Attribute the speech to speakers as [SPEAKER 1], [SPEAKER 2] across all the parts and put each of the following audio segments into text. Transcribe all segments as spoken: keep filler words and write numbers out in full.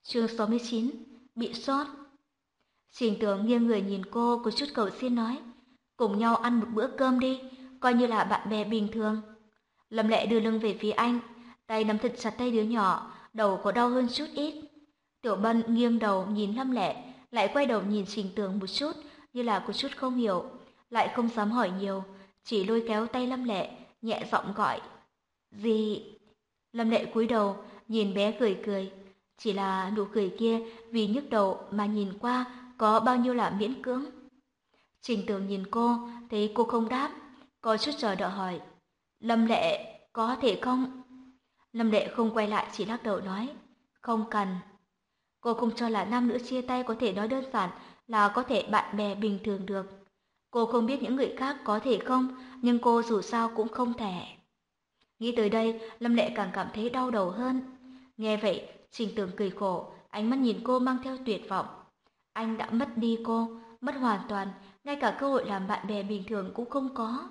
[SPEAKER 1] Chương sáu mươi chín. Bị sốt. Trình Tường nghiêng người nhìn cô, có chút cầu xin nói, cùng nhau ăn một bữa cơm đi, coi như là bạn bè bình thường. Lâm Lệ đưa lưng về phía anh, tay nắm thật chặt tay đứa nhỏ, đầu có đau hơn chút ít. Tiểu Bân nghiêng đầu nhìn Lâm Lệ, lại quay đầu nhìn Trình Tường một chút, như là có chút không hiểu, lại không dám hỏi nhiều, chỉ lôi kéo tay Lâm Lệ, nhẹ giọng gọi, "Gì?" Lâm Lệ cúi đầu, nhìn bé cười cười, chỉ là nụ cười kia vì nhức đầu mà nhìn qua có bao nhiêu là miễn cưỡng. Trình Tường nhìn cô, thấy cô không đáp, có chút chờ đợi hỏi, "Lâm Lệ, có thể không?" Lâm Lệ không quay lại, chỉ lắc đầu nói, "Không cần." Cô không cho là nam nữ chia tay có thể nói đơn giản là có thể bạn bè bình thường được. Cô không biết những người khác có thể không, nhưng cô dù sao cũng không thể. Nghĩ tới đây, Lâm Lệ càng cảm thấy đau đầu hơn. Nghe vậy, Trình Tường cười khổ, ánh mắt nhìn cô mang theo tuyệt vọng. Anh đã mất đi cô, mất hoàn toàn, ngay cả cơ hội làm bạn bè bình thường cũng không có.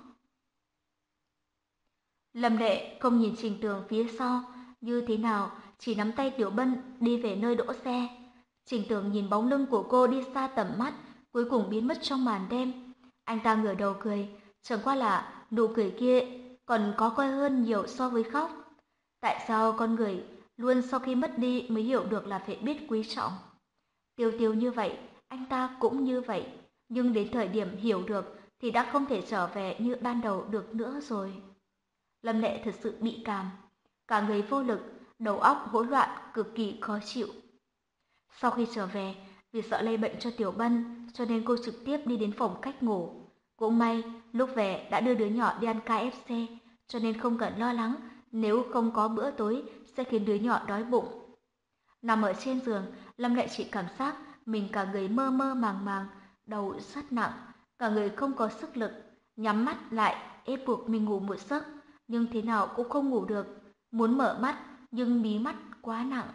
[SPEAKER 1] Lâm Lệ không nhìn Trình Tường phía sau như thế nào, chỉ nắm tay Tiểu Bân đi về nơi đỗ xe. Trình Tường nhìn bóng lưng của cô đi xa tầm mắt, cuối cùng biến mất trong màn đêm. Anh ta ngửa đầu cười, chẳng qua là nụ cười kia còn có coi hơn nhiều so với khóc. Tại sao con người luôn sau khi mất đi mới hiểu được là phải biết quý trọng? Tiêu Tiêu như vậy, anh ta cũng như vậy, nhưng đến thời điểm hiểu được thì đã không thể trở về như ban đầu được nữa rồi. Lâm Lệ thật sự bị cảm, cả người vô lực, đầu óc hỗn loạn, cực kỳ khó chịu. Sau khi trở về, vì sợ lây bệnh cho Tiểu Bân, cho nên cô trực tiếp đi đến phòng khách ngủ. Cũng may, lúc về đã đưa đứa nhỏ đi ăn ca ép xê, cho nên không cần lo lắng nếu không có bữa tối sẽ khiến đứa nhỏ đói bụng. Nằm ở trên giường, Lâm Lệ chỉ cảm giác mình cả người mơ mơ màng màng, đầu rất nặng, cả người không có sức lực, nhắm mắt lại ép buộc mình ngủ một giấc, nhưng thế nào cũng không ngủ được, muốn mở mắt nhưng mí mắt quá nặng.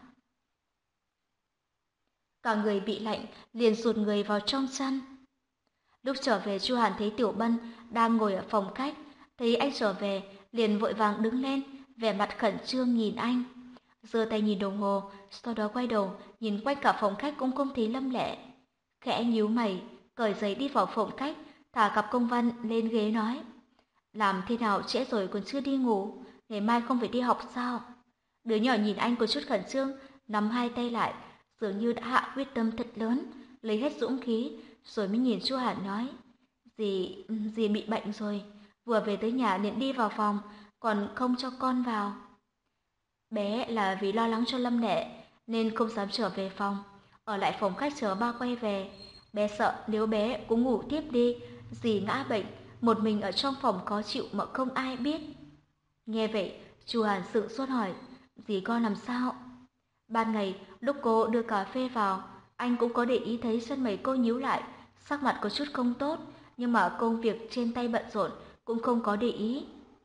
[SPEAKER 1] Cả người bị lạnh, liền rụt người vào trong chăn. Lúc trở về, Chu Hàn thấy Tiểu Bân đang ngồi ở phòng khách, thấy anh trở về, liền vội vàng đứng lên, vẻ mặt khẩn trương nhìn anh. Giơ tay nhìn đồng hồ, sau đó quay đầu, nhìn quanh cả phòng khách cũng không thấy Lâm Lệ. Khẽ nhíu mày, cởi giày đi vào phòng khách, thả cặp công văn lên ghế nói, làm thế nào trễ rồi còn chưa đi ngủ, ngày mai không phải đi học sao? Đứa nhỏ nhìn anh có chút khẩn trương, nắm hai tay lại, dường như đã hạ quyết tâm thật lớn, lấy hết dũng khí, rồi mới nhìn Chu Hàn nói, dì, dì bị bệnh rồi, vừa về tới nhà liền đi vào phòng, còn không cho con vào. Bé là vì lo lắng cho Lâm Lệ nên không dám trở về phòng, ở lại phòng khách chờ ba quay về. Bé sợ nếu bé cũng ngủ tiếp đi, dì ngã bệnh, một mình ở trong phòng khó chịu mà không ai biết. Nghe vậy, Chu Hàn sững sốt hỏi, dì con làm sao? Ban ngày, lúc cô đưa cà phê vào, anh cũng có để ý thấy chân mày cô nhíu lại, sắc mặt có chút không tốt, nhưng mà công việc trên tay bận rộn cũng không có để ý.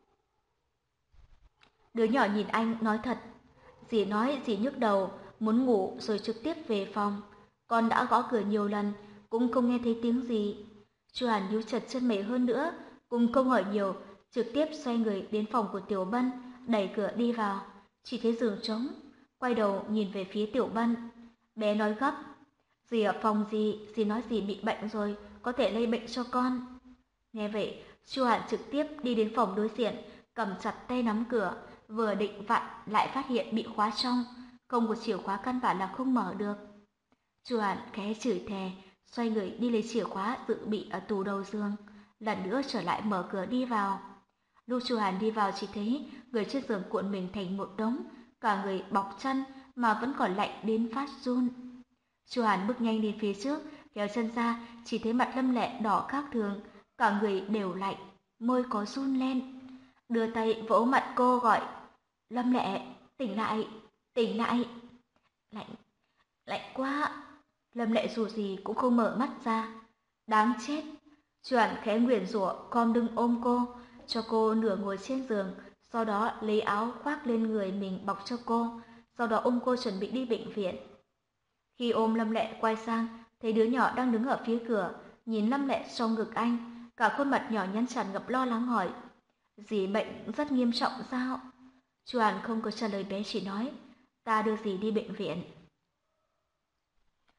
[SPEAKER 1] Đứa nhỏ nhìn anh nói thật, dì nói dì nhức đầu, muốn ngủ rồi trực tiếp về phòng. Con đã gõ cửa nhiều lần, cũng không nghe thấy tiếng gì. Chu Hàn nhíu chặt chân mày hơn nữa, cũng không hỏi nhiều, trực tiếp xoay người đến phòng của Tiểu Bân, đẩy cửa đi vào. Chỉ thấy giường trống, quay đầu nhìn về phía Tiểu Bân. Bé nói gấp, dì ở phòng dì, dì nói dì bị bệnh rồi, có thể lây bệnh cho con. Nghe vậy, Chu Hàn trực tiếp đi đến phòng đối diện, cầm chặt tay nắm cửa, vừa định vặn lại phát hiện bị khóa trong, không có chìa khóa căn bản là không mở được. Chu Hàn khẽ chửi thề, xoay người đi lấy chìa khóa dự bị ở tủ đầu giường, lần nữa trở lại mở cửa đi vào. Lúc Chu Hàn đi vào chỉ thấy người trên giường cuộn mình thành một đống, cả người bọc chăn mà vẫn còn lạnh đến phát run. Chu Hàn bước nhanh đến phía trước, kéo chân ra, chỉ thấy mặt Lâm Lệ đỏ khác thường, cả người đều lạnh, môi có run lên. Đưa tay vỗ mặt cô gọi, Lâm Lệ, tỉnh lại, tỉnh lại. Lạnh, lạnh quá. Lâm Lệ dù gì cũng không mở mắt ra. Đáng chết. Chu Hàn khẽ nguyền rủa, khom lưng ôm cô, cho cô nửa ngồi trên giường, sau đó lấy áo khoác lên người mình bọc cho cô, sau đó ôm cô chuẩn bị đi bệnh viện. Khi ôm Lâm Lệ quay sang, thấy đứa nhỏ đang đứng ở phía cửa, nhìn Lâm Lệ trong ngực anh, cả khuôn mặt nhỏ nhắn tràn ngập lo lắng hỏi, dì bệnh rất nghiêm trọng sao? Chu Hàn không có trả lời bé, chỉ nói, ta đưa dì đi bệnh viện.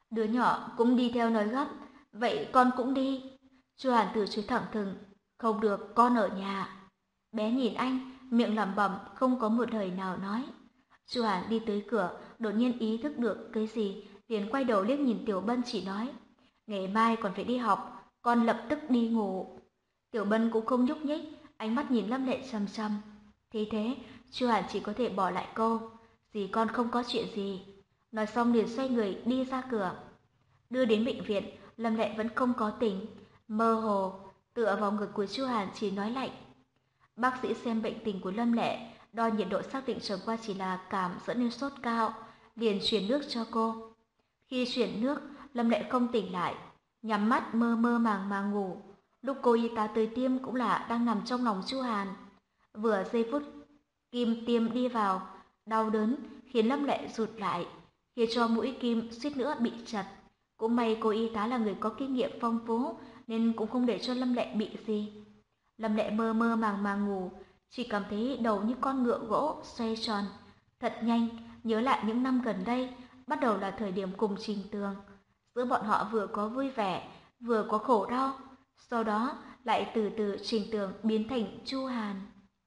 [SPEAKER 1] Đứa nhỏ cũng đi theo nói gấp, vậy con cũng đi. Chu Hàn từ chối thẳng thừng, không được, con ở nhà. Bé nhìn anh, miệng lẩm bẩm, không có một lời nào nói. Chu Hàn đi tới cửa, đột nhiên ý thức được cái gì, liền quay đầu liếc nhìn Tiểu Bân chỉ nói, ngày mai còn phải đi học, con lập tức đi ngủ. Tiểu Bân cũng không nhúc nhích, ánh mắt nhìn Lâm Lệ chằm chằm. Thế thế, Chu Hàn chỉ có thể bỏ lại câu, dì con không có chuyện gì. Nói xong liền xoay người đi ra cửa. Đưa đến bệnh viện, Lâm Lệ vẫn không có tỉnh, mơ hồ, tựa vào ngực của Chu Hàn chỉ nói lạnh. Bác sĩ xem bệnh tình của Lâm Lệ, đo nhiệt độ xác định chẳng qua chỉ là cảm dẫn đến sốt cao, liền chuyển nước cho cô. Khi chuyển nước, Lâm Lệ không tỉnh lại, nhắm mắt mơ mơ màng màng ngủ. Lúc cô y tá tới tiêm cũng là đang nằm trong lòng Chu Hàn. Vừa giây phút kim tiêm đi vào, đau đớn khiến Lâm Lệ rụt lại, khiến cho mũi kim suýt nữa bị chặt. Cũng may cô y tá là người có kinh nghiệm phong phú nên cũng không để cho Lâm Lệ bị gì. Lâm Lệ mơ mơ màng màng ngủ, chỉ cảm thấy đầu như con ngựa gỗ xoay tròn. Thật nhanh, nhớ lại những năm gần đây, bắt đầu là thời điểm cùng Trình Tường. Giữa bọn họ vừa có vui vẻ, vừa có khổ đau. Sau đó lại từ từ Trình Tường biến thành Chu Hàn.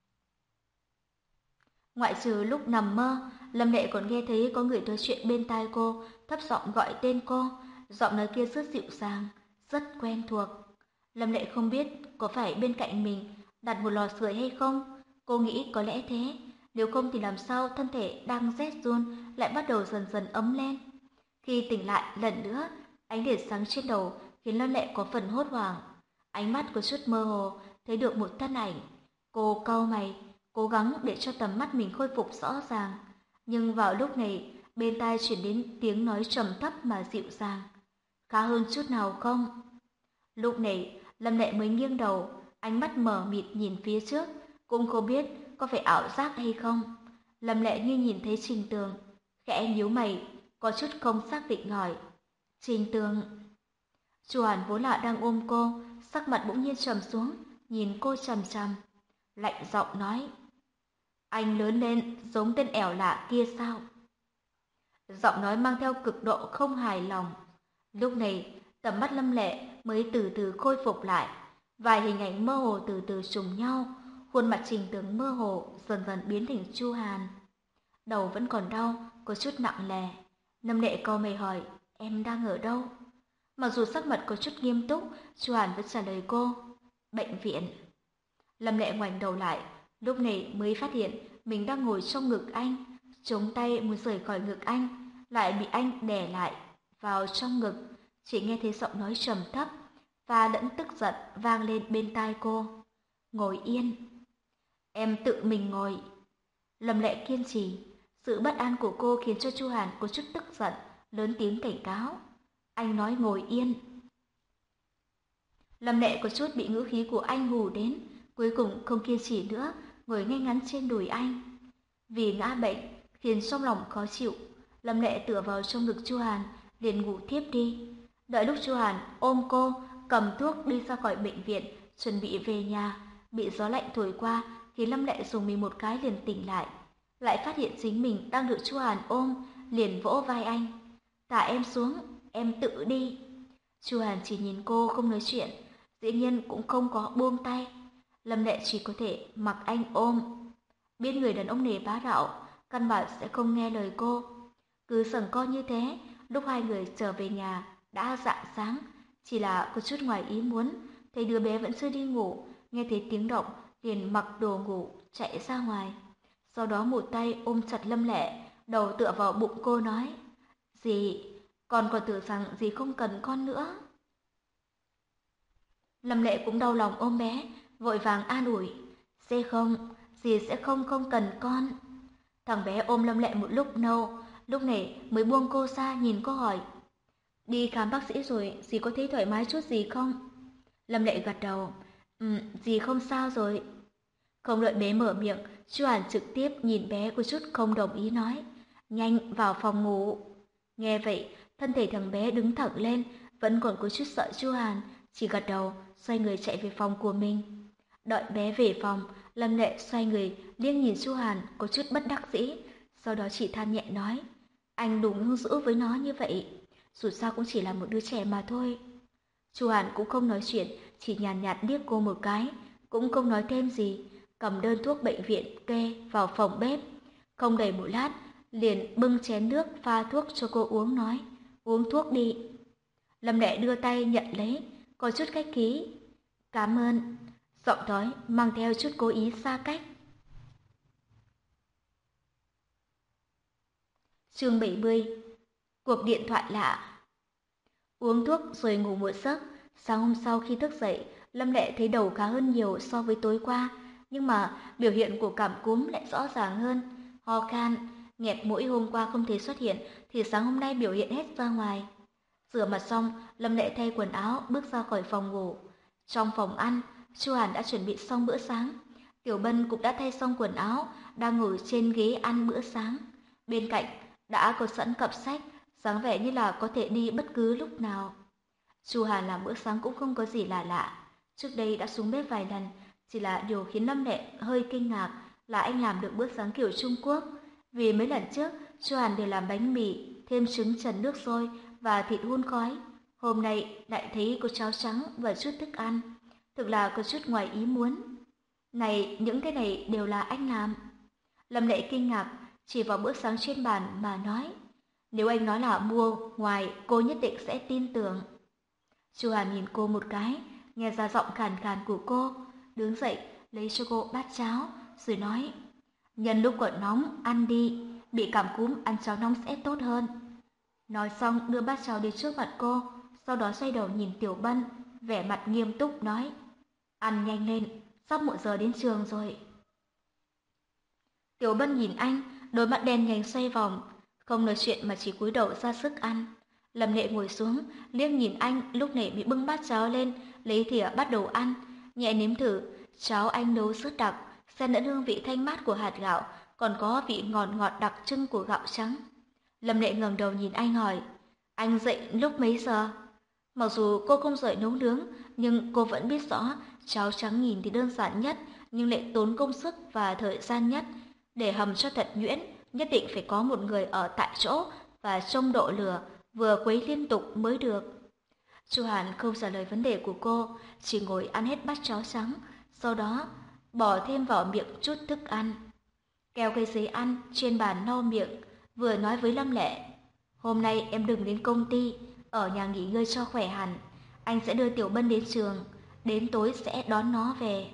[SPEAKER 1] Ngoại trừ lúc nằm mơ, Lâm Lệ còn nghe thấy có người nói chuyện bên tai cô, thấp giọng gọi tên cô. Giọng nói kia rất dịu dàng, rất quen thuộc. Lâm Lệ không biết có phải bên cạnh mình đặt một lò sưởi hay không. Cô nghĩ có lẽ thế, nếu không thì làm sao thân thể đang rét run lại bắt đầu dần dần ấm lên. Khi tỉnh lại lần nữa, ánh đèn sáng trên đầu khiến Lâm Lệ có phần hốt hoảng. Ánh mắt có chút mơ hồ, thấy được một thân ảnh. Cô cau mày, cố gắng để cho tầm mắt mình khôi phục rõ ràng. Nhưng vào lúc này, bên tai chuyển đến tiếng nói trầm thấp mà dịu dàng. Khá hơn chút nào không? Lúc này, Lâm Lệ mới nghiêng đầu, ánh mắt mờ mịt nhìn phía trước, cũng không biết có phải ảo giác hay không. Lâm Lệ như nhìn thấy Trình Tường, khẽ nhíu mày, có chút không xác định hỏi. Trình Tường. Chu Hàn vốn là đang ôm cô, sắc mặt bỗng nhiên trầm xuống, nhìn cô chằm chằm, lạnh giọng nói. Anh lớn lên giống tên ẻo lạ kia sao? Giọng nói mang theo cực độ không hài lòng. Lúc này, tầm mắt Lâm Lệ mới từ từ khôi phục lại. Vài hình ảnh mơ hồ từ từ trùng nhau, khuôn mặt Trình Tường mơ hồ dần dần biến thành Chu Hàn. Đầu vẫn còn đau, có chút nặng nề. Lâm Lệ cau mày hỏi, em đang ở đâu? Mặc dù sắc mặt có chút nghiêm túc, Chu Hàn vẫn trả lời cô, bệnh viện. Lâm Lệ ngoảnh đầu lại, lúc này mới phát hiện mình đang ngồi trong ngực anh, chống tay muốn rời khỏi ngực anh, lại bị anh đè lại vào trong ngực. Chỉ nghe thấy giọng nói trầm thấp và lẫn tức giận vang lên bên tai cô. Ngồi yên. Em tự mình ngồi. Lâm Lệ kiên trì. Sự bất an của cô khiến cho Chu Hàn có chút tức giận, lớn tiếng cảnh cáo. Anh nói ngồi yên. Lâm Lệ có chút bị ngữ khí của anh hù đến, cuối cùng không kiên trì nữa, ngồi ngay ngắn trên đùi anh. Vì ngã bệnh khiến trong lòng khó chịu, Lâm Lệ tựa vào trong ngực Chu Hàn, liền ngủ thiếp đi. Đợi lúc Chu Hàn ôm cô, cầm thuốc đi ra khỏi bệnh viện, chuẩn bị về nhà, bị gió lạnh thổi qua, khiến Lâm Lệ dùng mình một cái liền tỉnh lại, lại phát hiện chính mình đang được Chu Hàn ôm, liền vỗ vai anh. Thả em xuống, em tự đi. Chu Hàn chỉ nhìn cô không nói chuyện, dĩ nhiên cũng không có buông tay. Lâm Lệ chỉ có thể mặc anh ôm. Biết người đàn ông này bá đạo, căn bản sẽ không nghe lời cô. Cứ giằng co như thế, lúc hai người trở về nhà đã rạng sáng, chỉ là có chút ngoài ý muốn, thấy đứa bé vẫn chưa đi ngủ, nghe thấy tiếng động liền mặc đồ ngủ chạy ra ngoài. Sau đó một tay ôm chặt Lâm Lệ, đầu tựa vào bụng cô nói: "Dì, con còn tưởng rằng dì không cần con nữa." Lâm Lệ cũng đau lòng ôm bé, vội vàng an ủi: "Sẽ không, dì sẽ không không cần con." Thằng bé ôm Lâm Lệ một lúc lâu, lúc này mới buông cô ra nhìn cô hỏi: "Đi khám bác sĩ rồi, dì có thấy thoải mái chút gì không?" Lâm Lệ gật đầu: "Ừ, dì không sao rồi." Không đợi bé mở miệng, Chu Hàn trực tiếp nhìn bé có chút không đồng ý nói: "Nhanh vào phòng ngủ." Nghe vậy, thân thể thằng bé đứng thẳng lên, vẫn còn có chút sợ Chu Hàn, chỉ gật đầu, xoay người chạy về phòng của mình. Đợi bé về phòng, Lâm Lệ xoay người liếc nhìn Chu Hàn có chút bất đắc dĩ, sau đó chỉ than nhẹ nói: "Anh đúng hung dữ với nó như vậy." dù sao cũng chỉ là một đứa trẻ mà thôi. Chu Hàn cũng không nói chuyện, chỉ nhàn nhạt liếc cô một cái, cũng không nói thêm gì, cầm đơn thuốc bệnh viện kê vào phòng bếp. Không đầy một lát, liền bưng chén nước pha thuốc cho cô uống nói, uống thuốc đi. Lâm Lệ đưa tay nhận lấy, có chút khách khí. Cảm ơn, giọng nói mang theo chút cố ý xa cách. Chương bảy mươi. Cuộc điện thoại lạ. Uống thuốc rồi ngủ một giấc, sáng hôm sau khi thức dậy, Lâm Lệ thấy đầu khá hơn nhiều so với tối qua, nhưng mà biểu hiện của cảm cúm lại rõ ràng hơn. Ho khan, nghẹt mũi hôm qua không thể xuất hiện thì sáng hôm nay biểu hiện hết ra ngoài. Rửa mặt xong, Lâm Lệ thay quần áo bước ra khỏi phòng ngủ. Trong phòng ăn, Chu Hàn đã chuẩn bị xong bữa sáng. Tiểu Bân cũng đã thay xong quần áo, đang ngồi trên ghế ăn bữa sáng. Bên cạnh đã có sẵn cặp sách, dáng vẻ như là có thể đi bất cứ lúc nào. Chu Hàn làm bữa sáng cũng không có gì lạ lạ. Trước đây đã xuống bếp vài lần, chỉ là điều khiến Lâm Lệ hơi kinh ngạc là anh làm được bữa sáng kiểu Trung Quốc. Vì mấy lần trước, Chu Hàn đều làm bánh mì, thêm trứng trần nước sôi và thịt hun khói. Hôm nay lại thấy có cháo trắng và chút thức ăn. Thực là có chút ngoài ý muốn. Này, những cái này đều là anh làm. Lâm Lệ kinh ngạc, chỉ vào bữa sáng trên bàn mà nói. Nếu anh nói là mua ngoài, cô nhất định sẽ tin tưởng. Chu Hàn nhìn cô một cái, nghe ra giọng khàn khàn của cô, đứng dậy lấy cho cô bát cháo, rồi nói: nhân lúc còn nóng, ăn đi, bị cảm cúm ăn cháo nóng sẽ tốt hơn. Nói xong đưa bát cháo đến trước mặt cô, sau đó xoay đầu nhìn Tiểu Bân, vẻ mặt nghiêm túc nói: ăn nhanh lên, sắp một giờ đến trường rồi. Tiểu Bân nhìn anh, đôi mắt đen nhánh xoay vòng, không nói chuyện mà chỉ cúi đầu ra sức ăn. Lâm Lệ ngồi xuống, liếc nhìn anh lúc này bị bưng bát cháo lên, lấy thìa bắt đầu ăn, nhẹ nếm thử, cháo anh nấu rất đặc, xen lẫn hương vị thanh mát của hạt gạo, còn có vị ngọt ngọt đặc trưng của gạo trắng. Lâm Lệ ngẩng đầu nhìn anh hỏi, anh dậy lúc mấy giờ? Mặc dù cô không giỏi nấu nướng, nhưng cô vẫn biết rõ cháo trắng nhìn thì đơn giản nhất, nhưng lại tốn công sức và thời gian nhất. Để hầm cho thật nhuyễn, nhất định phải có một người ở tại chỗ và trông độ lửa, vừa quấy liên tục mới được. Chu Hàn không trả lời vấn đề của cô, chỉ ngồi ăn hết bát cháo trắng, sau đó bỏ thêm vào miệng chút thức ăn. Kéo cây giấy ăn trên bàn no miệng, vừa nói với Lâm Lệ, hôm nay em đừng đến công ty, ở nhà nghỉ ngơi cho khỏe hẳn. Anh sẽ đưa Tiểu Bân đến trường, đến tối sẽ đón nó về.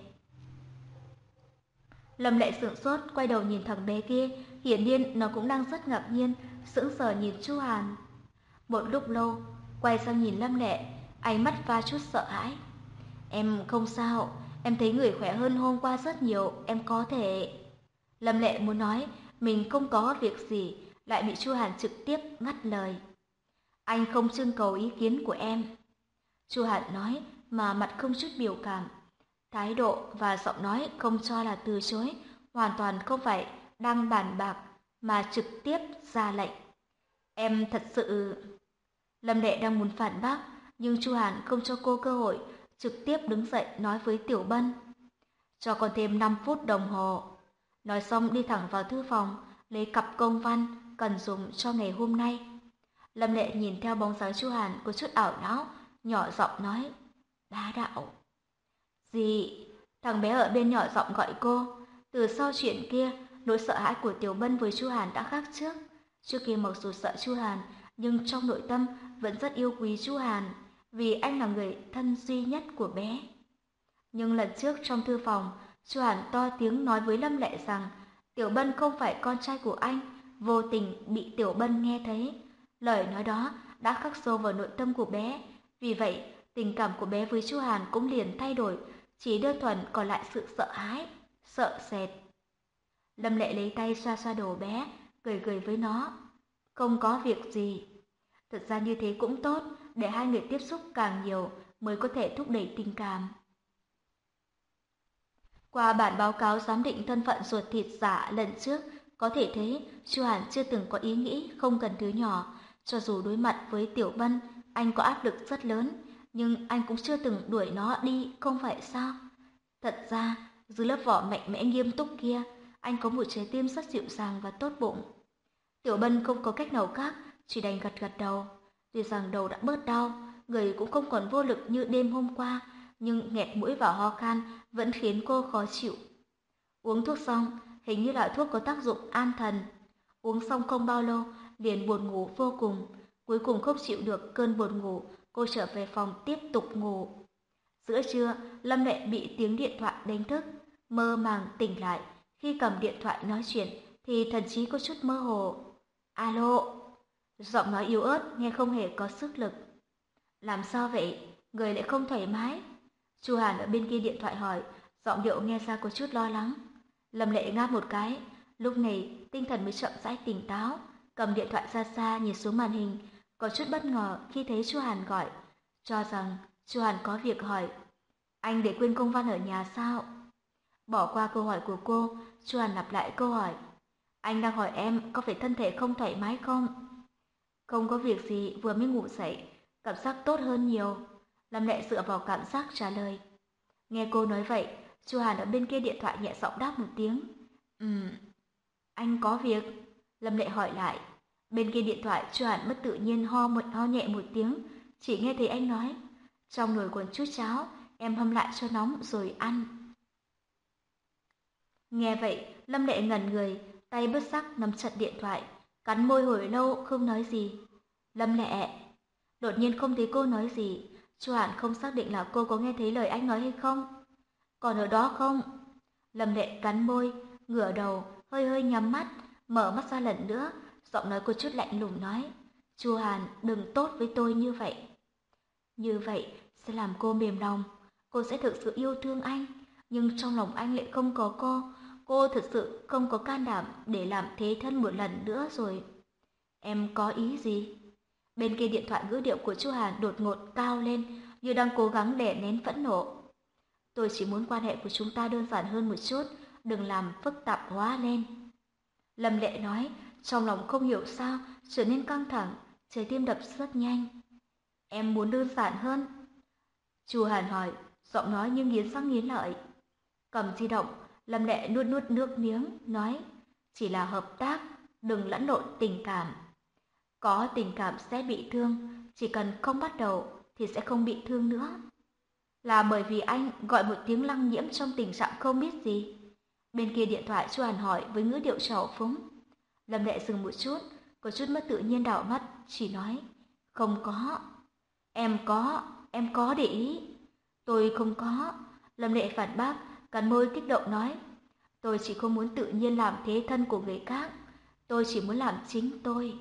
[SPEAKER 1] Lâm Lệ sửng sốt, quay đầu nhìn thằng bé kia, hiển nhiên nó cũng đang rất ngạc nhiên, sững sờ nhìn Chu Hàn. Một lúc lâu, quay sang nhìn Lâm Lệ, ánh mắt pha chút sợ hãi. Em không sao, em thấy người khỏe hơn hôm qua rất nhiều, em có thể... Lâm Lệ muốn nói mình không có việc gì, lại bị Chu Hàn trực tiếp ngắt lời. Anh không trưng cầu ý kiến của em. Chu Hàn nói mà mặt không chút biểu cảm. Thái độ và giọng nói không cho là từ chối, hoàn toàn không phải đang bàn bạc mà trực tiếp ra lệnh. Em thật sự... Lâm Lệ đang muốn phản bác, nhưng Chu Hàn không cho cô cơ hội, trực tiếp đứng dậy nói với Tiểu Bân. Cho con thêm năm phút đồng hồ. Nói xong đi thẳng vào thư phòng, lấy cặp công văn cần dùng cho ngày hôm nay. Lâm Lệ nhìn theo bóng dáng Chu Hàn có chút ảo não, nhỏ giọng nói, bá đạo. Gì? Thằng bé ở bên nhỏ giọng gọi cô. Từ sau chuyện kia, nỗi sợ hãi của Tiểu Bân với Chu Hàn đã khác trước. Trước kia mặc dù sợ Chu Hàn, nhưng trong nội tâm vẫn rất yêu quý Chu Hàn, vì anh là người thân duy nhất của bé. Nhưng lần trước trong thư phòng, Chu Hàn to tiếng nói với Lâm Lệ rằng Tiểu Bân không phải con trai của anh, vô tình bị Tiểu Bân nghe thấy. Lời nói đó đã khắc sâu vào nội tâm của bé, vì vậy tình cảm của bé với Chu Hàn cũng liền thay đổi, chỉ đơn thuần còn lại sự sợ hãi, sợ sệt. Lâm Lệ lấy tay xoa xoa đầu bé, cười cười với nó. Không có việc gì. Thật ra như thế cũng tốt, để hai người tiếp xúc càng nhiều mới có thể thúc đẩy tình cảm. Qua bản báo cáo giám định thân phận ruột thịt giả lần trước, có thể thấy Chu Hàn chưa từng có ý nghĩ không cần thứ nhỏ. Cho dù đối mặt với Tiểu Bân, anh có áp lực rất lớn, nhưng anh cũng chưa từng đuổi nó đi, không phải sao? Thật ra, dưới lớp vỏ mạnh mẽ nghiêm túc kia, anh có một trái tim rất dịu dàng và tốt bụng. Tiểu Bân không có cách nào khác, chỉ đành gật gật đầu. Tuy rằng đầu đã bớt đau, người cũng không còn vô lực như đêm hôm qua, nhưng nghẹt mũi và ho khan vẫn khiến cô khó chịu. Uống thuốc xong, hình như là thuốc có tác dụng an thần. Uống xong không bao lâu, liền buồn ngủ vô cùng. Cuối cùng không chịu được cơn buồn ngủ, cô trở về phòng tiếp tục ngủ. Giữa trưa, Lâm Lệ bị tiếng điện thoại đánh thức, mơ màng tỉnh lại. Khi cầm điện thoại nói chuyện, thì thần trí có chút mơ hồ. Alo, giọng nói yếu ớt, nghe không hề có sức lực. Làm sao vậy? Người lại không thoải mái. Chu Hàn ở bên kia điện thoại hỏi, giọng điệu nghe ra có chút lo lắng. Lâm Lệ ngáp một cái, lúc này tinh thần mới chậm rãi tỉnh táo, cầm điện thoại ra xa nhìn xuống màn hình, có chút bất ngờ khi thấy Chu Hàn gọi, cho rằng Chu Hàn có việc hỏi. Anh để quên công văn ở nhà sao? Bỏ qua câu hỏi của cô, Chu Hàn lặp lại câu hỏi. Anh đang hỏi em có phải thân thể không thoải mái không? Không có việc gì, vừa mới ngủ dậy, cảm giác tốt hơn nhiều. Lâm Lệ dựa vào cảm giác trả lời. Nghe cô nói vậy, Chu Hàn ở bên kia điện thoại nhẹ giọng đáp một tiếng. Ừm, anh có việc? Lâm Lệ hỏi lại. Bên kia điện thoại, Chu Hàn bất tự nhiên ho một ho nhẹ một tiếng, chỉ nghe thấy anh nói. Trong nồi còn chút cháo, em hâm lại cho nóng rồi ăn. Nghe vậy, Lâm Lệ ngẩn người, tay bứt sắc nắm chặt điện thoại, cắn môi hồi lâu không nói gì. Lâm Lệ, đột nhiên không thấy cô nói gì, Chu Hàn không xác định là cô có nghe thấy lời anh nói hay không. Còn ở đó không? Lâm Lệ cắn môi, ngửa đầu, hơi hơi nhắm mắt, mở mắt ra lần nữa, giọng nói có chút lạnh lùng nói. Chu Hàn, đừng tốt với tôi như vậy. Như vậy sẽ làm cô mềm lòng, cô sẽ thực sự yêu thương anh, nhưng trong lòng anh lại không có cô. Cô thực sự không có can đảm để làm thế thân một lần nữa rồi. Em có ý gì? Bên kia điện thoại ngữ điệu của Chu Hàn đột ngột cao lên, như đang cố gắng đè nén phẫn nộ. Tôi chỉ muốn quan hệ của chúng ta đơn giản hơn một chút, đừng làm phức tạp hóa lên. Lâm Lệ nói, trong lòng không hiểu sao trở nên căng thẳng, trái tim đập rất nhanh. Em muốn đơn giản hơn. Chu Hàn hỏi, giọng nói như nghiến răng nghiến lợi. Cầm di động, Lâm Lệ nuốt nuốt nước miếng, nói, chỉ là hợp tác, đừng lẫn lộn tình cảm. Có tình cảm sẽ bị thương, chỉ cần không bắt đầu thì sẽ không bị thương nữa. Là bởi vì anh gọi một tiếng Lăng Nhiễm trong tình trạng không biết gì. Bên kia điện thoại Chu Hàn hỏi với ngữ điệu trào phúng. Lâm Lệ dừng một chút, có chút mất tự nhiên đảo mắt, chỉ nói, không có. Em có, em có để ý. Tôi không có. Lâm Lệ phản bác, cắn môi kích động nói, tôi chỉ không muốn tự nhiên làm thế thân của người khác. Tôi chỉ muốn làm chính tôi.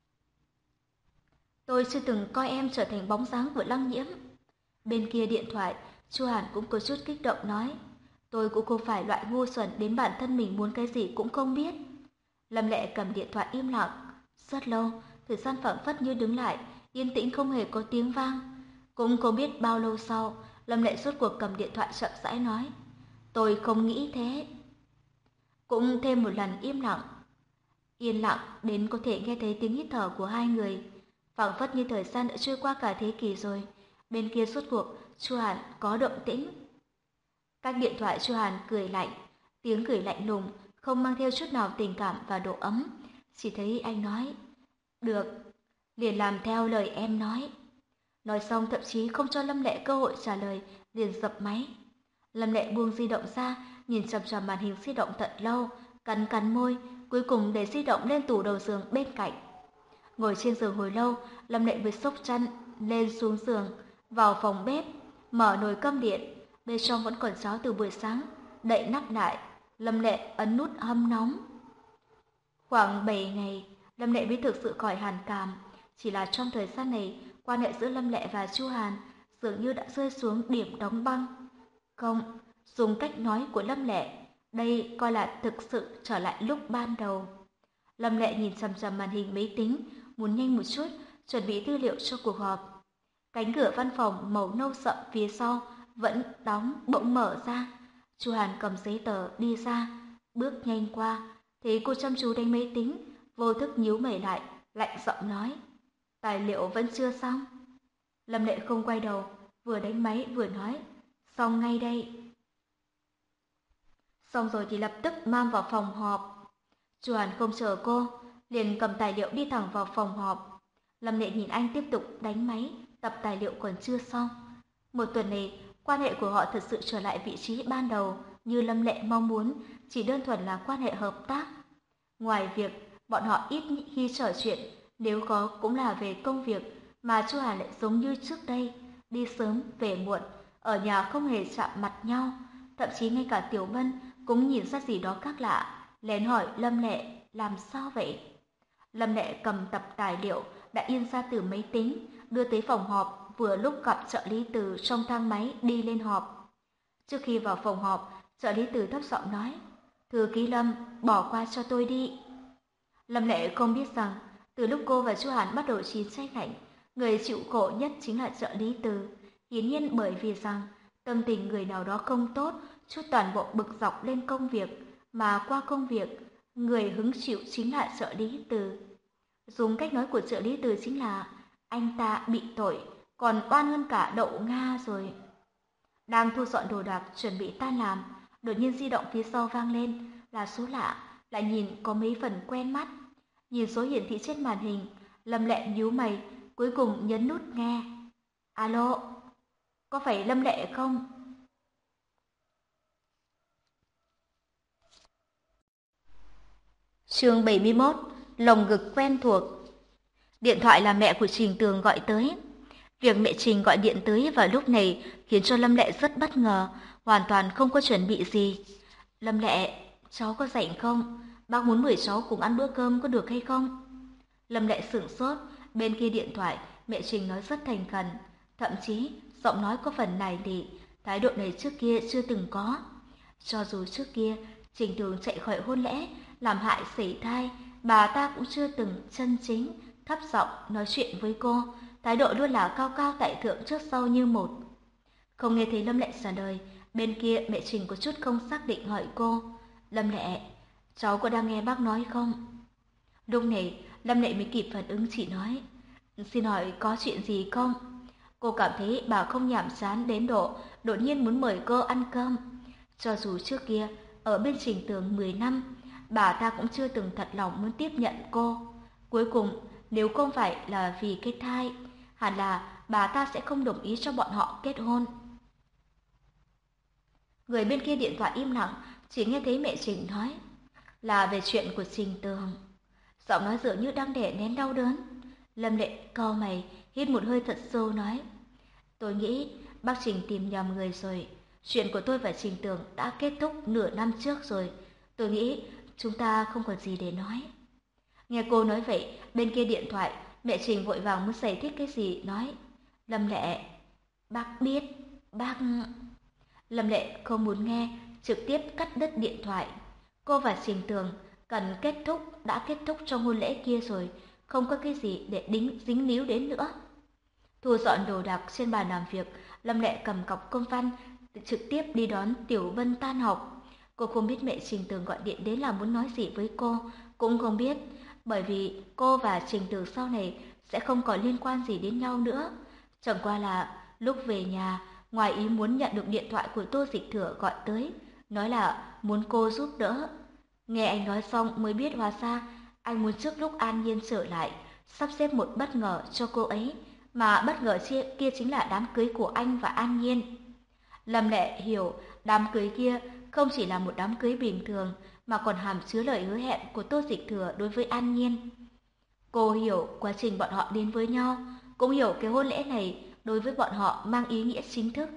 [SPEAKER 1] Tôi chưa từng coi em trở thành bóng dáng của Lăng Nhiễm. Bên kia điện thoại, Chu Hàn cũng có chút kích động nói, tôi cũng không phải loại ngu xuẩn đến bản thân mình muốn cái gì cũng không biết. Lâm Lệ cầm điện thoại im lặng, rất lâu, thời gian phảng phất như đứng lại, yên tĩnh không hề có tiếng vang. Cũng không biết bao lâu sau, Lâm Lệ rốt cuộc cầm điện thoại chậm rãi nói, tôi không nghĩ thế. Cũng thêm một lần im lặng. Yên lặng đến có thể nghe thấy tiếng hít thở của hai người, phảng phất như thời gian đã trôi qua cả thế kỷ rồi. Bên kia rốt cuộc, Chu Hàn có động tĩnh. Cách điện thoại Chu Hàn cười lạnh, tiếng cười lạnh lùng, không mang theo chút nào tình cảm và độ ấm. Chỉ thấy anh nói, được, liền làm theo lời em nói. Nói xong thậm chí không cho Lâm Lệ cơ hội trả lời, liền dập máy. Lâm Lệ buông di động ra, nhìn chằm chằm màn hình di động thật lâu, cắn cắn môi, cuối cùng để di động lên tủ đầu giường bên cạnh. Ngồi trên giường hồi lâu, Lâm Lệ mới xốc chăn lên xuống giường, vào phòng bếp, mở nồi cơm điện, bên trong vẫn còn cháo từ buổi sáng, đậy nắp lại, Lâm Lệ ấn nút hâm nóng. Khoảng bảy ngày, Lâm Lệ mới thực sự khỏi hàn cảm, chỉ là trong thời gian này, quan hệ giữa Lâm Lệ và Chu Hàn dường như đã rơi xuống điểm đóng băng. Không, dùng cách nói của Lâm Lệ, đây coi là thực sự trở lại lúc ban đầu. Lâm Lệ nhìn chằm chằm màn hình máy tính, muốn nhanh một chút, chuẩn bị tư liệu cho cuộc họp. Cánh cửa văn phòng màu nâu sậm phía sau vẫn đóng bỗng mở ra. Chu Hàn cầm giấy tờ đi ra, bước nhanh qua, thấy cô chăm chú đánh máy tính, vô thức nhíu mày lại, lạnh giọng nói, tài liệu vẫn chưa xong. Lâm Lệ không quay đầu, vừa đánh máy vừa nói, xong ngay đây. Xong rồi thì lập tức mang vào phòng họp. Chu Hàn không chờ cô, liền cầm tài liệu đi thẳng vào phòng họp. Lâm Lệ nhìn anh tiếp tục đánh máy, tập tài liệu còn chưa xong. Một tuần này, quan hệ của họ thật sự trở lại vị trí ban đầu như Lâm Lệ mong muốn, chỉ đơn thuần là quan hệ hợp tác. Ngoài việc bọn họ ít khi trò chuyện, nếu có cũng là về công việc, mà Chu Hàn lại giống như trước đây, đi sớm về muộn, ở nhà không hề chạm mặt nhau, thậm chí ngay cả Tiểu Vân cũng nhìn ra gì đó khác lạ, lén hỏi Lâm Lệ làm sao vậy. Lâm Lệ cầm tập tài liệu đã in ra từ máy tính, đưa tới phòng họp, vừa lúc gặp trợ lý Từ trong thang máy đi lên họp. Trước khi vào phòng họp, trợ lý Từ thấp giọng nói, "Thư ký Lâm, bỏ qua cho tôi đi." Lâm Lệ không biết rằng, từ lúc cô và Chu Hàn bắt đầu chiến tranh lạnh, người chịu khổ nhất chính là trợ lý Từ. Hiển nhiên bởi vì rằng, tâm tình người nào đó không tốt, chút toàn bộ bực dọc lên công việc, mà qua công việc, người hứng chịu chính là trợ lý Từ. Dùng cách nói của trợ lý Từ chính là, anh ta bị tội, còn oan hơn cả đậu Nga rồi. Đang thu dọn đồ đạc chuẩn bị tan làm, đột nhiên di động phía sau vang lên, là số lạ, lại nhìn có mấy phần quen mắt. Nhìn số hiển thị trên màn hình, Lâm Lệ nhíu mày, cuối cùng nhấn nút nghe. Alo, có phải Lâm Lệ không? Chương bảy mươi mốt, lồng ngực quen thuộc. Điện thoại là mẹ của Trình Tường gọi tới. Việc mẹ Trình gọi điện tới vào lúc này khiến cho Lâm Lệ rất bất ngờ, hoàn toàn không có chuẩn bị gì. Lâm Lệ, cháu có rảnh không? Bác muốn mời cháu cùng ăn bữa cơm có được hay không? Lâm Lệ sửng sốt, bên kia điện thoại, mẹ Trình nói rất thành khẩn, thậm chí giọng nói có phần nài nỉ, thái độ này trước kia chưa từng có. Cho dù trước kia Trình Tường chạy khỏi hôn lễ, làm hại sảy thai, bà ta cũng chưa từng chân chính thấp giọng nói chuyện với cô, thái độ luôn là cao cao tại thượng trước sau như một. Không nghe thấy Lâm Lệ trả lời, bên kia mẹ Trình có chút không xác định hỏi cô, Lâm Lệ, cháu có đang nghe bác nói không? Lúc này, Lâm Lệ mới kịp phản ứng, chỉ nói, xin hỏi có chuyện gì không? Cô cảm thấy bà không nhàm chán đến độ đột nhiên muốn mời cô ăn cơm. Cho dù trước kia, ở bên Trình Tường mười năm, bà ta cũng chưa từng thật lòng muốn tiếp nhận cô. Cuối cùng, nếu không phải là vì cái thai, hẳn là bà ta sẽ không đồng ý cho bọn họ kết hôn. Người bên kia điện thoại im lặng, chỉ nghe thấy mẹ Trình nói, là về chuyện của Trình Tường. Giọng nói dường như đang đè nén đau đớn. Lâm Lệ cau mày, hít một hơi thật sâu nói, tôi nghĩ bác Trình tìm nhầm người rồi. Chuyện của tôi và Trình Tường đã kết thúc nửa năm trước rồi. Tôi nghĩ chúng ta không còn gì để nói. Nghe cô nói vậy, bên kia điện thoại, mẹ Trình vội vàng muốn giải thích cái gì, nói, Lâm Lệ, bác biết, bác... Lâm Lệ không muốn nghe, trực tiếp cắt đứt điện thoại. Cô và Trình Tường cần kết thúc đã kết thúc trong hôn lễ kia rồi, không có cái gì để đính dính líu đến nữa. Thu dọn đồ đạc trên bàn làm việc, Lâm Lệ cầm cọc công văn trực tiếp đi đón Tiểu Vân tan học. Cô không biết mẹ Trình Tường gọi điện đến là muốn nói gì với cô, cũng không biết, bởi vì cô và Trình Tường sau này sẽ không còn liên quan gì đến nhau nữa. Chẳng qua là lúc về nhà, ngoài ý muốn nhận được điện thoại của Tô Dịch Thừa gọi tới, nói là muốn cô giúp đỡ. Nghe anh nói xong mới biết hóa ra anh muốn trước lúc An Nhiên trở lại, sắp xếp một bất ngờ cho cô ấy, mà bất ngờ kia chính là đám cưới của anh và An Nhiên. Lâm Lệ hiểu đám cưới kia không chỉ là một đám cưới bình thường, mà còn hàm chứa lời hứa hẹn của Tô Dịch Thừa đối với An Nhiên. Cô hiểu quá trình bọn họ đến với nhau, cũng hiểu cái hôn lễ này đối với bọn họ mang ý nghĩa chính thức.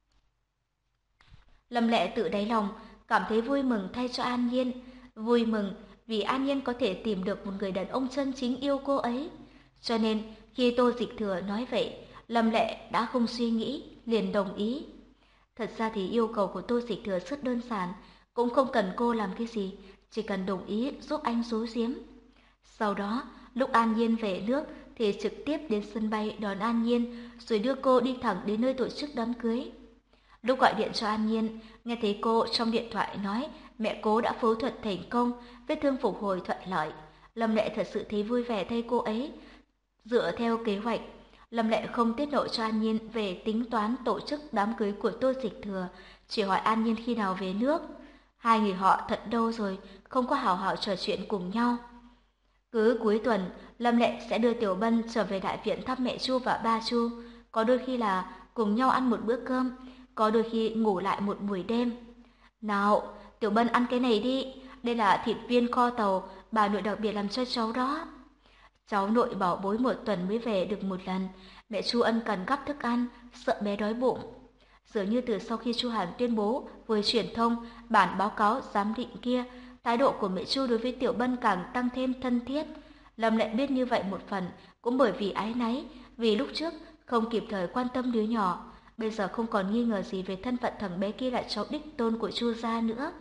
[SPEAKER 1] Lâm Lệ tự đáy lòng cảm thấy vui mừng thay cho An Nhiên, vui mừng vì An Nhiên có thể tìm được một người đàn ông chân chính yêu cô ấy. Cho nên khi Tô Dịch Thừa nói vậy, Lâm Lệ đã không suy nghĩ, liền đồng ý. Thật ra thì yêu cầu của Tô Dịch Thừa rất đơn giản, cũng không cần cô làm cái gì, chỉ cần đồng ý giúp anh giấu giếm. Sau đó, lúc An Nhiên về nước thì trực tiếp đến sân bay đón An Nhiên, rồi đưa cô đi thẳng đến nơi tổ chức đám cưới. Lúc gọi điện cho An Nhiên, nghe thấy cô trong điện thoại nói mẹ cô đã phẫu thuật thành công, vết thương phục hồi thuận lợi. Lâm Lệ thật sự thấy vui vẻ thay cô ấy. Dựa theo kế hoạch, Lâm Lệ không tiết lộ cho An Nhiên về tính toán tổ chức đám cưới của Tô Dịch Thừa, chỉ hỏi An Nhiên khi nào về nước. Hai người họ thật đâu rồi, không có hào hào trò chuyện cùng nhau. Cứ cuối tuần, Lâm Lệ sẽ đưa Tiểu Bân trở về đại viện thăm mẹ Chu và ba Chu, có đôi khi là cùng nhau ăn một bữa cơm, có đôi khi ngủ lại một buổi đêm. Nào, Tiểu Bân ăn cái này đi, đây là thịt viên kho tàu bà nội đặc biệt làm cho cháu đó. Cháu nội bảo bối một tuần mới về được một lần, mẹ Chu ân cần gắp thức ăn, sợ bé đói bụng. Dường như từ sau khi Chu Hàn tuyên bố với truyền thông bản báo cáo giám định kia, thái độ của mẹ Chu đối với Tiểu Bân càng tăng thêm thân thiết. Lâm Lệ biết như vậy một phần cũng bởi vì áy náy, vì lúc trước không kịp thời quan tâm đứa nhỏ, bây giờ không còn nghi ngờ gì về thân phận thằng bé kia là cháu đích tôn của Chu gia nữa.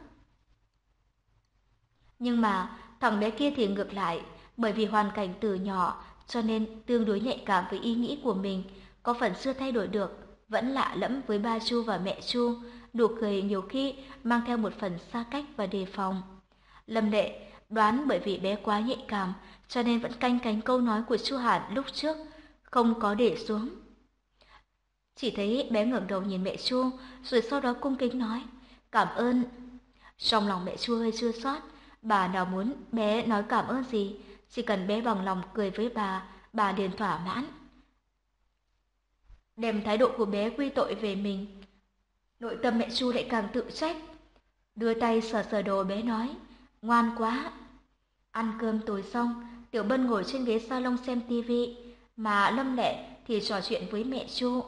[SPEAKER 1] Nhưng mà thằng bé kia thì ngược lại, bởi vì hoàn cảnh từ nhỏ cho nên tương đối nhạy cảm với ý nghĩ của mình, có phần chưa thay đổi được, vẫn lạ lẫm với ba Chu và mẹ Chu, nụ cười nhiều khi mang theo một phần xa cách và đề phòng. Lâm Lệ đoán bởi vì bé quá nhạy cảm, cho nên vẫn canh cánh câu nói của Chu Hàn lúc trước, không có để xuống. Chỉ thấy bé ngẩng đầu nhìn mẹ Chu, rồi sau đó cung kính nói, cảm ơn. Trong lòng mẹ Chu hơi chua xót, bà nào muốn bé nói cảm ơn gì, chỉ cần bé bằng lòng cười với bà, bà liền thỏa mãn. Đem thái độ của bé quy tội về mình, nội tâm mẹ Chu lại càng tự trách. Đưa tay sờ sờ đầu bé nói, ngoan quá. Ăn cơm tối xong, Tiểu Bân ngồi trên ghế salon xem tivi, mà Lâm Lệ thì trò chuyện với mẹ Chu.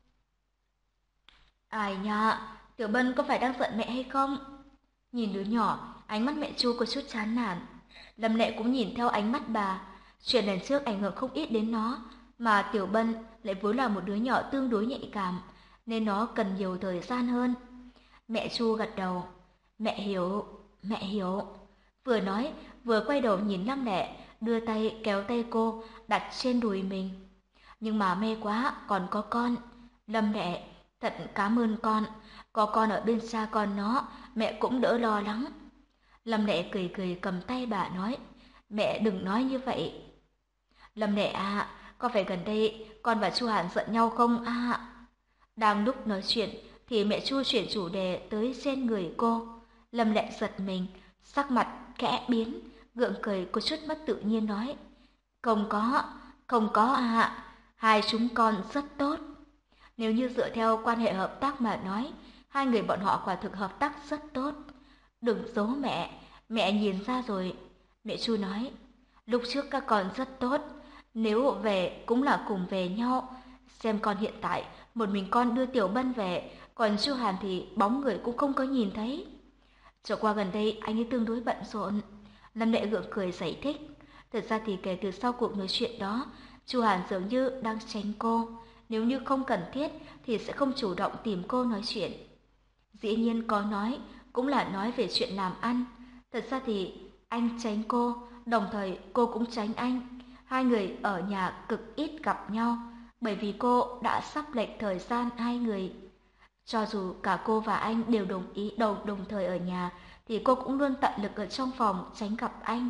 [SPEAKER 1] Ai nha, Tiểu Bân có phải đang giận mẹ hay không? Nhìn đứa nhỏ, ánh mắt mẹ Chu có chút chán nản. Lâm Lệ cũng nhìn theo ánh mắt bà. Chuyện lần trước ảnh hưởng không ít đến nó, mà Tiểu Bân lại vốn là một đứa nhỏ tương đối nhạy cảm, nên nó cần nhiều thời gian hơn. Mẹ Chu gật đầu. Mẹ hiểu, mẹ hiểu. Vừa nói, vừa quay đầu nhìn Lâm Lệ, đưa tay kéo tay cô, đặt trên đùi mình. Nhưng mà mê quá, còn có con. Lâm Lệ, thật cảm ơn con. Có con ở bên xa con nó, mẹ cũng đỡ lo lắng. Lâm Lệ cười cười cầm tay bà nói, mẹ đừng nói như vậy. Lâm Lệ à, có phải gần đây con và Chu Hàn giận nhau không à? Đang lúc nói chuyện thì mẹ Chu chuyển chủ đề tới trên người cô. Lâm Lệ giật mình, sắc mặt khẽ biến, gượng cười có chút mất tự nhiên nói, không có, không có à, hai chúng con rất tốt. Nếu như dựa theo quan hệ hợp tác mà nói, hai người bọn họ quả thực hợp tác rất tốt. Đừng giấu mẹ, mẹ nhìn ra rồi. Mẹ Chu nói, lúc trước các con rất tốt, nếu về cũng là cùng về nhau. Xem con hiện tại, một mình con đưa Tiểu Bân về, còn Chu Hàn thì bóng người cũng không có nhìn thấy. Trở qua gần đây anh ấy tương đối bận rộn. Lâm Lệ gượng cười giải thích. Thật ra thì kể từ sau cuộc nói chuyện đó, Chu Hàn dường như đang tránh cô. Nếu như không cần thiết thì sẽ không chủ động tìm cô nói chuyện. Dĩ nhiên có nói, cũng là nói về chuyện làm ăn. Thật ra thì anh tránh cô, đồng thời cô cũng tránh anh. Hai người ở nhà cực ít gặp nhau, bởi vì cô đã sắp lệch thời gian hai người. Cho dù cả cô và anh đều đồng ý đầu đồng thời ở nhà, thì cô cũng luôn tận lực ở trong phòng tránh gặp anh.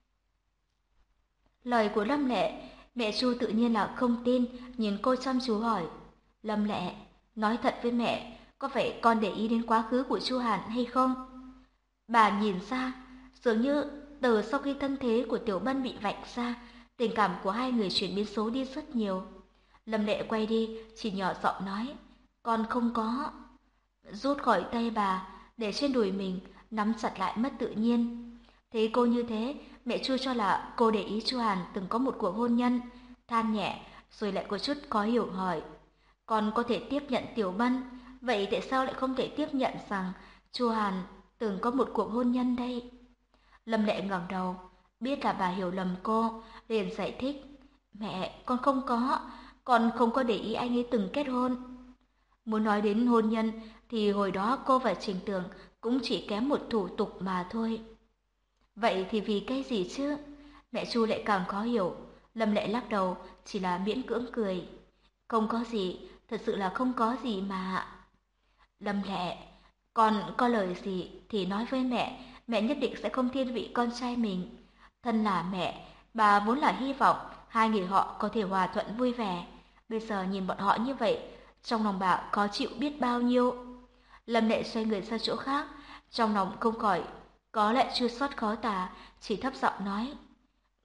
[SPEAKER 1] Lời của Lâm Lệ, mẹ Chu tự nhiên là không tin, nhìn cô chăm chú hỏi. Lâm Lệ, nói thật với mẹ, có phải con để ý đến quá khứ của Chu Hàn hay không? Bà nhìn ra, dường như từ sau khi thân thế của Tiểu Bân bị vạch ra, tình cảm của hai người chuyển biến xấu đi rất nhiều. Lâm Lệ quay đi, chỉ nhỏ giọng nói, con không có. Rút khỏi tay bà, để trên đùi mình, nắm chặt lại mất tự nhiên. Thấy cô như thế, mẹ Chu cho là cô để ý Chu Hàn từng có một cuộc hôn nhân, than nhẹ, rồi lại có chút khó hiểu hỏi. Con có thể tiếp nhận Tiểu Bân, vậy tại sao lại không thể tiếp nhận rằng Chu Hàn từng có một cuộc hôn nhân đây? Lâm Lệ ngẩng đầu, biết là bà hiểu lầm cô, liền giải thích. Mẹ, con không có, con không có để ý anh ấy từng kết hôn. Muốn nói đến hôn nhân thì hồi đó cô và Trình Tường cũng chỉ kém một thủ tục mà thôi. Vậy thì vì cái gì chứ? Mẹ Chu lại càng khó hiểu. Lâm Lệ lắc đầu, chỉ là miễn cưỡng cười. Không có gì, thật sự là không có gì mà. Lâm Lệ, con có lời gì thì nói với mẹ, mẹ nhất định sẽ không thiên vị con trai mình. Thân là mẹ, bà vốn là hy vọng hai người họ có thể hòa thuận vui vẻ. Bây giờ nhìn bọn họ như vậy, trong lòng bà khó chịu biết bao nhiêu. Lâm Lệ xoay người sang chỗ khác, trong lòng không khỏi có lại chua xót khó tả, chỉ thấp giọng nói.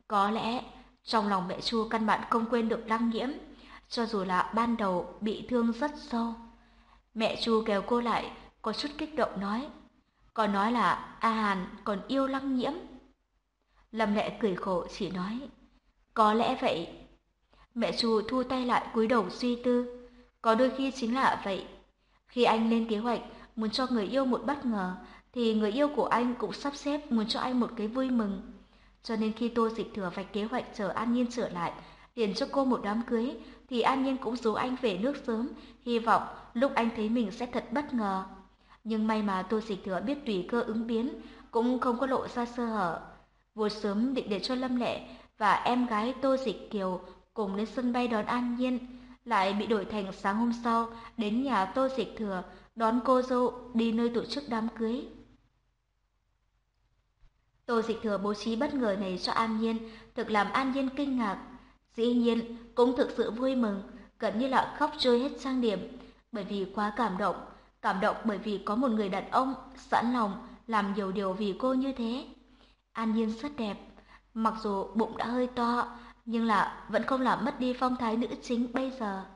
[SPEAKER 1] Có lẽ trong lòng mẹ Chu căn bản không quên được Lăng Nghiễm, cho dù là ban đầu bị thương rất sâu. Mẹ Chu kéo cô lại, có chút kích động nói, còn nói là A Hàn còn yêu Lăng Nghiễm. Lâm Lệ cười khổ chỉ nói, có lẽ vậy. Mẹ Chu thu tay lại cúi đầu suy tư, có đôi khi chính là vậy. Khi anh lên kế hoạch muốn cho người yêu một bất ngờ, thì người yêu của anh cũng sắp xếp muốn cho anh một cái vui mừng. Cho nên khi Tô Dịch Thừa vạch kế hoạch chờ An Nhiên trở lại, liền cho cô một đám cưới, thì An Nhiên cũng rủ anh về nước sớm, hy vọng lúc anh thấy mình sẽ thật bất ngờ. Nhưng may mà Tô Dịch Thừa biết tùy cơ ứng biến, cũng không có lộ ra sơ hở. Vốn sớm định để cho Lâm Lệ và em gái Tô Dịch Kiều cùng lên sân bay đón An Nhiên, lại bị đổi thành sáng hôm sau đến nhà Tô Dịch Thừa đón cô dâu đi nơi tổ chức đám cưới. Tô Dịch Thừa bố trí bất ngờ này cho An Nhiên, thực làm An Nhiên kinh ngạc. Dĩ nhiên cũng thực sự vui mừng, gần như là khóc trôi hết trang điểm, bởi vì quá cảm động, cảm động bởi vì có một người đàn ông sẵn lòng làm nhiều điều vì cô như thế. An Nhiên rất đẹp, mặc dù bụng đã hơi to, nhưng là vẫn không làm mất đi phong thái nữ chính bây giờ.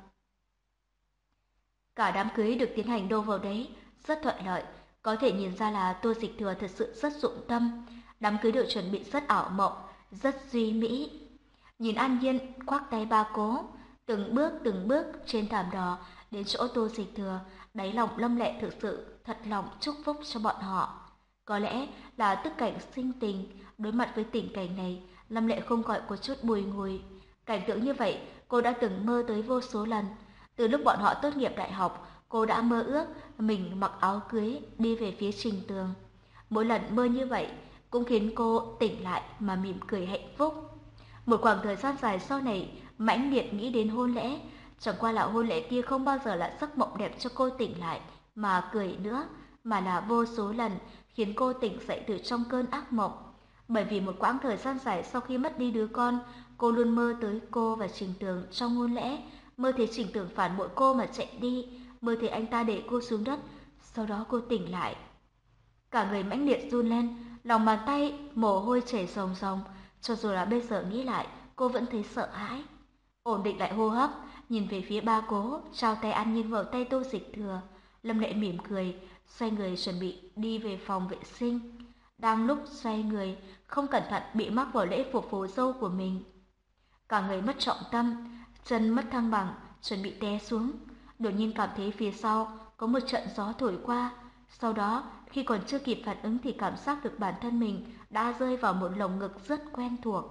[SPEAKER 1] Cả đám cưới được tiến hành đâu vào đấy, rất thuận lợi, có thể nhìn ra là Tô Dịch Thừa thật sự rất dụng tâm. Đám cưới được chuẩn bị rất ảo mộng, rất duy mỹ. Nhìn An Nhiên khoác tay ba cố, từng bước từng bước trên thảm đỏ đến chỗ Tô Dịch Thừa, đáy lòng Lâm Lệ thực sự thật lòng chúc phúc cho bọn họ. Có lẽ là tức cảnh sinh tình, đối mặt với tình cảnh này, Lâm Lệ không gọi có chút bùi ngùi. Cảnh tượng như vậy cô đã từng mơ tới vô số lần. Từ lúc bọn họ tốt nghiệp đại học, cô đã mơ ước mình mặc áo cưới đi về phía Trình Tường. Mỗi lần mơ như vậy cũng khiến cô tỉnh lại mà mỉm cười hạnh phúc. Một khoảng thời gian dài sau này, mãnh liệt nghĩ đến hôn lễ, chẳng qua là hôn lễ kia không bao giờ là giấc mộng đẹp cho cô tỉnh lại mà cười nữa, mà là vô số lần khiến cô tỉnh dậy từ trong cơn ác mộng. Bởi vì một quãng thời gian dài sau khi mất đi đứa con, cô luôn mơ tới cô và Trình Tường trong hôn lễ, mơ thấy Trình Tường phản bội cô mà chạy đi, mơ thấy anh ta để cô xuống đất, sau đó cô tỉnh lại. Cả người mãnh liệt run lên, lòng bàn tay mồ hôi chảy ròng ròng, cho dù là bây giờ nghĩ lại, cô vẫn thấy sợ hãi. Ổn định lại hô hấp, nhìn về phía ba cố, trao tay An Nhiên vào tay Tô Dịch Thừa. Lâm Lệ mỉm cười, xoay người chuẩn bị đi về phòng vệ sinh. Đang lúc xoay người, không cẩn thận bị mắc vào lễ phục phù dâu của mình. Cả người mất trọng tâm, chân mất thăng bằng, chuẩn bị té xuống. Đột nhiên cảm thấy phía sau có một trận gió thổi qua. Sau đó, khi còn chưa kịp phản ứng thì cảm giác được bản thân mình đã rơi vào một lồng ngực rất quen thuộc.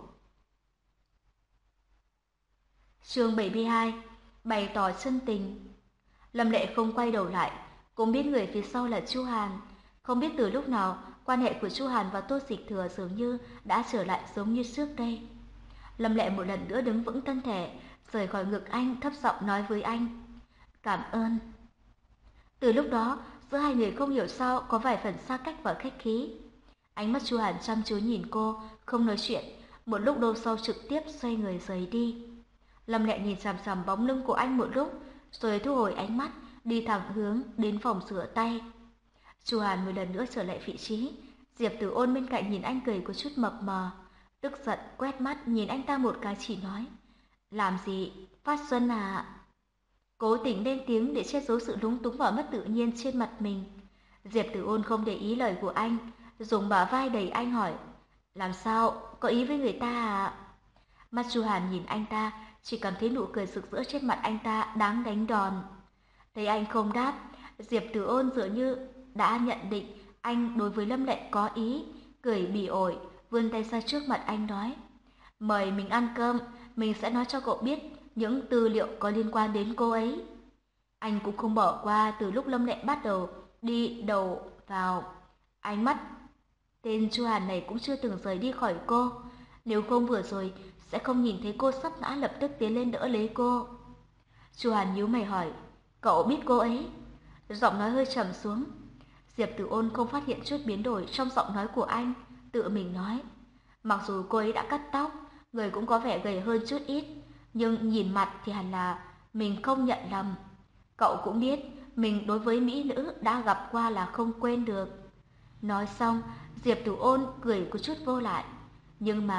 [SPEAKER 1] Chương bảy mươi hai, bày tỏ chân tình. Lâm Lệ không quay đầu lại, cũng biết người phía sau là Chu Hàn. Không biết từ lúc nào, quan hệ của Chu Hàn và Tô Dịch Thừa dường như đã trở lại giống như trước đây. Lâm Lệ một lần nữa đứng vững thân thể, rời khỏi ngực anh, thấp giọng nói với anh, cảm ơn. Từ lúc đó, giữa hai người không hiểu sao có vài phần xa cách và khách khí. Ánh mắt Chu Hàn chăm chú nhìn cô, không nói chuyện, một lúc lâu sau trực tiếp xoay người rời đi. Lâm Lệ nhìn chằm chằm bóng lưng của anh một lúc, rồi thu hồi ánh mắt, đi thẳng hướng đến phòng rửa tay. Chu Hàn một lần nữa trở lại vị trí, Diệp Tử Ôn bên cạnh nhìn anh cười có chút mập mờ, tức giận quét mắt nhìn anh ta một cái chỉ nói, làm gì, phát xuân à? Cố tình lên tiếng để che giấu sự lúng túng và mất tự nhiên trên mặt mình. Diệp Tử Ôn không để ý lời của anh, dùng bả vai đẩy anh hỏi, làm sao, có ý với người ta à? Mắt Chu Hàn nhìn anh ta, chỉ cảm thấy nụ cười rực rỡ trên mặt anh ta đáng đánh đòn. Thấy anh không đáp, Diệp Tử Ôn dường như đã nhận định anh đối với Lâm Lệ có ý, cười bỉ ổi, vươn tay ra trước mặt anh nói, mời mình ăn cơm, mình sẽ nói cho cậu biết những tư liệu có liên quan đến cô ấy. Anh cũng không bỏ qua từ lúc Lâm Lệ bắt đầu đi đầu vào. Ánh mắt tên Chu Hàn này cũng chưa từng rời đi khỏi cô. Nếu không vừa rồi sẽ không nhìn thấy cô sắp ngã lập tức tiến lên đỡ lấy cô. Chu Hàn nhíu mày hỏi, cậu biết cô ấy? Giọng nói hơi trầm xuống. Diệp Tử Ôn không phát hiện chút biến đổi trong giọng nói của anh, tự mình nói, mặc dù cô ấy đã cắt tóc, người cũng có vẻ gầy hơn chút ít, nhưng nhìn mặt thì hẳn là mình không nhận lầm. Cậu cũng biết mình đối với mỹ nữ đã gặp qua là không quên được. Nói xong, Diệp Tử Ôn cười có chút vô lại, nhưng mà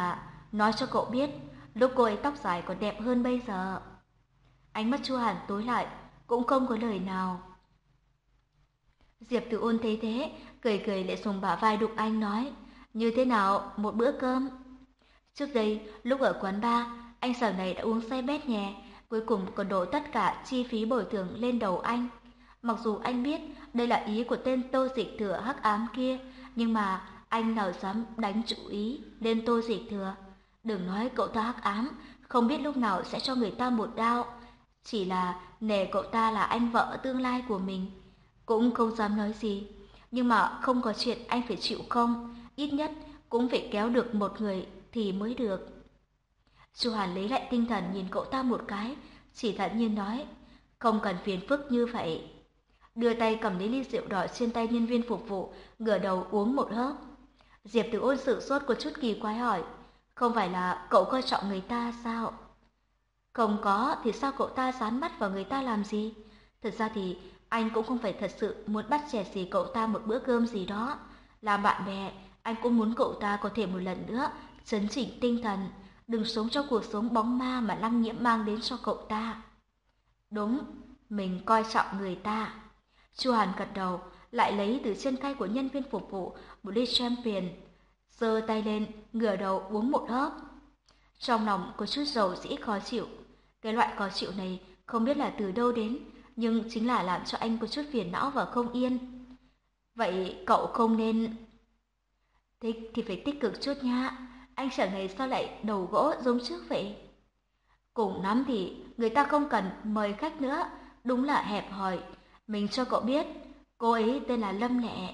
[SPEAKER 1] nói cho cậu biết, lúc cô ấy tóc dài còn đẹp hơn bây giờ. Ánh mắt Chu Hàn tối lại, cũng không có lời nào. Diệp Tử Ôn thấy thế, cười cười lại dùng bả vai đụng anh nói, như thế nào, một bữa cơm? Trước đây, lúc ở quán bar, anh sảng này đã uống say bét nhè, cuối cùng còn đổ tất cả chi phí bồi thường lên đầu anh. Mặc dù anh biết đây là ý của tên Tô Dịch Thừa hắc ám kia, nhưng mà anh nào dám đánh chủ ý lên Tô Dịch Thừa. Đừng nói cậu ta hắc ám, không biết lúc nào sẽ cho người ta một đao. Chỉ là nể cậu ta là anh vợ tương lai của mình, cũng không dám nói gì. Nhưng mà không có chuyện anh phải chịu không, ít nhất cũng phải kéo được một người thì mới được. Chu Hàn lấy lại tinh thần nhìn cậu ta một cái, chỉ thản nhiên nói, không cần phiền phức như vậy. Đưa tay cầm lấy ly rượu đỏ trên tay nhân viên phục vụ, ngửa đầu uống một hớp. Diệp Tử Ôn sửng sốt có chút kỳ quái hỏi, không phải là cậu coi trọng người ta sao? Không có thì sao cậu ta dán mắt vào người ta làm gì? Thật ra thì anh cũng không phải thật sự muốn bắt chẹt gì cậu ta một bữa cơm gì đó. Làm bạn bè, anh cũng muốn cậu ta có thể một lần nữa chấn chỉnh tinh thần, đừng sống trong cuộc sống bóng ma mà Lăng Nhiễm mang đến cho cậu ta. Đúng, mình coi trọng người ta. Chu Hàn gật đầu, lại lấy từ trên khay của nhân viên phục vụ một ly champagne, giơ tay lên, ngửa đầu uống một hớp. Trong lòng có chút dầu dĩ khó chịu. Cái loại khó chịu này không biết là từ đâu đến, nhưng chính là làm cho anh có chút phiền não và không yên. Vậy cậu không nên... Thích thì phải tích cực chút nha. Anh chẳng ngày sao lại đầu gỗ giống trước vậy? Cùng lắm thì người ta không cần mời khách nữa. Đúng là hẹp hòi. Mình cho cậu biết, cô ấy tên là Lâm Lệ.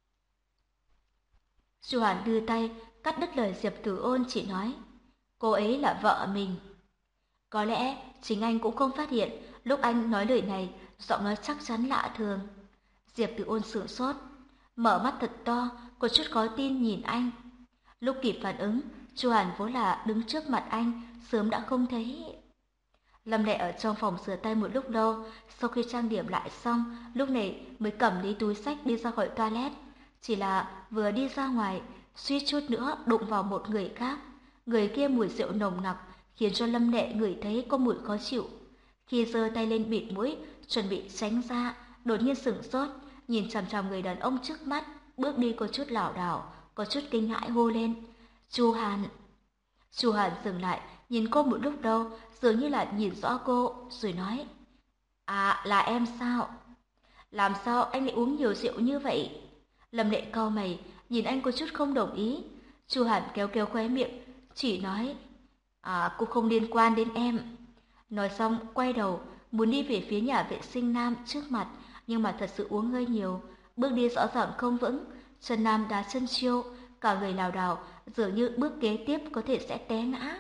[SPEAKER 1] Chu Hàn đưa tay cắt đứt lời Diệp Tử Ôn, chỉ nói, cô ấy là vợ mình. Có lẽ chính anh cũng không phát hiện lúc anh nói lời này, giọng nói chắc chắn lạ thường. Diệp Tử Ôn sửng sốt, mở mắt thật to, có chút khó tin nhìn anh. Lúc kịp phản ứng, Chu Hàn vốn là đứng trước mặt anh, sớm đã không thấy. Lâm Lệ ở trong phòng rửa tay một lúc lâu, sau khi trang điểm lại xong, lúc này mới cầm lấy túi xách đi ra khỏi toilet. Chỉ là vừa đi ra ngoài, suýt chút nữa đụng vào một người khác. Người kia mùi rượu nồng nặc, khiến cho Lâm Lệ ngửi thấy có mùi khó chịu. Khi giơ tay lên bịt mũi, chuẩn bị tránh ra, đột nhiên sửng sốt, nhìn chằm chằm người đàn ông trước mắt, bước đi có chút lảo đảo, có chút kinh hãi hô lên, Chu Hàn. Chu Hàn dừng lại, nhìn cô một lúc lâu, dường như là nhìn rõ cô, rồi nói, à, là em sao? Làm sao anh lại uống nhiều rượu như vậy? Lâm Lệ cau mày, nhìn anh có chút không đồng ý. Chu Hàn kéo kéo khóe miệng, chỉ nói, à, cũng không liên quan đến em. Nói xong, quay đầu, muốn đi về phía nhà vệ sinh nam trước mặt, nhưng mà thật sự uống hơi nhiều, bước đi rõ ràng không vững, chân nam đá chân chiêu, cả người lảo đảo, dường như bước kế tiếp có thể sẽ té ngã.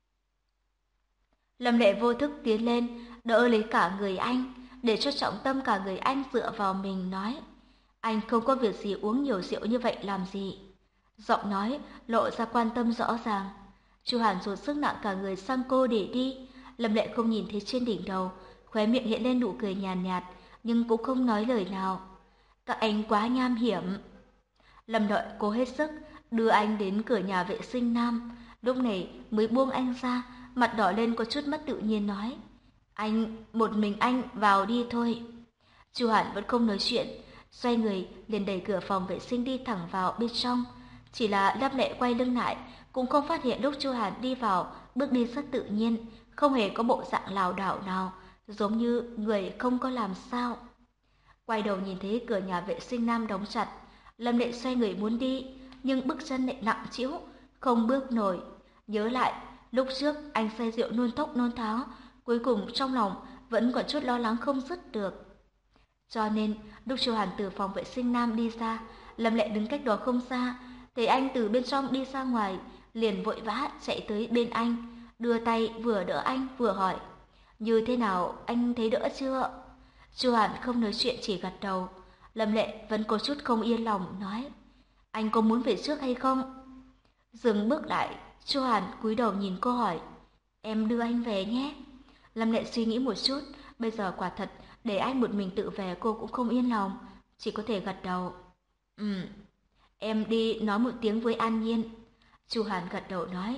[SPEAKER 1] Lâm Lệ vô thức tiến lên, đỡ lấy cả người anh, để cho trọng tâm cả người anh dựa vào mình, nói, anh không có việc gì uống nhiều rượu như vậy làm gì. Giọng nói lộ ra quan tâm rõ ràng. Chu Hàn dồn sức nặng cả người sang cô để đi. Lâm Lệ không nhìn thấy trên đỉnh đầu, khóe miệng hiện lên nụ cười nhàn nhạt, nhạt, nhưng cũng không nói lời nào. Các anh quá nham hiểm. Lâm Đợi cố hết sức đưa anh đến cửa nhà vệ sinh nam, lúc này mới buông anh ra, mặt đỏ lên có chút mất tự nhiên nói, anh, một mình anh vào đi thôi. Chu Hàn vẫn không nói chuyện, xoay người liền đẩy cửa phòng vệ sinh đi thẳng vào bên trong. Chỉ là Lâm Lệ quay lưng lại, cũng không phát hiện lúc Chu Hàn đi vào, bước đi rất tự nhiên, không hề có bộ dạng lảo đảo nào, giống như người không có làm sao. Quay đầu nhìn thấy cửa nhà vệ sinh nam đóng chặt, Lâm Lệ xoay người muốn đi, nhưng bước chân lại nặng trĩu, không bước nổi. Nhớ lại, lúc trước anh say rượu nôn thốc nôn tháo, cuối cùng trong lòng vẫn còn chút lo lắng không dứt được. Cho nên, lúc Chu Hàn từ phòng vệ sinh nam đi ra, Lâm Lệ đứng cách đó không xa, thấy anh từ bên trong đi ra ngoài, liền vội vã chạy tới bên anh, đưa tay vừa đỡ anh vừa hỏi, như thế nào, anh thấy đỡ chưa? Chu Hàn không nói chuyện, chỉ gật đầu. Lâm Lệ vẫn có chút không yên lòng, nói, anh có muốn về trước hay không? Dừng bước lại, Chu Hàn cúi đầu nhìn cô hỏi, em đưa anh về nhé. Lâm Lệ suy nghĩ một chút, bây giờ quả thật để anh một mình tự về cô cũng không yên lòng, chỉ có thể gật đầu. Ừ, em đi nói một tiếng với An Nhiên. Chu Hàn gật đầu nói,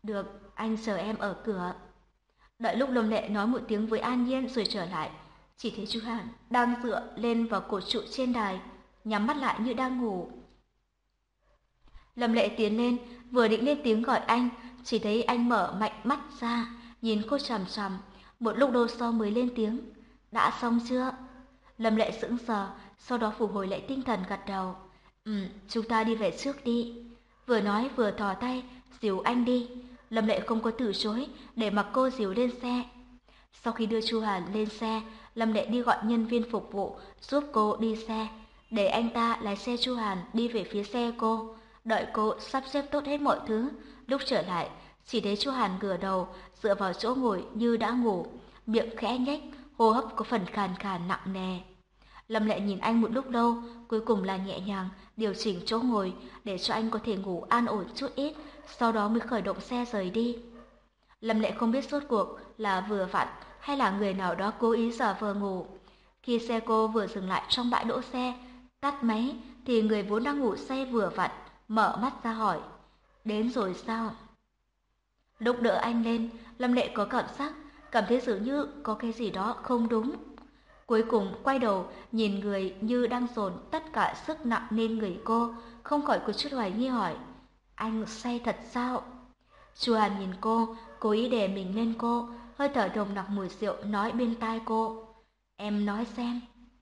[SPEAKER 1] Được, anh chờ em ở cửa. Đợi lúc Lâm Lệ nói một tiếng với An Nhiên rồi trở lại, chỉ thấy chú Hàn đang dựa lên vào cột trụ trên đài, nhắm mắt lại như đang ngủ. Lâm Lệ tiến lên, vừa định lên tiếng gọi anh, chỉ thấy anh mở mạnh mắt ra, nhìn cô chằm chằm, một lúc lâu sau mới lên tiếng. Đã xong chưa? Lâm Lệ sững sờ, sau đó phục hồi lại tinh thần gật đầu. Ừ, chúng ta đi về trước đi. Vừa nói vừa thò tay, dìu anh đi. Lâm Lệ không có từ chối, để mặc cô dìu lên xe. Sau khi đưa Chu Hàn lên xe, Lâm Lệ đi gọi nhân viên phục vụ giúp cô đi xe, để anh ta lái xe Chu Hàn đi về phía xe cô. Đợi cô sắp xếp tốt hết mọi thứ, lúc trở lại, chỉ thấy Chu Hàn ngửa đầu, dựa vào chỗ ngồi như đã ngủ, miệng khẽ nhếch, hô hấp có phần khàn khàn nặng nề. Lâm Lệ nhìn anh một lúc lâu, cuối cùng là nhẹ nhàng điều chỉnh chỗ ngồi để cho anh có thể ngủ an ổn chút ít, sau đó mới khởi động xe rời đi. Lâm Lệ không biết rốt cuộc là vừa vặn hay là người nào đó cố ý giả vờ ngủ. Khi xe cô vừa dừng lại trong bãi đỗ xe, tắt máy thì người vốn đang ngủ say vừa vặn mở mắt ra hỏi: "Đến rồi sao?" Lúc đỡ anh lên, Lâm Lệ có cảm giác cảm thấy dường như có cái gì đó không đúng. Cuối cùng quay đầu nhìn người như đang dồn tất cả sức nặng lên người cô, không khỏi có chút hoài nghi hỏi: "Anh say thật sao?" Chu Hàn nhìn cô, cố ý đè mình lên cô, hơi thở nồng nặc mùi rượu nói bên tai cô: "Em nói xem."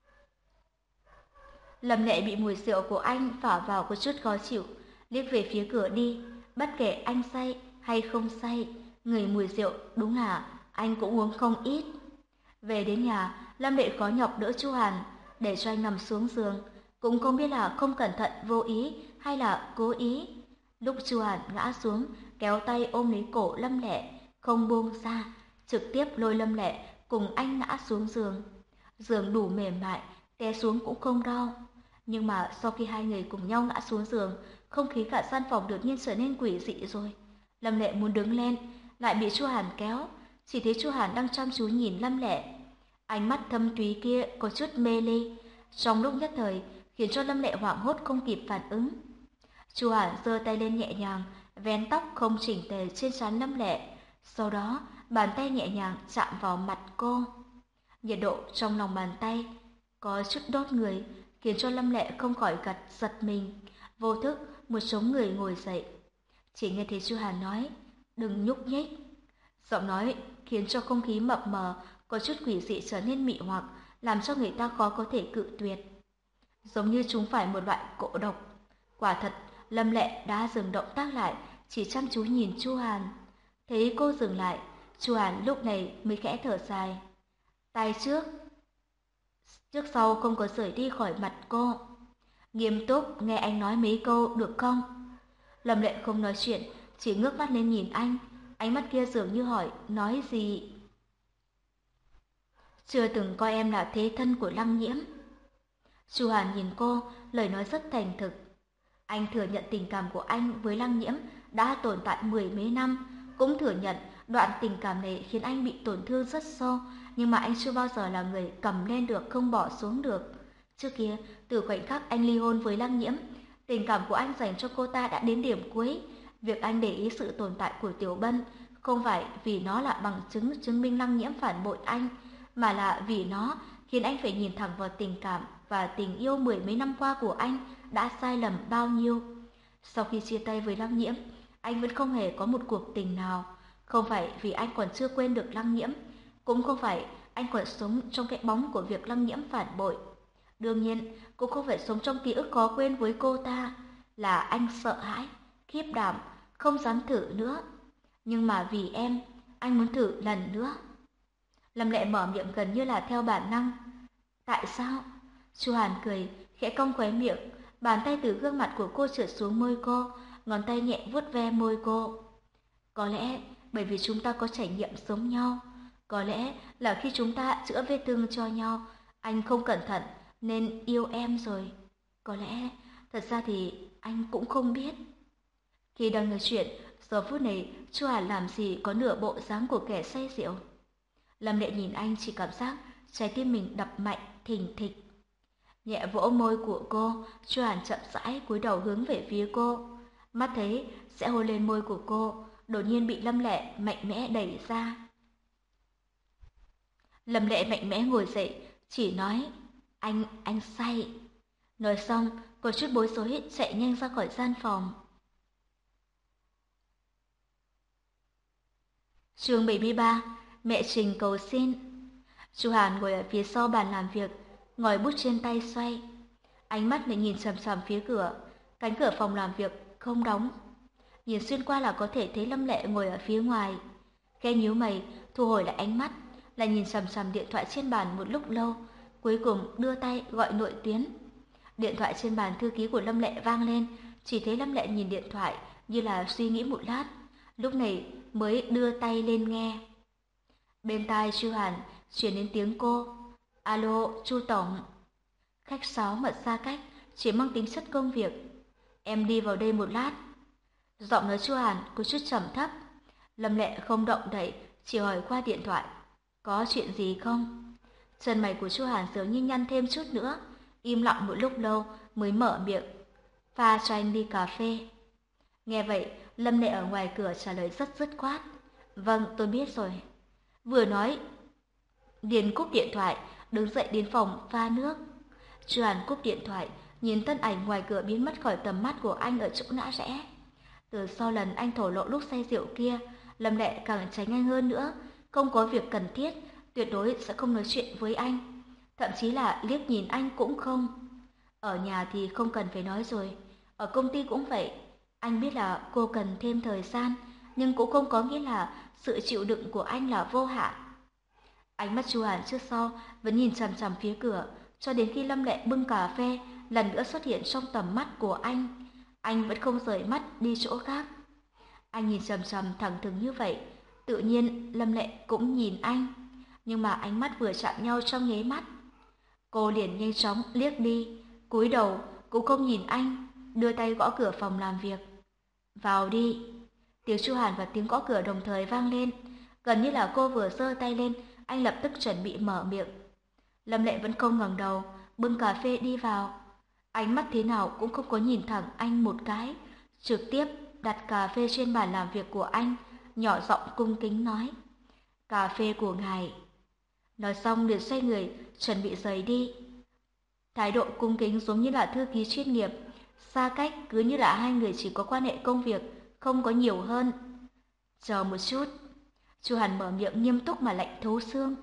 [SPEAKER 1] Lâm Lệ bị mùi rượu của anh phả vào có chút khó chịu, liếc về phía cửa đi, bất kể anh say hay không say, người mùi rượu đúng là anh cũng uống không ít. Về đến nhà, Lâm Lệ khó nhọc đỡ Chu Hàn, để cho anh nằm xuống giường, cũng không biết là không cẩn thận vô ý hay là cố ý. Lúc Chu Hàn ngã xuống, kéo tay ôm lấy cổ Lâm Lệ, không buông ra, trực tiếp lôi Lâm Lệ cùng anh ngã xuống giường. Giường đủ mềm mại, té xuống cũng không đau. Nhưng mà sau khi hai người cùng nhau ngã xuống giường, không khí cả gian phòng đột nhiên trở nên quỷ dị rồi. Lâm Lệ muốn đứng lên, lại bị Chu Hàn kéo. Chỉ thấy Chu Hàn đang chăm chú nhìn Lâm Lệ. Ánh mắt thâm thúy kia có chút mê ly, trong lúc nhất thời khiến cho Lâm Lệ hoảng hốt không kịp phản ứng. Chu Hàn giơ tay lên nhẹ nhàng, vén tóc không chỉnh tề trên trán Lâm Lệ. Sau đó, bàn tay nhẹ nhàng chạm vào mặt cô. Nhiệt độ trong lòng bàn tay có chút đốt người, khiến cho Lâm Lệ không khỏi gật giật mình, vô thức một chống người ngồi dậy. Chỉ nghe thấy Chu Hàn nói: "Đừng nhúc nhích." Giọng nói khiến cho không khí mập mờ có chút quỷ dị trở nên mị hoặc, làm cho người ta khó có thể cự tuyệt. Giống như chúng phải một loại cỗ độc. Quả thật, Lâm Lệ đã dừng động tác lại, chỉ chăm chú nhìn Chu Hàn. Thấy cô dừng lại, Chu Hàn lúc này mới khẽ thở dài. Tay trước, trước sau không có rời đi khỏi mặt cô. Nghiêm túc nghe anh nói mấy câu được không? Lâm Lệ không nói chuyện, chỉ ngước mắt lên nhìn anh. Ánh mắt kia dường như hỏi, nói gì? Chưa từng coi em là thế thân của Lăng Nhiễm. Chu Hàn nhìn cô, lời nói rất thành thực. Anh thừa nhận tình cảm của anh với Lăng Nhiễm đã tồn tại mười mấy năm, cũng thừa nhận đoạn tình cảm này khiến anh bị tổn thương rất sâu, nhưng mà anh chưa bao giờ là người cầm lên được không bỏ xuống được. Trước kia, từ khoảnh khắc anh ly hôn với Lăng Nhiễm, tình cảm của anh dành cho cô ta đã đến điểm cuối. Việc anh để ý sự tồn tại của Tiểu Bân không phải vì nó là bằng chứng chứng minh Lăng Nhiễm phản bội anh, mà là vì nó khiến anh phải nhìn thẳng vào tình cảm và tình yêu mười mấy năm qua của anh đã sai lầm bao nhiêu. Sau khi chia tay với Lăng Nhiễm, anh vẫn không hề có một cuộc tình nào. Không phải vì anh còn chưa quên được Lăng Nhiễm, cũng không phải anh còn sống trong cái bóng của việc Lăng Nhiễm phản bội. Đương nhiên, cũng không phải sống trong ký ức khó quên với cô ta, là anh sợ hãi, khiếp đảm, không dám thử nữa. Nhưng mà vì em, anh muốn thử lần nữa. Lâm Lệ mở miệng gần như là theo bản năng. Tại sao? Chu Hàn cười, khẽ cong khóe miệng, bàn tay từ gương mặt của cô trượt xuống môi cô, ngón tay nhẹ vuốt ve môi cô. Có lẽ bởi vì chúng ta có trải nghiệm giống nhau, có lẽ là khi chúng ta chữa vết thương cho nhau, anh không cẩn thận nên yêu em rồi. Có lẽ, thật ra thì anh cũng không biết. Khi đang nói chuyện, giờ phút này Chu Hàn làm gì có nửa bộ dáng của kẻ say rượu. Lâm Lệ nhìn anh chỉ cảm giác trái tim mình đập mạnh thình thịch. Nhẹ vỗ môi của cô, Chu Hàn chậm rãi cúi đầu hướng về phía cô. Mắt thấy sẽ hôn lên môi của cô, đột nhiên bị Lâm Lệ mạnh mẽ đẩy ra. Lâm Lệ mạnh mẽ ngồi dậy, chỉ nói, anh, anh say. Nói xong, có chút bối rối chạy nhanh ra khỏi gian phòng. Chương bảy mươi ba, mẹ Trình cầu xin. Chu Hàn ngồi ở phía sau bàn làm việc, ngòi bút trên tay xoay. Ánh mắt lại nhìn chằm chằm phía cửa, cánh cửa phòng làm việc không đóng. Nhìn xuyên qua là có thể thấy Lâm Lệ ngồi ở phía ngoài. Khẽ nhíu mày, thu hồi lại ánh mắt, lại nhìn chằm chằm điện thoại trên bàn một lúc lâu, cuối cùng đưa tay gọi nội tuyến. Điện thoại trên bàn thư ký của Lâm Lệ vang lên, chỉ thấy Lâm Lệ nhìn điện thoại như là suy nghĩ một lát, lúc này mới đưa tay lên nghe. Bên tai Chu Hàn truyền đến tiếng cô, alo, Chu tổng. Khách sáo mật xa cách, chỉ mang tính chất công việc. Em đi vào đây một lát. Giọng nói Chu Hàn có chút trầm thấp. Lâm Lệ không động đậy, chỉ hỏi qua điện thoại, có chuyện gì không? Chân mày của Chu Hàn dường như nhăn thêm chút nữa, im lặng một lúc lâu mới mở miệng, pha cho anh ly cà phê. Nghe vậy, Lâm Lệ ở ngoài cửa trả lời rất dứt khoát, vâng, tôi biết rồi. Vừa nói, liền cúp điện thoại, đứng dậy đến phòng pha nước. Chu Hàn cúp điện thoại, nhìn thân ảnh ngoài cửa biến mất khỏi tầm mắt của anh ở chỗ ngã rẽ. Từ sau lần anh thổ lộ lúc say rượu kia, Lâm Lệ càng tránh anh hơn nữa, không có việc cần thiết, tuyệt đối sẽ không nói chuyện với anh, thậm chí là liếc nhìn anh cũng không. Ở nhà thì không cần phải nói rồi, ở công ty cũng vậy. Anh biết là cô cần thêm thời gian, nhưng cũng không có nghĩa là sự chịu đựng của anh là vô hạn. Ánh mắt Chu Hàn trước sau vẫn nhìn chằm chằm phía cửa, cho đến khi Lâm Lệ bưng cà phê lần nữa xuất hiện trong tầm mắt của anh, anh vẫn không rời mắt đi chỗ khác. Anh nhìn chằm chằm thẳng thừng như vậy, tự nhiên Lâm Lệ cũng nhìn anh, nhưng mà ánh mắt vừa chạm nhau trong nháy mắt, cô liền nhanh chóng liếc đi, cúi đầu cũng không nhìn anh, đưa tay gõ cửa phòng làm việc. Vào đi. Tiếng Chu Hàn và tiếng gõ cửa đồng thời vang lên, gần như là cô vừa giơ tay lên, anh lập tức chuẩn bị mở miệng. Lâm Lệ vẫn không ngẩng đầu, bưng cà phê đi vào. Ánh mắt thế nào cũng không có nhìn thẳng anh một cái, trực tiếp đặt cà phê trên bàn làm việc của anh, nhỏ giọng cung kính nói, cà phê của ngài. Nói xong liền xoay người, chuẩn bị rời đi. Thái độ cung kính giống như là thư ký chuyên nghiệp, xa cách cứ như là hai người chỉ có quan hệ công việc, không có nhiều hơn. Chờ một chút. Chu Hàn mở miệng nghiêm túc mà lạnh thấu xương.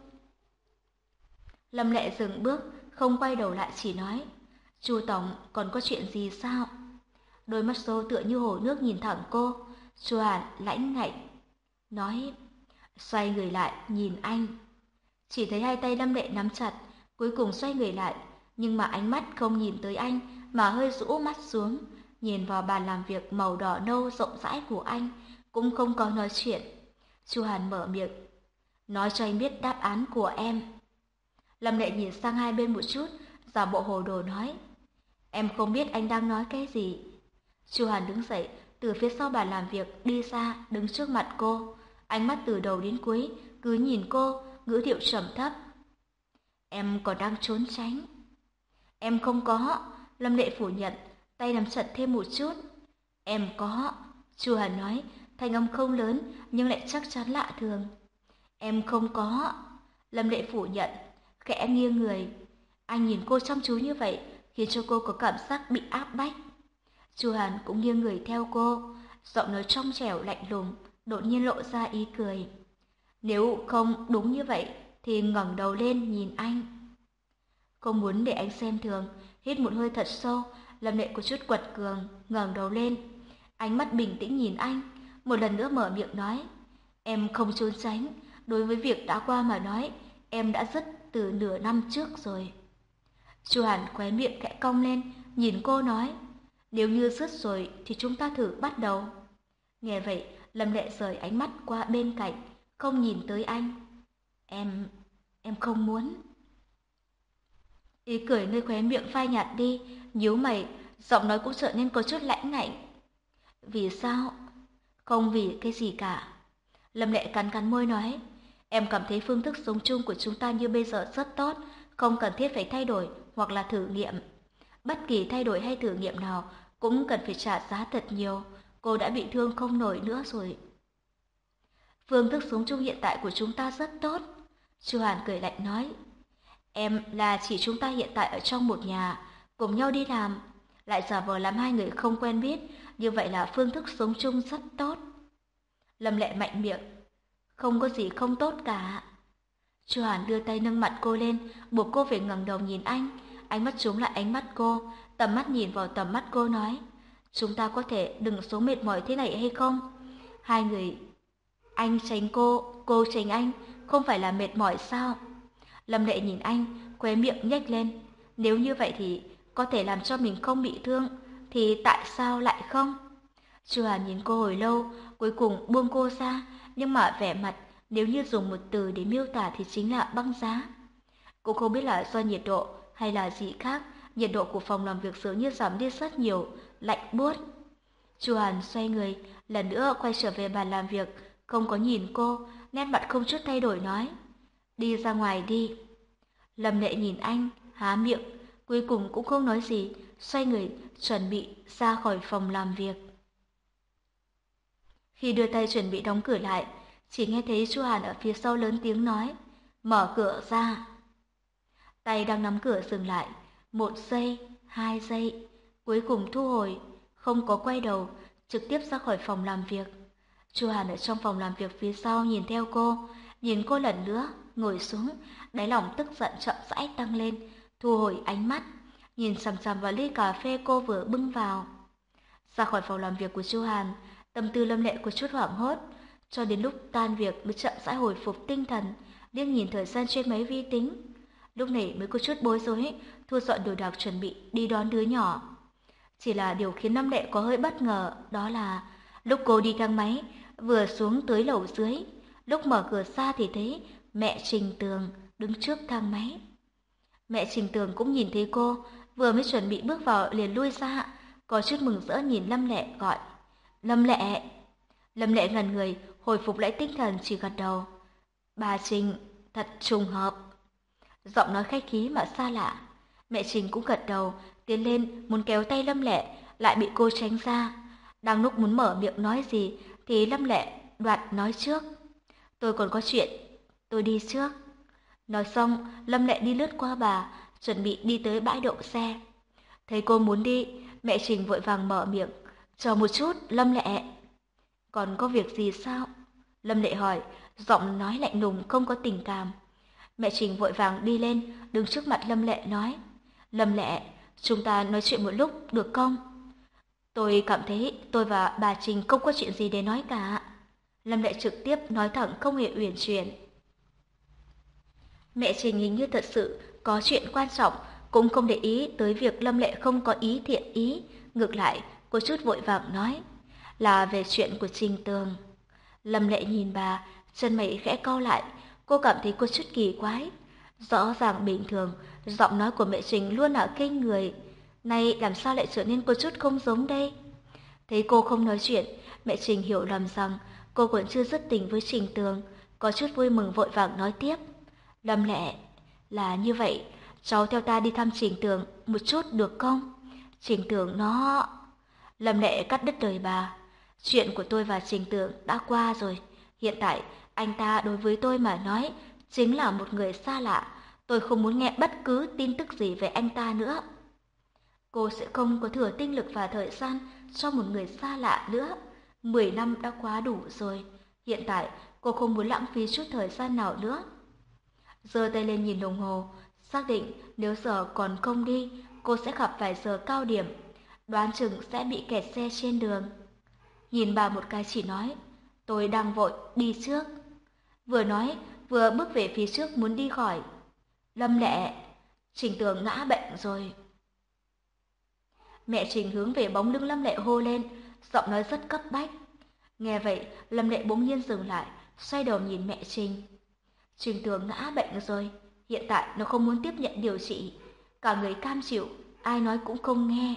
[SPEAKER 1] Lâm Lệ dừng bước, không quay đầu lại chỉ nói, Chu tổng, còn có chuyện gì sao? Đôi mắt xô tựa như hồ nước nhìn thẳng cô. Chu Hàn lãnh ngạnh nói, xoay người lại nhìn anh. Chỉ thấy hai tay Lâm Lệ nắm chặt, cuối cùng xoay người lại, nhưng mà ánh mắt không nhìn tới anh mà hơi rũ mắt xuống, nhìn vào bàn làm việc màu đỏ nâu rộng rãi của anh, cũng không có nói chuyện. Chu Hàn mở miệng, nói cho anh biết đáp án của em. Lâm Lệ nhìn sang hai bên một chút, giả bộ hồ đồ nói, em không biết anh đang nói cái gì. Chu Hàn đứng dậy, từ phía sau bàn làm việc đi ra, đứng trước mặt cô, ánh mắt từ đầu đến cuối cứ nhìn cô, ngữ điệu trầm thấp. Em còn đang trốn tránh. Em không có. Lâm Lệ phủ nhận, tay nắm chặt thêm một chút. Em có. Chu Hàn nói, thanh âm không lớn nhưng lại chắc chắn lạ thường. Em không có. Lâm Lệ phủ nhận, khẽ nghiêng người. Anh nhìn cô chăm chú như vậy khiến cho cô có cảm giác bị áp bách. Chu Hàn cũng nghiêng người theo cô, giọng nói trong trẻo lạnh lùng, đột nhiên lộ ra ý cười. Nếu không đúng như vậy thì ngẩng đầu lên nhìn anh. Không muốn để anh xem thường, hít một hơi thật sâu, Lâm Lệ có chút quật cường, ngẩng đầu lên, ánh mắt bình tĩnh nhìn anh, một lần nữa mở miệng nói, em không trốn tránh, đối với việc đã qua mà nói, em đã dứt từ nửa năm trước rồi. Chu Hàn khóe miệng khẽ cong lên, nhìn cô nói, nếu như dứt rồi thì chúng ta thử bắt đầu. Nghe vậy, Lâm Lệ rời ánh mắt qua bên cạnh, không nhìn tới anh. Em, em không muốn. Ý cười nơi khóe miệng phai nhạt đi, nhíu mày, giọng nói cũng trở nên có chút lãnh ngạnh. Vì sao? Không vì cái gì cả. Lâm Lệ cắn cắn môi nói, em cảm thấy phương thức sống chung của chúng ta như bây giờ rất tốt, không cần thiết phải thay đổi hoặc là thử nghiệm. Bất kỳ thay đổi hay thử nghiệm nào cũng cần phải trả giá thật nhiều, cô đã bị thương không nổi nữa rồi. Phương thức sống chung hiện tại của chúng ta rất tốt. Chu Hàn cười lạnh nói. Em là chỉ chúng ta hiện tại ở trong một nhà, cùng nhau đi làm, lại giả vờ làm hai người không quen biết, như vậy là phương thức sống chung rất tốt. Lâm Lệ mạnh miệng. Không có gì không tốt cả. Chu Hàn đưa tay nâng mặt cô lên, buộc cô phải ngẩng đầu nhìn anh. Ánh mắt trúng lại ánh mắt cô, tầm mắt nhìn vào tầm mắt cô nói. Chúng ta có thể đừng sống mệt mỏi thế này hay không? Hai người, anh tránh cô, cô tránh anh, không phải là mệt mỏi sao? Lâm Lệ nhìn anh, khóe miệng nhếch lên. Nếu như vậy thì có thể làm cho mình không bị thương, thì tại sao lại không? Chu Hàn nhìn cô hồi lâu, cuối cùng buông cô ra, nhưng mà vẻ mặt nếu như dùng một từ để miêu tả thì chính là băng giá. Cũng không biết là do nhiệt độ hay là gì khác, nhiệt độ của phòng làm việc dường như giảm đi rất nhiều, lạnh buốt. Chu Hàn xoay người, lần nữa quay trở về bàn làm việc, không có nhìn cô, nét mặt không chút thay đổi nói. Đi ra ngoài đi. Lâm Lệ nhìn anh, há miệng, cuối cùng cũng không nói gì, xoay người, chuẩn bị ra khỏi phòng làm việc. Khi đưa tay chuẩn bị đóng cửa lại, chỉ nghe thấy Chu Hàn ở phía sau lớn tiếng nói, mở cửa ra. Tay đang nắm cửa dừng lại, một giây, hai giây, cuối cùng thu hồi, không có quay đầu, trực tiếp ra khỏi phòng làm việc. Chu Hàn ở trong phòng làm việc phía sau nhìn theo cô, nhìn cô lần nữa, ngồi xuống, đáy lòng tức giận chậm rãi tăng lên, thu hồi ánh mắt, nhìn chằm chằm vào ly cà phê cô vừa bưng vào. Ra khỏi phòng làm việc của Chu Hàn, tâm tư Lâm Lệ có chút hoảng hốt, cho đến lúc tan việc mới chậm rãi hồi phục tinh thần, liếc nhìn thời gian trên máy vi tính. Lúc này mới có chút bối rối, thu dọn đồ đạc chuẩn bị đi đón đứa nhỏ. Chỉ là điều khiến Lâm Lệ có hơi bất ngờ, đó là lúc cô đi thang máy, vừa xuống tới lầu dưới, lúc mở cửa ra thì thấy mẹ Trình Tường đứng trước thang máy. Mẹ Trình Tường cũng nhìn thấy cô, vừa mới chuẩn bị bước vào liền lui ra, có chút mừng rỡ nhìn Lâm Lệ gọi. Lâm Lệ! Lâm Lệ ngẩn người, hồi phục lại tinh thần chỉ gật đầu. Bà Trình, thật trùng hợp. Giọng nói khách khí mà xa lạ. Mẹ Trình cũng gật đầu, tiến lên muốn kéo tay Lâm Lệ, lại bị cô tránh ra. Đang lúc muốn mở miệng nói gì thì Lâm Lệ đoạt nói trước. Tôi còn có chuyện, tôi đi trước. Nói xong, Lâm Lệ đi lướt qua bà, chuẩn bị đi tới bãi đậu xe. Thấy cô muốn đi, mẹ Trình vội vàng mở miệng. Chờ một chút, Lâm Lệ. Còn có việc gì sao? Lâm Lệ hỏi, giọng nói lạnh lùng không có tình cảm. Mẹ Trình vội vàng đi lên, đứng trước mặt Lâm Lệ nói. Lâm Lệ, chúng ta nói chuyện một lúc được không? Tôi cảm thấy tôi và bà Trình không có chuyện gì để nói cả. Lâm Lệ trực tiếp nói thẳng không hề uyển chuyển. Mẹ Trình hình như thật sự có chuyện quan trọng, cũng không để ý tới việc Lâm Lệ không có ý thiện ý. Ngược lại, cô chút vội vàng nói. Là về chuyện của Trình Tường. Lâm Lệ nhìn bà, chân mày khẽ cau lại, cô cảm thấy có chút kỳ quái. Rõ ràng bình thường, giọng nói của mẹ Trình luôn là kinh người, nay làm sao lại trở nên có chút không giống đây? Thấy cô không nói chuyện, mẹ Trình hiểu lầm rằng cô còn chưa dứt tình với Trình Tường, có chút vui mừng vội vàng nói tiếp. Lâm Lệ, là như vậy, cháu theo ta đi thăm Trình Tường một chút được không? Trình Tường nó... Lâm Lệ cắt đứt lời bà. Chuyện của tôi và Trình Tường đã qua rồi. Hiện tại, anh ta đối với tôi mà nói, chính là một người xa lạ. Tôi không muốn nghe bất cứ tin tức gì về anh ta nữa. Cô sẽ không có thừa tinh lực và thời gian cho một người xa lạ nữa. Mười năm đã quá đủ rồi. Hiện tại, cô không muốn lãng phí chút thời gian nào nữa. Giơ tay lên nhìn đồng hồ, xác định nếu giờ còn không đi, cô sẽ gặp phải giờ cao điểm. Đoán chừng sẽ bị kẹt xe trên đường. Nhìn bà một cái chỉ nói, tôi đang vội, đi trước. Vừa nói, vừa bước về phía trước muốn đi khỏi. Lâm Lệ, Trình Tường ngã bệnh rồi. Mẹ Trình hướng về bóng lưng Lâm Lệ hô lên, giọng nói rất cấp bách. Nghe vậy, Lâm Lệ bỗng nhiên dừng lại, xoay đầu nhìn mẹ Trình. Trình Tường ngã bệnh rồi, hiện tại nó không muốn tiếp nhận điều trị. Cả người cam chịu, ai nói cũng không nghe.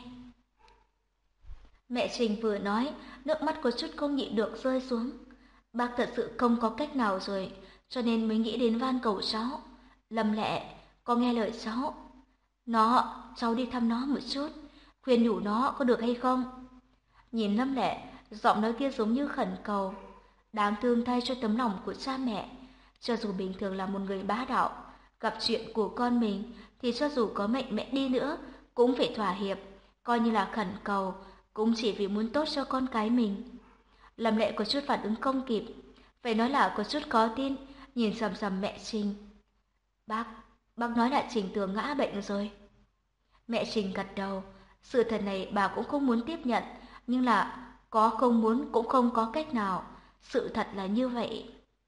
[SPEAKER 1] Mẹ Trình vừa nói, nước mắt có chút không nhịn được rơi xuống. Bác thật sự không có cách nào rồi, cho nên mới nghĩ đến van cầu cháu. Lâm Lệ, có nghe lời cháu. Nó, cháu đi thăm nó một chút, khuyên nhủ nó có được hay không? Nhìn Lâm Lệ, giọng nói kia giống như khẩn cầu. Đáng thương thay cho tấm lòng của cha mẹ. Cho dù bình thường là một người bá đạo, gặp chuyện của con mình thì cho dù có mạnh mẽ đi nữa cũng phải thỏa hiệp, coi như là khẩn cầu, cũng chỉ vì muốn tốt cho con cái mình. Lâm Lệ có chút phản ứng không kịp, phải nói là có chút khó tin, nhìn sầm sầm mẹ Trình. Bác, bác nói là Trình Tường ngã bệnh rồi. Mẹ Trình gật đầu, sự thật này bà cũng không muốn tiếp nhận, nhưng là có không muốn cũng không có cách nào, sự thật là như vậy.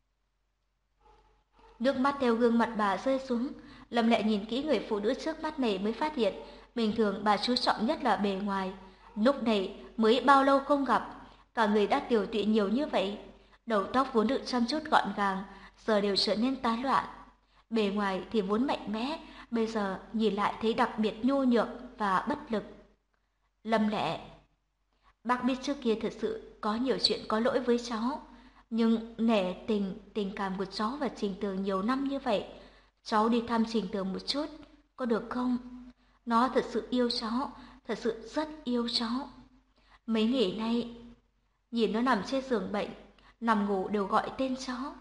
[SPEAKER 1] Nước mắt theo gương mặt bà rơi xuống, Lâm Lệ nhìn kỹ người phụ nữ trước mắt này mới phát hiện, bình thường bà chú trọng nhất là bề ngoài, lúc này mới bao lâu không gặp, cả người đã tiều tụy nhiều như vậy, đầu tóc vốn được chăm chút gọn gàng, giờ đều trở nên tán loạn. Bề ngoài thì vốn mạnh mẽ, bây giờ nhìn lại thấy đặc biệt nhu nhược và bất lực. Lâm Lệ, bác biết trước kia thật sự có nhiều chuyện có lỗi với cháu, nhưng nể tình, tình cảm của cháu và Trình Tường nhiều năm như vậy, cháu đi thăm Trình Tường một chút, có được không? Nó thật sự yêu cháu, thật sự rất yêu cháu. Mấy ngày nay, nhìn nó nằm trên giường bệnh, nằm ngủ đều gọi tên cháu.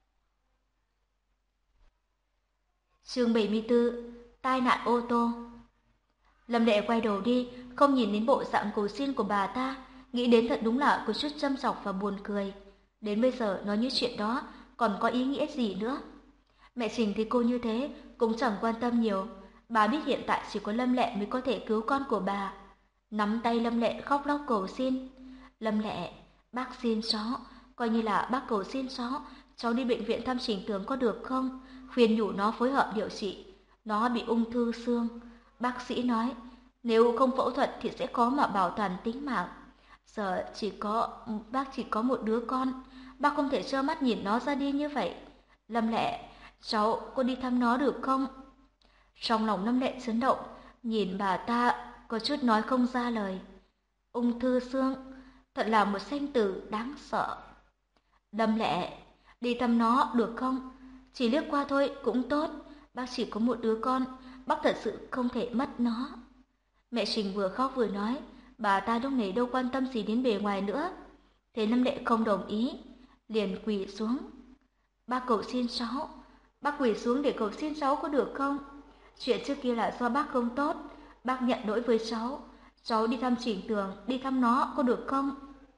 [SPEAKER 1] Chương bảy mươi tư, tai nạn ô tô. Lâm Lệ quay đầu đi, không nhìn đến bộ dạng cầu xin của bà ta, nghĩ đến thật đúng là có chút châm chọc và buồn cười. Đến bây giờ nói những chuyện đó còn có ý nghĩa gì nữa? Mẹ Trình thấy cô như thế cũng chẳng quan tâm nhiều, bà biết hiện tại chỉ có Lâm Lệ mới có thể cứu con của bà. Nắm tay Lâm Lệ khóc lóc cầu xin. Lâm Lệ, bác xin cháu, coi như là bác cầu xin cháu, cháu đi bệnh viện thăm Trình Tường có được không? Khuyên nhủ nó phối hợp điều trị, nó bị ung thư xương. Bác sĩ nói, nếu không phẫu thuật thì sẽ khó mà bảo toàn tính mạng. Giờ chỉ có, bác chỉ có một đứa con, bác không thể trơ mắt nhìn nó ra đi như vậy. Lâm Lệ, cháu có đi thăm nó được không? Trong lòng Lâm Lệ chấn động, nhìn bà ta có chút nói không ra lời. Ung thư xương, thật là một danh từ đáng sợ. Lâm Lệ, đi thăm nó được không? Chỉ liếc qua thôi cũng tốt, bác chỉ có một đứa con, bác thật sự không thể mất nó. Mẹ Trình vừa khóc vừa nói, bà ta lúc này đâu quan tâm gì đến bề ngoài nữa. Thế Lâm Lệ không đồng ý, liền quỳ xuống. Bác cầu xin cháu, bác quỳ xuống để cầu xin cháu có được không? Chuyện trước kia là do bác không tốt, bác nhận lỗi với cháu. Cháu đi thăm Trình Tường, đi thăm nó có được không?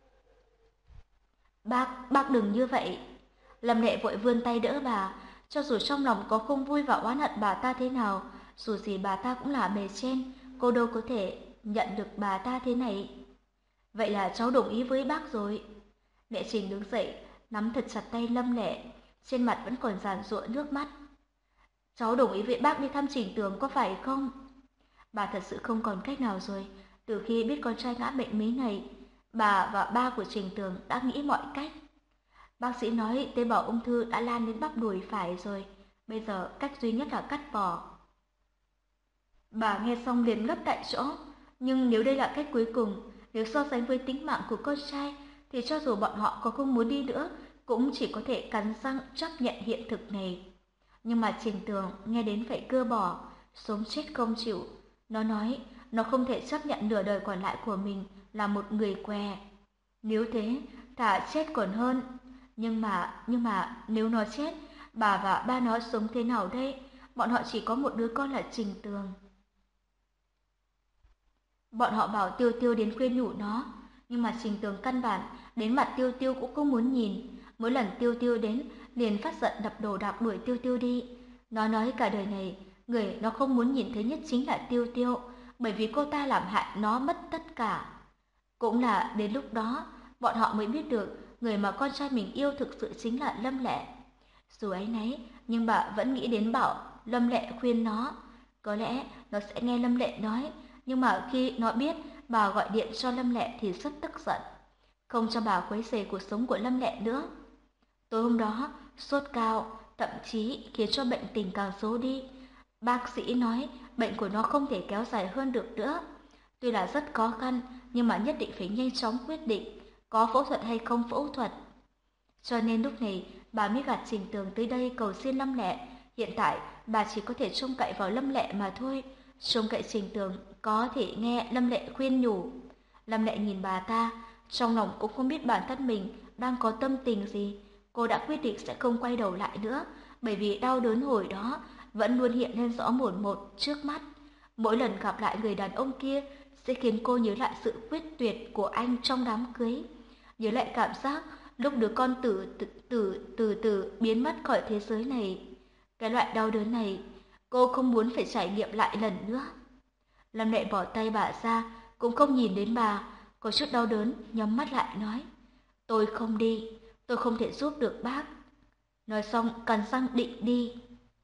[SPEAKER 1] Bác, bác đừng như vậy. Lâm Lệ vội vươn tay đỡ bà, cho dù trong lòng có không vui và oán hận bà ta thế nào, dù gì bà ta cũng là bề trên, cô đâu có thể nhận được bà ta thế này. Vậy là cháu đồng ý với bác rồi. Mẹ Trình đứng dậy, nắm thật chặt tay Lâm Lệ, trên mặt vẫn còn giàn giụa nước mắt. Cháu đồng ý với bác đi thăm Trình Tường có phải không? Bà thật sự không còn cách nào rồi, từ khi biết con trai ngã bệnh mấy ngày, bà và ba của Trình Tường đã nghĩ mọi cách. Bác sĩ nói tế bào ung thư đã lan đến bắp đùi phải rồi, bây giờ cách duy nhất là cắt bỏ. Bà nghe xong liền ngất tại chỗ, nhưng nếu đây là cách cuối cùng, nếu so sánh với tính mạng của con trai, thì cho dù bọn họ có không muốn đi nữa, cũng chỉ có thể cắn răng chấp nhận hiện thực này. Nhưng mà Trình Tường nghe đến phải cưa bỏ, sống chết không chịu. Nó nói nó không thể chấp nhận nửa đời còn lại của mình là một người què. Nếu thế, thà chết còn hơn. Nhưng mà, nhưng mà nếu nó chết, bà và ba nó sống thế nào đây? Bọn họ chỉ có một đứa con là Trình Tường. Bọn họ bảo Tiêu Tiêu đến khuyên nhủ nó, nhưng mà Trình Tường căn bản đến mặt Tiêu Tiêu cũng không muốn nhìn. Mỗi lần Tiêu Tiêu đến, liền phát giận đập đồ đạc đuổi Tiêu Tiêu đi. Nó nói cả đời này, người nó không muốn nhìn thấy nhất chính là Tiêu Tiêu, bởi vì cô ta làm hại nó mất tất cả. Cũng là đến lúc đó, bọn họ mới biết được người mà con trai mình yêu thực sự chính là Lâm Lệ. Dù ấy nấy, nhưng bà vẫn nghĩ đến bảo Lâm Lệ khuyên nó. Có lẽ nó sẽ nghe Lâm Lệ nói, nhưng mà khi nó biết bà gọi điện cho Lâm Lệ thì rất tức giận, không cho bà quấy rầy cuộc sống của Lâm Lệ nữa. Tối hôm đó, sốt cao, thậm chí khiến cho bệnh tình càng xấu đi. Bác sĩ nói bệnh của nó không thể kéo dài hơn được nữa. Tuy là rất khó khăn, nhưng mà nhất định phải nhanh chóng quyết định có phẫu thuật hay không phẫu thuật. Cho nên lúc này bà mới gạt Trình Tường tới đây cầu xin Lâm Lệ. Hiện tại bà chỉ có thể trông cậy vào Lâm Lệ mà thôi. Trông cậy Trình Tường có thể nghe Lâm Lệ khuyên nhủ. Lâm Lệ nhìn bà ta, trong lòng cũng không biết bản thân mình đang có tâm tình gì, cô đã quyết định sẽ không quay đầu lại nữa, bởi vì đau đớn hồi đó vẫn luôn hiện lên rõ mồn một trước mắt. Mỗi lần gặp lại người đàn ông kia sẽ khiến cô nhớ lại sự quyết tuyệt của anh trong đám cưới, nhớ lại cảm giác lúc đứa con từ từ từ từ từ biến mất khỏi thế giới này. Cái loại đau đớn này, cô không muốn phải trải nghiệm lại lần nữa. Lâm Lệ bỏ tay bà ra, cũng không nhìn đến bà, có chút đau đớn, nhắm mắt lại nói, tôi không đi, tôi không thể giúp được bác. Nói xong cắn răng định đi.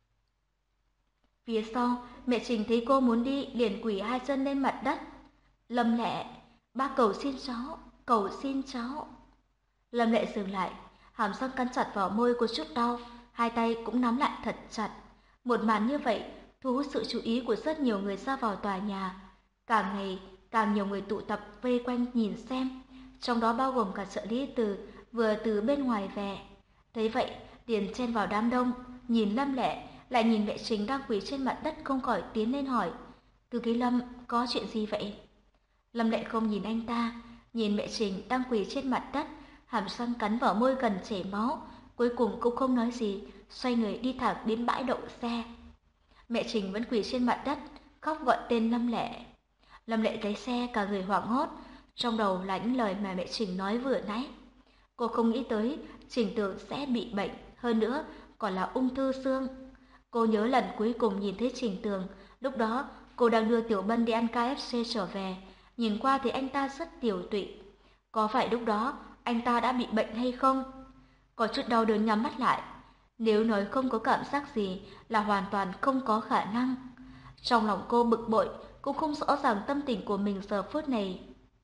[SPEAKER 1] Phía sau, mẹ Trình thấy cô muốn đi, liền quỳ hai chân lên mặt đất. Lâm Lệ, bác cầu xin cháu, cầu xin cháu. Lâm Lệ dừng lại, hàm răng cắn chặt vào môi có chút đau, hai tay cũng nắm lại thật chặt. Một màn như vậy thu hút sự chú ý của rất nhiều người ra vào tòa nhà. Càng ngày, càng nhiều người tụ tập vây quanh nhìn xem, trong đó bao gồm cả trợ lý từ vừa từ bên ngoài về. Thấy vậy, liền chen vào đám đông, nhìn Lâm Lệ, lại nhìn mẹ Trình đang quỳ trên mặt đất không khỏi tiến lên hỏi, Thư ký Lâm, có chuyện gì vậy? Lâm Lệ không nhìn anh ta, nhìn mẹ Trình đang quỳ trên mặt đất, hàm răng cắn vào môi gần chảy máu, cuối cùng cũng không nói gì, xoay người đi thẳng đến bãi đậu xe. Mẹ Trình vẫn quỳ trên mặt đất, khóc gọi tên Lâm Lệ. Lâm Lệ thấy xe cả người hoảng hốt, trong đầu là những lời mà mẹ Trình nói vừa nãy. Cô không nghĩ tới Trình Tường sẽ bị bệnh, hơn nữa còn là ung thư xương. Cô nhớ lần cuối cùng nhìn thấy Trình Tường, lúc đó cô đang đưa Tiểu Bân đi ăn ca ép xê trở về, nhìn qua thì anh ta rất tiều tụy. Có phải lúc đó anh ta đã bị bệnh hay không? Có chút đau đớn nhắm mắt lại. Nếu nói không có cảm giác gì là hoàn toàn không có khả năng. Trong lòng cô bực bội, cũng không rõ ràng tâm tình của mình giờ phút này.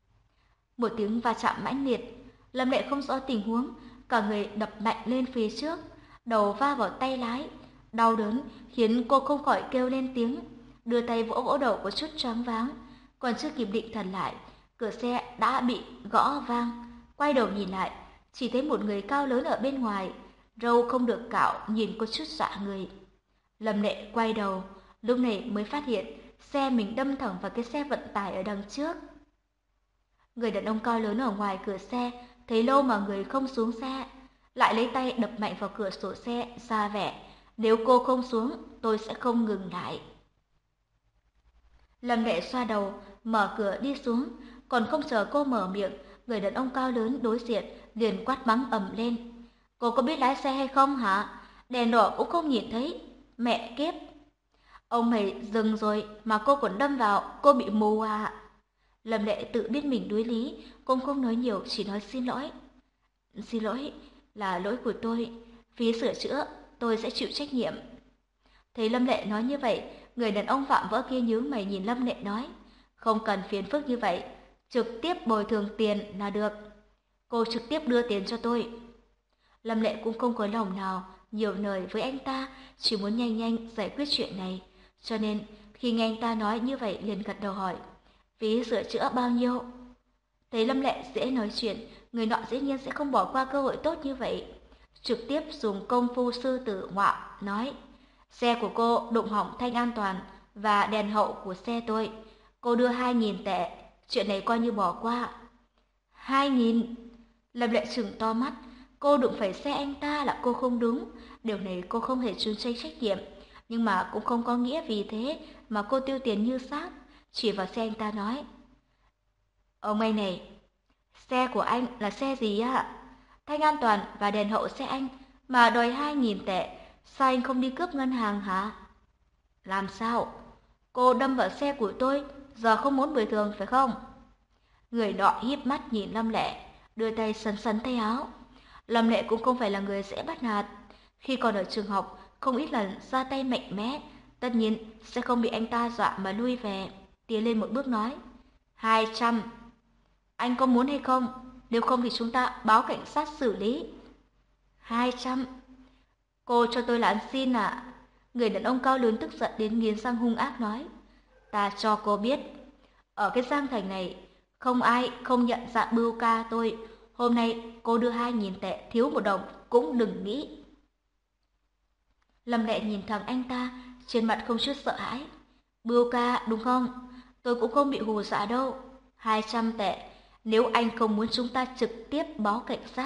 [SPEAKER 1] Một tiếng va chạm mãnh liệt, Lâm Lệ không rõ tình huống, cả người đập mạnh lên phía trước, đầu va vào tay lái. Đau đớn khiến cô không khỏi kêu lên tiếng, đưa tay vỗ vỗ đầu có chút choáng váng. Còn chưa kịp định thần lại, cửa xe đã bị gõ vang. Quay đầu nhìn lại, chỉ thấy một người cao lớn ở bên ngoài, râu không được cạo, nhìn có chút dọa người. Lâm Lệ quay đầu, lúc này mới phát hiện xe mình đâm thẳng vào cái xe vận tải ở đằng trước. Người đàn ông cao lớn ở ngoài cửa xe thấy lâu mà người không xuống xe, lại lấy tay đập mạnh vào cửa sổ xe, ra vẻ nếu cô không xuống tôi sẽ không ngừng lại. Lâm Lệ xoa đầu, mở cửa đi xuống, còn không chờ cô mở miệng, người đàn ông cao lớn đối diện liền quát mắng ầm lên. Cô có biết lái xe hay không hả? Đèn đỏ cũng không nhìn thấy. Mẹ kiếp! Ông mày dừng rồi mà cô còn đâm vào, cô bị mù à? Lâm Lệ tự biết mình đuối lý, cũng không nói nhiều, chỉ nói xin lỗi. Xin lỗi, là lỗi của tôi. Phí sửa chữa, tôi sẽ chịu trách nhiệm. Thấy Lâm Lệ nói như vậy, người đàn ông vạm vỡ kia nhướng mày nhìn Lâm Lệ nói, không cần phiền phức như vậy, trực tiếp bồi thường tiền là được. Cô trực tiếp đưa tiền cho tôi. Lâm Lệ cũng không có lòng nào nhiều lời với anh ta, chỉ muốn nhanh nhanh giải quyết chuyện này. Cho nên khi nghe anh ta nói như vậy liền gật đầu hỏi, phí sửa chữa bao nhiêu? Thấy Lâm Lệ dễ nói chuyện, người nọ dĩ nhiên sẽ không bỏ qua cơ hội tốt như vậy. Trực tiếp dùng công phu sư tử ngoạm nói, xe của cô đụng hỏng thanh an toàn và đèn hậu của xe tôi. Cô đưa hai nghìn tệ, chuyện này coi như bỏ qua. Hai nghìn? Lâm Lệ trừng to mắt, cô đụng phải xe anh ta là cô không đúng, điều này cô không thể trốn tránh trách nhiệm, nhưng mà cũng không có nghĩa vì thế mà cô tiêu tiền như xác. Chỉ vào xe anh ta nói, ông anh này, xe của anh là xe gì ạ? Thanh an toàn và đèn hậu xe anh mà đòi hai nghìn tệ, sao anh không đi cướp ngân hàng hả? Làm sao? Cô đâm vào xe của tôi, giờ không muốn bồi thường phải không? Người nọ híp mắt nhìn Lâm Lệ, đưa tay sấn sấn tay áo. Lâm Lệ cũng không phải là người dễ bắt nạt. Khi còn ở trường học, không ít lần ra tay mạnh mẽ, tất nhiên sẽ không bị anh ta dọa mà lui về. Tiến lên một bước nói, hai trăm. Anh có muốn hay không? Nếu không thì chúng ta báo cảnh sát xử lý. Hai trăm. Cô cho tôi là ăn xin à? Người đàn ông cao lớn tức giận đến nghiến răng hung ác nói, ta cho cô biết, ở cái Giang Thành này, không ai không nhận dạng bưu ca tôi. Hôm nay cô đưa hai nghìn tệ, thiếu một đồng cũng đừng nghĩ. Lâm Lệ nhìn thẳng anh ta, trên mặt không chút sợ hãi. Bưu ca đúng không? Tôi cũng không bị hù dọa đâu. Hai trăm tệ, nếu anh không muốn chúng ta trực tiếp báo cảnh sát,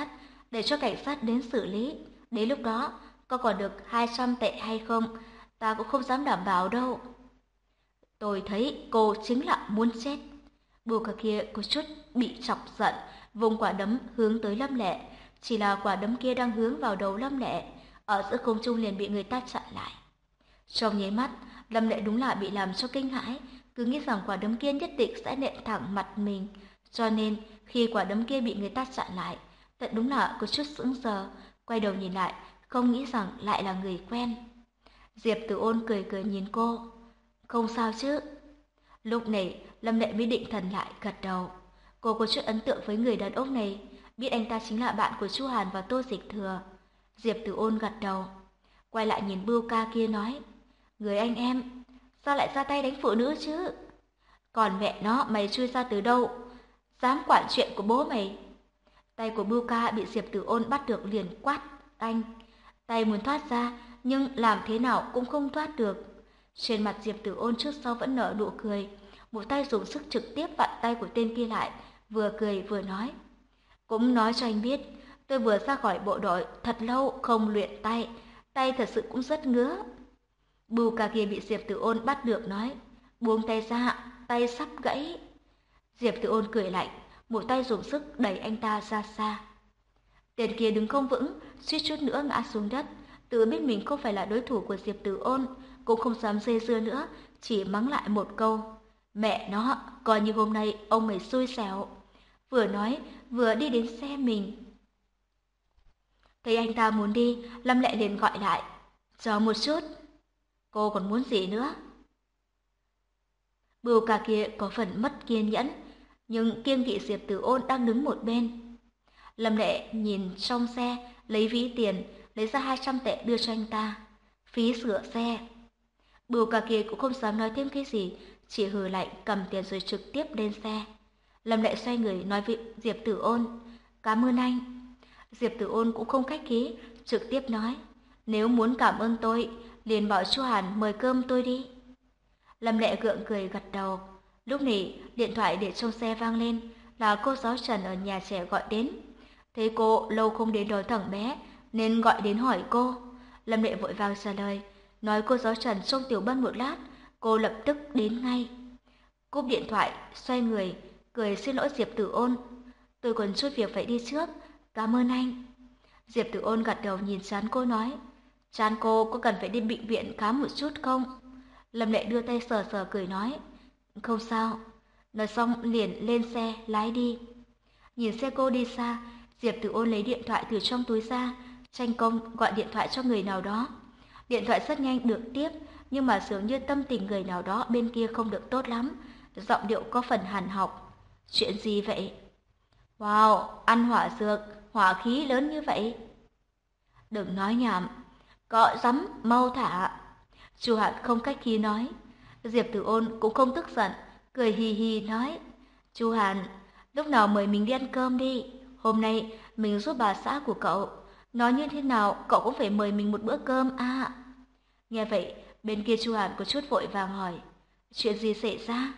[SPEAKER 1] để cho cảnh sát đến xử lý. Đến lúc đó, có còn được hai trăm tệ hay không, ta cũng không dám đảm bảo đâu. Tôi thấy cô chính là muốn chết. Bù cả kia có chút bị chọc giận, vùng quả đấm hướng tới Lâm Lệ. Chỉ là quả đấm kia đang hướng vào đầu Lâm Lệ, ở giữa không trung liền bị người ta chặn lại. Trong nháy mắt, Lâm Lệ đúng là bị làm cho kinh hãi, cứ nghĩ rằng quả đấm kia nhất định sẽ nện thẳng mặt mình. Cho nên, khi quả đấm kia bị người ta chặn lại, thật đúng là có chút sững sờ, quay đầu nhìn lại, không nghĩ rằng lại là người quen. Diệp Tử Ôn cười cười nhìn cô. Không sao chứ? Lúc này, Lâm Lệ mới định thần lại, gật đầu. Cô có chút ấn tượng với người đàn ông này, biết anh ta chính là bạn của Chu Hàn và Tô Dịch Thừa. Diệp Tử Ôn gật đầu, quay lại nhìn Bưu Ca kia nói, người anh em, sao lại ra tay đánh phụ nữ chứ? Còn mẹ nó, mày chui ra từ đâu? Dám quản chuyện của bố mày? Tay của Bưu Ca bị Diệp Tử Ôn bắt được liền quát, anh. Tay muốn thoát ra, nhưng làm thế nào cũng không thoát được. Trên mặt Diệp Tử Ôn trước sau vẫn nở nụ cười, một tay dùng sức trực tiếp vặn tay của tên kia lại, vừa cười vừa nói. Cũng nói cho anh biết, tôi vừa ra khỏi bộ đội, thật lâu không luyện tay, tay thật sự cũng rất ngứa. Bưu Ca kia bị Diệp Tử Ôn bắt được nói, buông tay ra, tay sắp gãy. Diệp Tử Ôn cười lạnh, một tay dùng sức đẩy anh ta ra xa. Tên kia đứng không vững, suýt chút nữa ngã xuống đất, tự biết mình không phải là đối thủ của Diệp Tử Ôn, cũng không dám dây dưa nữa, chỉ mắng lại một câu. Mẹ nó, coi như hôm nay ông mày xui xẻo. Vừa nói, vừa đi đến xe mình. Thấy anh ta muốn đi, Lâm Lệ liền gọi lại. Chờ một chút. Cô còn muốn gì nữa? Bưu Ca kia có phần mất kiên nhẫn, nhưng kiêng kỵ Diệp Tử Ôn đang đứng một bên. Lâm Lệ nhìn trong xe, lấy ví tiền, lấy ra hai trăm tệ đưa cho anh ta. Phí sửa xe. Bưu Ca kia cũng không dám nói thêm cái gì, chỉ hừ lạnh cầm tiền rồi trực tiếp lên xe. Lâm Lệ xoay người nói với Diệp Tử Ôn, cảm ơn anh. Diệp Tử Ôn cũng không khách khí, trực tiếp nói, nếu muốn cảm ơn tôi, liền bảo Chu Hàn mời cơm tôi đi. Lâm Lệ gượng cười gật đầu. Lúc này, điện thoại để trong xe vang lên, là cô giáo Trần ở nhà trẻ gọi đến. Thấy cô lâu không đến đón thằng bé, nên gọi đến hỏi cô. Lâm Lệ vội vàng trả lời, nói cô giáo Trần trông Tiểu Bân một lát, cô lập tức đến ngay. Cúp điện thoại, xoay người, cười xin lỗi Diệp Tử Ôn. Tôi còn chút việc phải đi trước, cảm ơn anh. Diệp Tử Ôn gật đầu nhìn trán cô nói, trán cô có cần phải đi bệnh viện khám một chút không? Lâm Lệ đưa tay sờ sờ cười nói, không sao. Nói xong liền lên xe, lái đi. Nhìn xe cô đi xa, Diệp Tử Ôn lấy điện thoại từ trong túi ra, tranh công gọi điện thoại cho người nào đó. Điện thoại rất nhanh được tiếp, nhưng mà dường như tâm tình người nào đó bên kia không được tốt lắm, giọng điệu có phần hằn học. Chuyện gì vậy? Wow, ăn hỏa dược, hỏa khí lớn như vậy. Đừng nói nhảm, cọ rắm, mau thả. Chu Hạt không cách khí nói. Diệp Tử Ôn cũng không tức giận, cười hì hì nói, Chu Hàn, lúc nào mời mình đi ăn cơm đi, hôm nay mình giúp bà xã của cậu, nói như thế nào cậu cũng phải mời mình một bữa cơm à. Nghe vậy, bên kia Chu Hàn có chút vội vàng hỏi, chuyện gì xảy ra?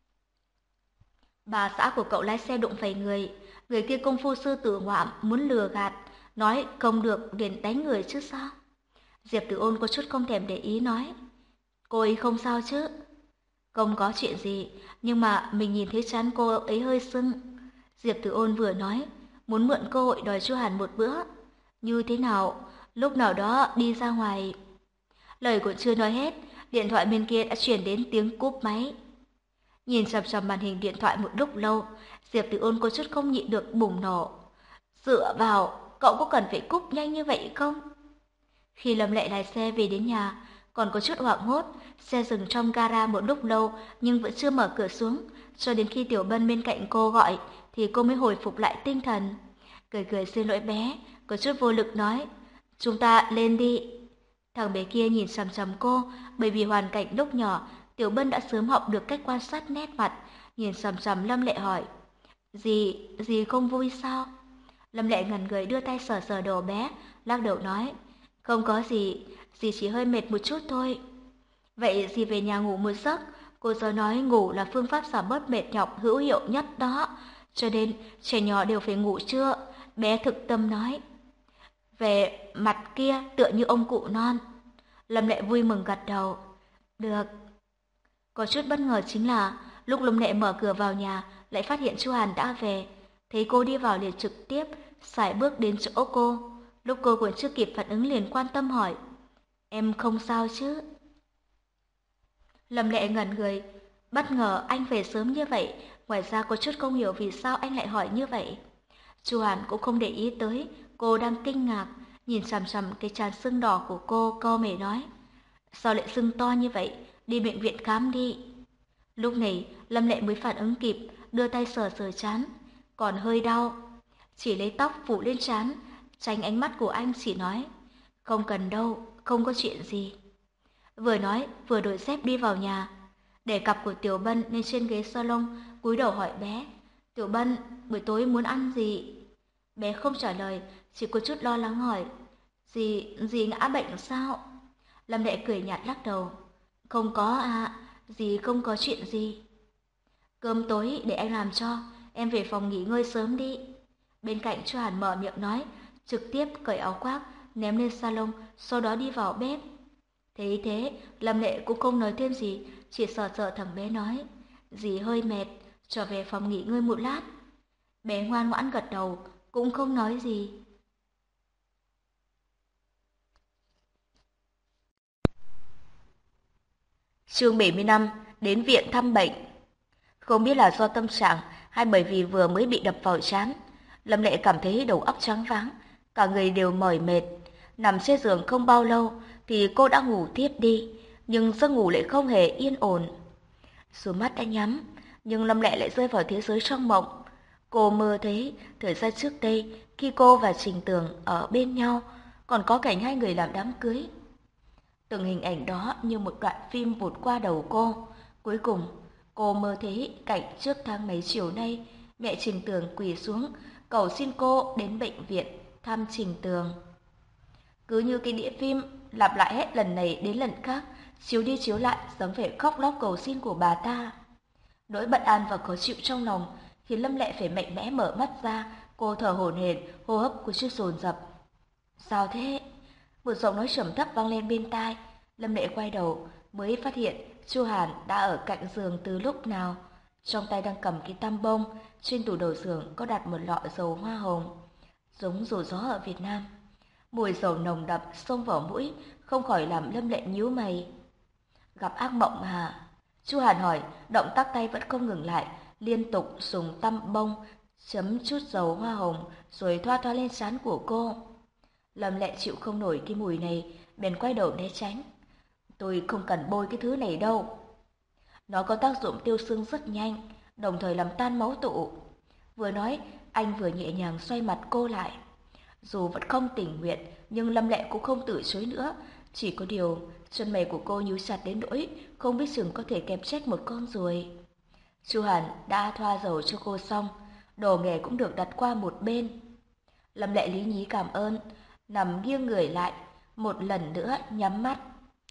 [SPEAKER 1] Bà xã của cậu lái xe đụng phải người, người kia công phu sư tử ngoạm muốn lừa gạt, nói không được liền đánh người chứ sao? Diệp Tử Ôn có chút không thèm để ý nói, cô ấy không sao chứ? Không có chuyện gì, nhưng mà mình nhìn thấy trán cô ấy hơi sưng. Diệp Tử Ôn vừa nói, muốn mượn cơ hội đòi Chu Hàn một bữa. Như thế nào, lúc nào đó đi ra ngoài. Lời còn chưa nói hết, điện thoại bên kia đã truyền đến tiếng cúp máy. Nhìn chằm chằm màn hình điện thoại một lúc lâu, Diệp Tử Ôn có chút không nhịn được bùng nổ. Dựa vào, cậu có cần phải cúp nhanh như vậy không? Khi Lâm Lệ lái xe về đến nhà, còn có chút hoảng hốt, xe dừng trong gara một lúc lâu nhưng vẫn chưa mở cửa xuống, cho đến khi Tiểu Bân bên cạnh cô gọi thì cô mới hồi phục lại tinh thần. Cười cười xin lỗi bé, có chút vô lực nói, chúng ta lên đi. Thằng bé kia nhìn chằm chằm cô, bởi vì hoàn cảnh lúc nhỏ, Tiểu Bân đã sớm học được cách quan sát nét mặt, nhìn chằm chằm Lâm Lệ hỏi, gì, gì không vui sao? Lâm Lệ ngẩn người đưa tay sờ sờ đầu bé, lắc đầu nói, không có gì, dì chỉ hơi mệt một chút thôi. Vậy dì về nhà ngủ một giấc, cô giáo nói ngủ là phương pháp giảm bớt mệt nhọc hữu hiệu nhất đó, cho nên trẻ nhỏ đều phải ngủ trưa, Bé thực tâm nói. Về mặt kia tựa như ông cụ non. Lâm Lệ vui mừng gật đầu. Được. Có chút bất ngờ chính là lúc Lâm Lệ mở cửa vào nhà lại phát hiện Chu Hàn đã về. Thấy cô đi vào liền trực tiếp sải bước đến chỗ cô. Lúc cô còn chưa kịp phản ứng liền quan tâm hỏi. Em không sao chứ? Lâm Lệ ngẩn người. Bất ngờ anh về sớm như vậy. Ngoài ra có chút không hiểu vì sao anh lại hỏi như vậy. Chu Hàn cũng không để ý tới. Cô đang kinh ngạc. Nhìn chằm chằm cái trán sưng đỏ của cô, cau mày nói. Sao lại sưng to như vậy? Đi bệnh viện khám đi. Lúc này Lâm Lệ mới phản ứng kịp, đưa tay sờ sờ trán, còn hơi đau. Chỉ lấy tóc phủ lên trán, tránh ánh mắt của anh, chỉ nói. Không cần đâu, không có chuyện gì. Vừa nói vừa đổi dép đi vào nhà. Để cặp của Tiểu Bân lên trên ghế salon, cúi đầu hỏi bé. Tiểu Bân, buổi tối muốn ăn gì? Bé không trả lời, chỉ có chút lo lắng hỏi. Dì, dì ngã bệnh sao? Lâm Lệ cười nhạt lắc đầu. Không có à, dì không có chuyện gì. Cơm tối để anh làm cho, em về phòng nghỉ ngơi sớm đi. Bên cạnh Chu Hàn mở miệng nói, trực tiếp cởi áo khoác, ném lên salon, sau đó đi vào bếp. Thấy thế, Lâm Lệ cũng không nói thêm gì, chỉ sờ sờ thằng bé nói. Dì hơi mệt, trở về phòng nghỉ ngơi một lát. Bé ngoan ngoãn gật đầu, cũng không nói gì. Chương bảy mươi lăm, đến viện thăm bệnh. Không biết là do tâm trạng hay bởi vì vừa mới bị đập vào trán, Lâm Lệ cảm thấy đầu óc choáng váng, cả người đều mỏi mệt. Nằm trên giường không bao lâu thì cô đã ngủ thiếp đi, nhưng giấc ngủ lại không hề yên ổn. Dù mắt đã nhắm, nhưng Lâm Lệ lại rơi vào thế giới trong mộng. Cô mơ thấy thời gian trước đây khi cô và Trình Tường ở bên nhau, còn có cảnh hai người làm đám cưới. Từng hình ảnh đó như một đoạn phim vụt qua đầu cô. Cuối cùng, cô mơ thấy cảnh trước tháng mấy chiều nay, mẹ Trình Tường quỳ xuống, cầu xin cô đến bệnh viện thăm Trình Tường. Cứ như cái đĩa phim, lặp lại hết lần này đến lần khác, chiếu đi chiếu lại giống vẻ khóc lóc cầu xin của bà ta. Nỗi bất an và khó chịu trong lòng khiến Lâm Lệ phải mạnh mẽ mở mắt ra, cô thở hổn hển, hô hấp của chút dồn dập. Sao thế? Một giọng nói trầm thấp vang lên bên tai. Lâm Lệ quay đầu mới phát hiện Chu Hàn đã ở cạnh giường từ lúc nào, trong tay đang cầm cái tăm bông, trên tủ đầu giường có đặt một lọ dầu hoa hồng, giống dầu gió ở Việt Nam. Mùi dầu nồng đậm xông vào mũi, không khỏi làm Lâm Lệ nhíu mày. Gặp ác mộng hả? Chu Hàn hỏi, động tác tay vẫn không ngừng lại, liên tục dùng tăm bông chấm chút dầu hoa hồng rồi thoa thoa lên trán của cô. Lâm Lệ chịu không nổi cái mùi này, bèn quay đầu né tránh. Tôi không cần bôi cái thứ này đâu. Nó có tác dụng tiêu xương rất nhanh, đồng thời làm tan máu tụ. Vừa nói, anh vừa nhẹ nhàng xoay mặt cô lại. Dù vẫn không tình nguyện, nhưng Lâm Lệ cũng không từ chối nữa. Chỉ có điều, chân mày của cô nhíu chặt đến nỗi không biết chừng có thể kẹp chết một con ruồi. Chu Hàn đã thoa dầu cho cô xong, đồ nghề cũng được đặt qua một bên. Lâm Lệ lý nhí cảm ơn, nằm nghiêng người lại, một lần nữa nhắm mắt.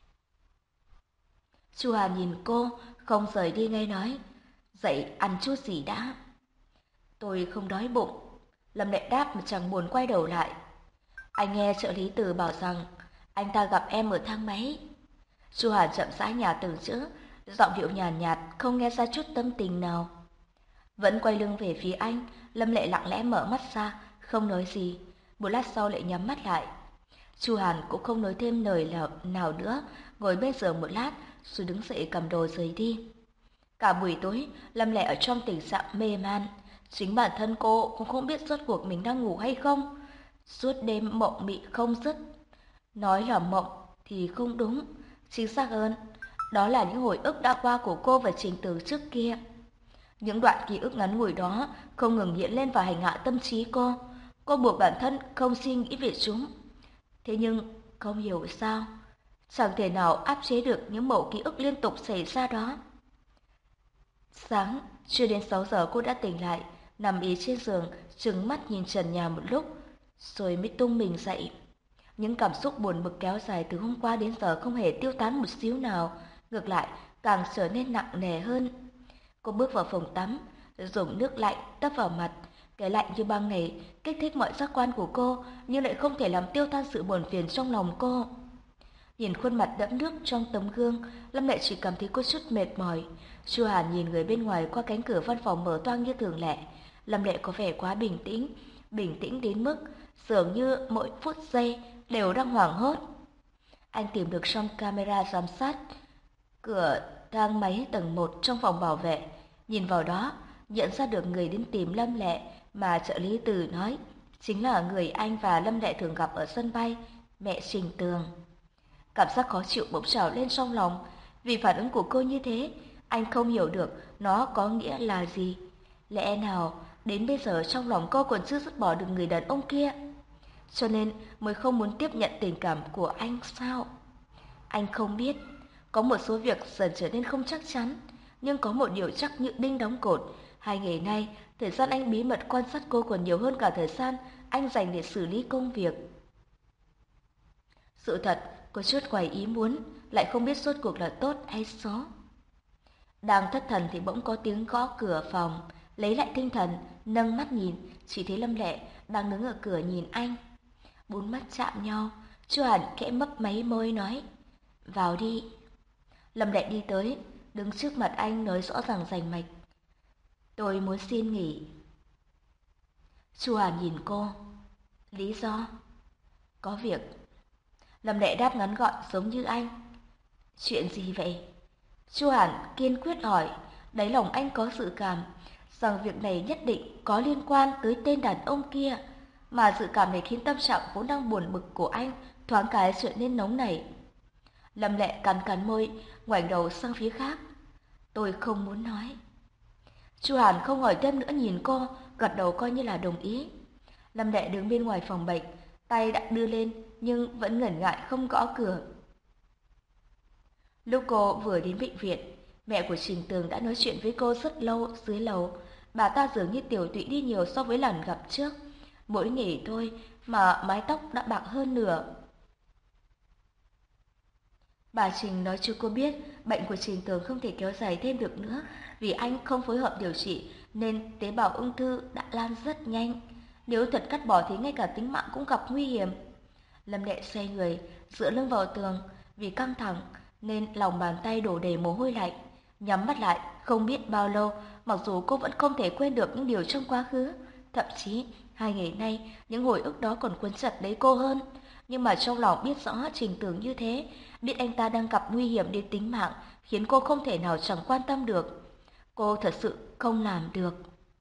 [SPEAKER 1] Chu Hàn nhìn cô, không rời đi ngay nói, dậy ăn chút gì đã. Tôi không đói bụng. Lâm Lệ đáp mà chẳng buồn quay đầu lại. Anh nghe trợ lý Từ bảo rằng anh ta gặp em ở thang máy. Chu Hàn chậm rãi nhả từng chữ, giọng điệu nhàn nhạt, nhạt, không nghe ra chút tâm tình nào. Vẫn quay lưng về phía anh, Lâm Lệ lặng lẽ mở mắt ra, không nói gì. Một lát sau lại nhắm mắt lại. Chu Hàn cũng không nói thêm lời nào nữa, ngồi bên giường một lát rồi đứng dậy cầm đồ rời đi. Cả buổi tối, Lâm Lệ ở trong tình trạng mê man. Chính bản thân cô cũng không biết rốt cuộc mình đang ngủ hay không. Suốt đêm mộng mị không dứt. Nói là mộng thì không đúng. Chính xác hơn, đó là những hồi ức đã qua của cô và Trình Tường trước kia. Những đoạn ký ức ngắn ngủi đó không ngừng hiện lên và hành hạ tâm trí cô. Cô buộc bản thân không suy nghĩ về chúng. Thế nhưng không hiểu sao, chẳng thể nào áp chế được những mẩu ký ức liên tục xảy ra đó. Sáng, chưa đến sáu giờ cô đã tỉnh lại, nằm ý trên giường, trừng mắt nhìn trần nhà một lúc, rồi mới tung mình dậy. Những cảm xúc buồn bực kéo dài từ hôm qua đến giờ không hề tiêu tán một xíu nào, ngược lại càng trở nên nặng nề hơn. Cô bước vào phòng tắm, dùng nước lạnh đắp vào mặt, Cái lạnh như băng này kích thích mọi giác quan của cô, nhưng lại không thể làm tiêu tan sự buồn phiền trong lòng cô. Nhìn khuôn mặt đẫm nước trong tấm gương, Lâm Lệ chỉ cảm thấy có chút mệt mỏi. Chu Hàn nhìn người bên ngoài qua cánh cửa văn phòng mở toang như thường lệ. Lâm Lệ có vẻ quá bình tĩnh, bình tĩnh đến mức dường như mỗi phút giây đều đang hoảng hốt. Anh tìm được trong camera giám sát cửa thang máy tầng một trong phòng bảo vệ, nhìn vào đó, nhận ra được người đến tìm Lâm Lệ mà trợ lý Từ nói chính là người anh và Lâm Lệ thường gặp ở sân bay, mẹ Trình Tường. Cảm giác khó chịu bỗng trào lên trong lòng, vì phản ứng của cô như thế, anh không hiểu được nó có nghĩa là gì. Lẽ nào đến bây giờ trong lòng cô còn chưa dứt bỏ được người đàn ông kia, cho nên mới không muốn tiếp nhận tình cảm của anh sao? Anh không biết, có một số việc dần trở nên không chắc chắn, nhưng có một điều chắc như đinh đóng cột. Hai ngày nay, thời gian anh bí mật quan sát cô còn nhiều hơn cả thời gian anh dành để xử lý công việc. Sự thật có chút ngoài ý muốn, lại không biết rốt cuộc là tốt hay xấu. Đang thất thần thì bỗng có tiếng gõ cửa phòng, lấy lại tinh thần, nâng mắt nhìn, chỉ thấy Lâm Lệ đang đứng ở cửa nhìn anh. Bốn mắt chạm nhau, Chu Hàn khẽ mấp máy môi nói, vào đi. Lâm Lệ đi tới, đứng trước mặt anh nói rõ ràng rành mạch, tôi muốn xin nghỉ. Chu Hàn nhìn cô, lý do? Có việc. Lâm Lệ đáp ngắn gọn giống như anh. Chuyện gì vậy? Chu Hàn kiên quyết hỏi, đáy lòng anh có dự cảm rằng việc này nhất định có liên quan tới tên đàn ông kia, mà dự cảm này khiến tâm trạng vốn đang buồn bực của anh thoáng cái trở nên nóng nảy. Lâm Lệ cắn cắn môi, ngoảnh đầu sang phía khác. Tôi không muốn nói. Chu Hàn không hỏi thêm nữa, nhìn cô, gật đầu coi như là đồng ý. Lâm Lệ đứng bên ngoài phòng bệnh, tay đã đưa lên nhưng vẫn ngần ngại không gõ cửa. Lúc cô vừa đến bệnh viện, mẹ của Trình Tường đã nói chuyện với cô rất lâu dưới lầu. Bà ta dường như tiểu tụy đi nhiều so với lần gặp trước. Mỗi nghỉ thôi mà mái tóc đã bạc hơn nửa. Bà Trình nói cho cô biết bệnh của Trình Tường không thể kéo dài thêm được nữa, vì anh không phối hợp điều trị nên tế bào ung thư đã lan rất nhanh. Nếu thật cắt bỏ thì ngay cả tính mạng cũng gặp nguy hiểm. Lâm Lệ xoay người, dựa lưng vào tường, vì căng thẳng nên lòng bàn tay đổ đầy mồ hôi lạnh. Nhắm mắt lại không biết bao lâu, mặc dù cô vẫn không thể quên được những điều trong quá khứ. Thậm chí hai ngày nay những hồi ức đó còn quấn chặt lấy cô hơn. Nhưng mà trong lòng biết rõ Trình Tường như thế, biết anh ta đang gặp nguy hiểm đến tính mạng, khiến cô không thể nào chẳng quan tâm được. Cô thật sự không làm được.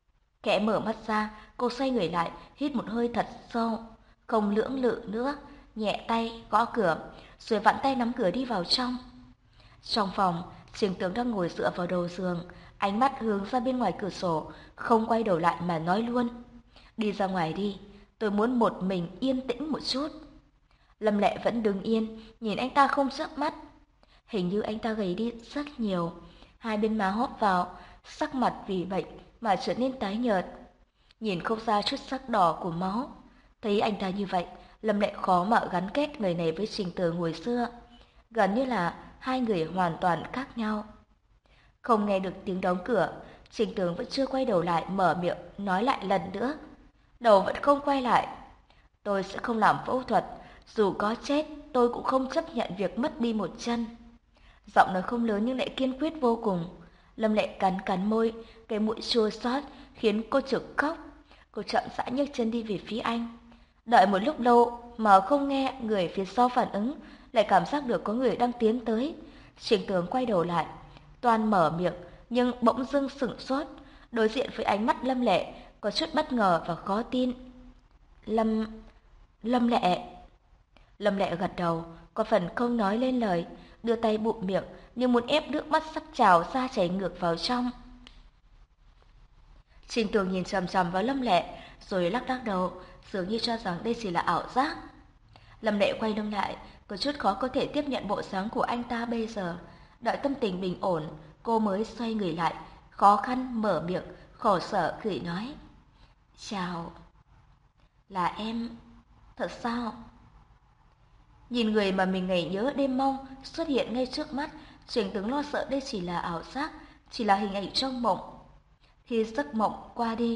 [SPEAKER 1] Khẽ mở mắt ra, cô xoay người lại, hít một hơi thật sâu, không lưỡng lự nữa, nhẹ tay gõ cửa, rồi vặn tay nắm cửa đi vào trong. Trong phòng, Trình Tường đang ngồi dựa vào đầu giường, ánh mắt hướng ra bên ngoài cửa sổ, không quay đầu lại mà nói luôn. Đi ra ngoài đi, tôi muốn một mình yên tĩnh một chút. Lâm Lệ vẫn đứng yên, nhìn anh ta không chớp mắt. Hình như anh ta gầy đi rất nhiều, hai bên má hóp vào, sắc mặt vì bệnh mà trở nên tái nhợt, nhìn không ra chút sắc đỏ của máu. Thấy anh ta như vậy, Lâm Lệ khó mà gắn kết người này với Trình Tường hồi xưa, gần như là hai người hoàn toàn khác nhau. Không nghe được tiếng đóng cửa, Trình Tường vẫn chưa quay đầu lại, mở miệng nói lại lần nữa. Đầu vẫn không quay lại. Tôi sẽ không làm phẫu thuật, dù có chết tôi cũng không chấp nhận việc mất đi một chân. Giọng nói không lớn nhưng lại kiên quyết vô cùng. Lâm Lệ cắn cắn môi, cái mũi chua xót khiến cô trực khóc. Cô chậm rãi nhấc chân đi về phía anh. Đợi một lúc lâu mà không nghe người phía sau phản ứng, lại cảm giác được có người đang tiến tới. Trình Tường quay đầu lại, toan mở miệng nhưng bỗng dưng sửng sốt, đối diện với ánh mắt Lâm Lệ, có chút bất ngờ và khó tin. Lâm... Lâm Lệ... Lâm Lệ gật đầu, có phần không nói lên lời, đưa tay bụm miệng như muốn ép nước mắt sắp trào ra chảy ngược vào trong. Trình Tường nhìn chằm chằm vào Lâm Lệ, rồi lắc lắc đầu, dường như cho rằng đây chỉ là ảo giác. Lâm Lệ quay lưng lại, có chút khó có thể tiếp nhận bộ dáng của anh ta bây giờ. Đợi tâm tình bình ổn, cô mới xoay người lại, khó khăn mở miệng, khổ sở cười nói. Chào. Là em. Thật sao? Nhìn người mà mình ngày nhớ đêm mong xuất hiện ngay trước mắt, Trình Tường lo sợ đây chỉ là ảo giác, chỉ là hình ảnh trong mộng. Khi giấc mộng qua đi,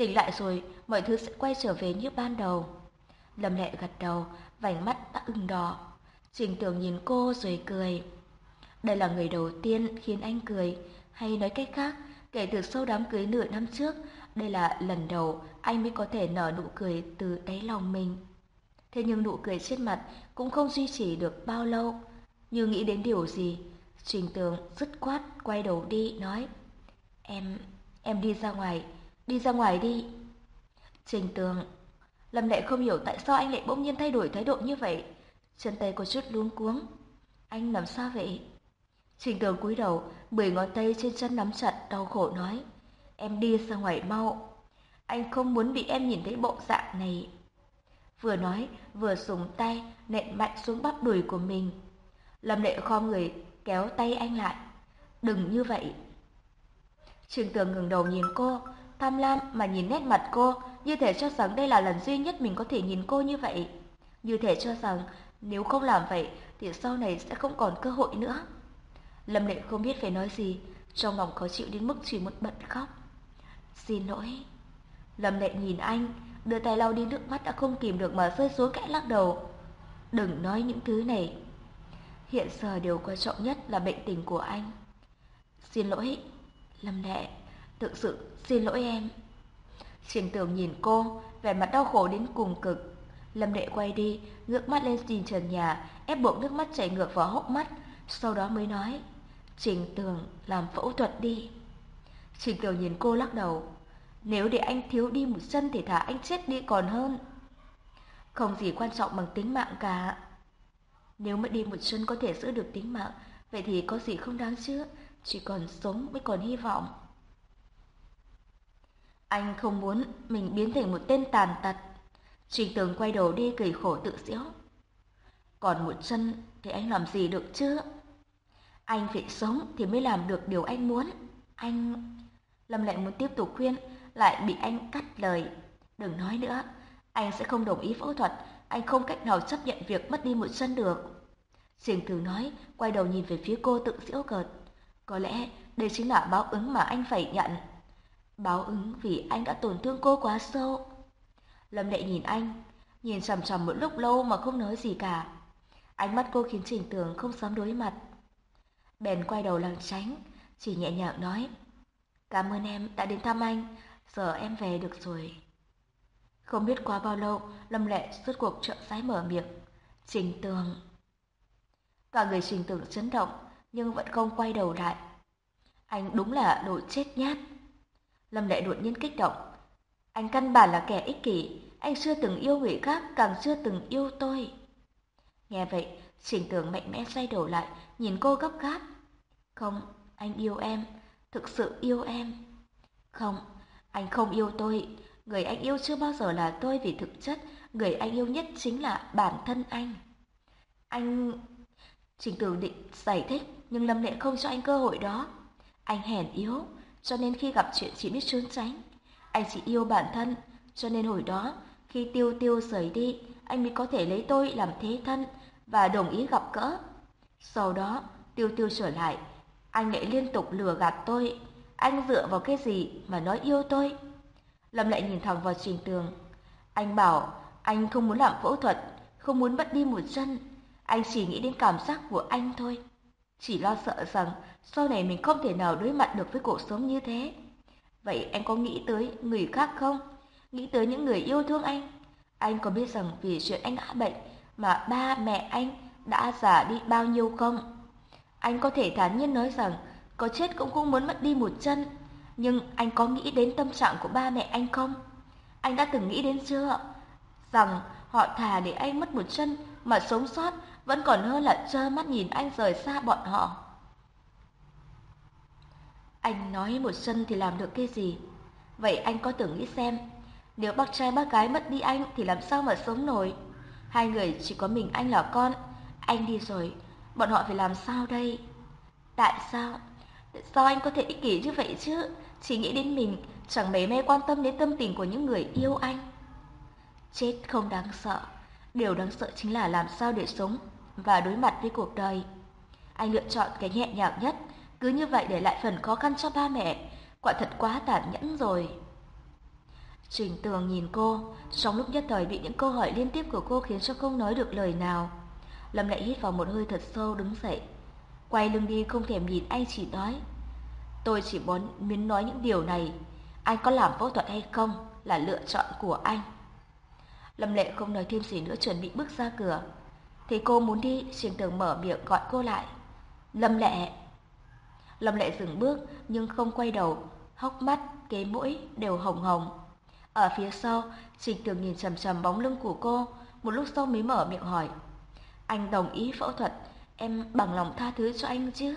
[SPEAKER 1] Tỉnh lại rồi, mọi thứ sẽ quay trở về như ban đầu. Lâm Lệ gật đầu, vành mắt đã ửng đỏ. Trình Tường nhìn cô rồi cười. Đây là người đầu tiên khiến anh cười, hay nói cách khác, kể từ sau đám cưới nửa năm trước, đây là lần đầu anh mới có thể nở nụ cười từ đáy lòng mình. Thế nhưng nụ cười trên mặt cũng không duy trì được bao lâu. Như nghĩ đến điều gì, Trình Tường dứt khoát quay đầu đi, nói: Em, em đi ra ngoài, đi ra ngoài đi. Trình Tường. Lâm Lệ không hiểu tại sao anh lại bỗng nhiên thay đổi thái độ như vậy. Chân tay có chút luống cuống. Anh làm sao vậy? Trình Tường cúi đầu, mười ngón tay trên chân nắm chặt, đau khổ nói: Em đi ra ngoài mau. Anh không muốn bị em nhìn thấy bộ dạng này. Vừa nói, vừa dùng tay nện mạnh xuống bắp đùi của mình. Lâm Lệ khom người kéo tay anh lại. Đừng như vậy. Trình Tường ngừng đầu nhìn cô, tham lam mà nhìn nét mặt cô, như thể cho rằng đây là lần duy nhất mình có thể nhìn cô như vậy. Như thể cho rằng nếu không làm vậy thì sau này sẽ không còn cơ hội nữa. Lâm Lệ không biết phải nói gì, trong lòng khó chịu đến mức chỉ muốn bật khóc. Xin lỗi. Lâm Lệ nhìn anh, đưa tay lau đi nước mắt đã không kìm được mà rơi xuống, khẽ lắc đầu. Đừng nói những thứ này. Hiện giờ điều quan trọng nhất là bệnh tình của anh. Xin lỗi, Lâm Lệ, thực sự xin lỗi em. Trình Tường nhìn cô, vẻ mặt đau khổ đến cùng cực. Lâm Lệ quay đi, ngước mắt lên nhìn trần nhà, ép buộc nước mắt chảy ngược vào hốc mắt, sau đó mới nói: Trình Tường, làm phẫu thuật đi. Trình Tường nhìn cô lắc đầu. Nếu để anh thiếu đi một chân thì thà anh chết đi còn hơn. Không gì quan trọng bằng tính mạng cả. Nếu mất đi một chân có thể giữ được tính mạng, vậy thì có gì không đáng chứ. Chỉ còn sống mới còn hy vọng. Anh không muốn mình biến thành một tên tàn tật. Trình Tường quay đầu đi cười khổ tự giễu. Còn một chân thì anh làm gì được chứ? Anh phải sống thì mới làm được điều anh muốn. Anh... Lâm lại muốn tiếp tục khuyên, lại bị anh cắt lời. Đừng nói nữa, anh sẽ không đồng ý phẫu thuật. Anh không cách nào chấp nhận việc mất đi một chân được. Trình Tường nói, quay đầu nhìn về phía cô tự giễu cợt. Có lẽ đây chính là báo ứng mà anh phải nhận. Báo ứng vì anh đã tổn thương cô quá sâu. Lâm Lệ nhìn anh, nhìn chằm chằm một lúc lâu mà không nói gì cả. Ánh mắt cô khiến Trình Tường không dám đối mặt. Bèn quay đầu lảng tránh, chỉ nhẹ nhàng nói: Cảm ơn em đã đến thăm anh, giờ em về được rồi. Không biết qua bao lâu, Lâm Lệ rốt cuộc chậm rãi mở miệng: Trình Tường. Cả người Trình Tường chấn động, nhưng vẫn không quay đầu lại. Anh đúng là đồ chết nhát. Lâm Lệ đột nhiên kích động. Anh căn bản là kẻ ích kỷ, anh chưa từng yêu người khác, càng chưa từng yêu tôi. Nghe vậy, Trình Tường mạnh mẽ xoay đầu lại, nhìn cô gấp gáp. Không, anh yêu em, thực sự yêu em. Không, anh không yêu tôi. Người anh yêu chưa bao giờ là tôi, vì thực chất, người anh yêu nhất chính là bản thân anh. Anh... Trình Tường định giải thích, nhưng Lâm Lệ không cho anh cơ hội đó. Anh hèn yếu, cho nên khi gặp chuyện chỉ biết trốn tránh. Anh chỉ yêu bản thân, cho nên hồi đó, khi Tiêu Tiêu rời đi, anh mới có thể lấy tôi làm thế thân và đồng ý gặp gỡ. Sau đó, Tiêu Tiêu trở lại, anh lại liên tục lừa gạt tôi. Anh dựa vào cái gì mà nói yêu tôi? Lâm Lệ nhìn thẳng vào Trình Tường. Anh bảo anh không muốn làm phẫu thuật, không muốn mất đi một chân. Anh chỉ nghĩ đến cảm giác của anh thôi. Chỉ lo sợ rằng sau này mình không thể nào đối mặt được với cuộc sống như thế. Vậy anh có nghĩ tới người khác không? Nghĩ tới những người yêu thương anh? Anh có biết rằng vì chuyện anh ngã bệnh mà ba mẹ anh đã già đi bao nhiêu không? Anh có thể thản nhiên nói rằng có chết cũng không muốn mất đi một chân. Nhưng anh có nghĩ đến tâm trạng của ba mẹ anh không? Anh đã từng nghĩ đến chưa? Rằng họ thà để anh mất một chân mà sống sót vẫn còn hơn là trơ mắt nhìn anh rời xa bọn họ. Anh nói một chân thì làm được cái gì? Vậy anh có từng nghĩ xem, nếu bác trai bác gái mất đi anh thì làm sao mà sống nổi? Hai người chỉ có mình anh là con. Anh đi rồi, bọn họ phải làm sao đây? Tại sao? Tại sao anh có thể ích kỷ như vậy chứ? Chỉ nghĩ đến mình, chẳng mấy may quan tâm đến tâm tình của những người yêu anh. Chết không đáng sợ, điều đáng sợ chính là làm sao để sống và đối mặt với cuộc đời. Anh lựa chọn cái nhẹ nhàng nhất, cứ như vậy để lại phần khó khăn cho ba mẹ. Quả thật quá tàn nhẫn rồi. Trình Tường nhìn cô, trong lúc nhất thời bị những câu hỏi liên tiếp của cô khiến cho không nói được lời nào. Lâm Lệ hít vào một hơi thật sâu đứng dậy, quay lưng đi không thèm nhìn anh, chỉ nói: "Tôi chỉ muốn muốn nói những điều này, anh có làm phẫu thuật hay không là lựa chọn của anh." Lâm Lệ không nói thêm gì nữa, chuẩn bị bước ra cửa. Thấy cô muốn đi, Trình Tường mở miệng gọi cô lại: "Lâm Lệ." Lâm Lệ dừng bước nhưng không quay đầu, hốc mắt, kế mũi đều hồng hồng. Ở phía sau, Trình Tường nhìn chằm chằm bóng lưng của cô, một lúc sau mới mở miệng hỏi: "Anh đồng ý phẫu thuật, em bằng lòng tha thứ cho anh chứ?"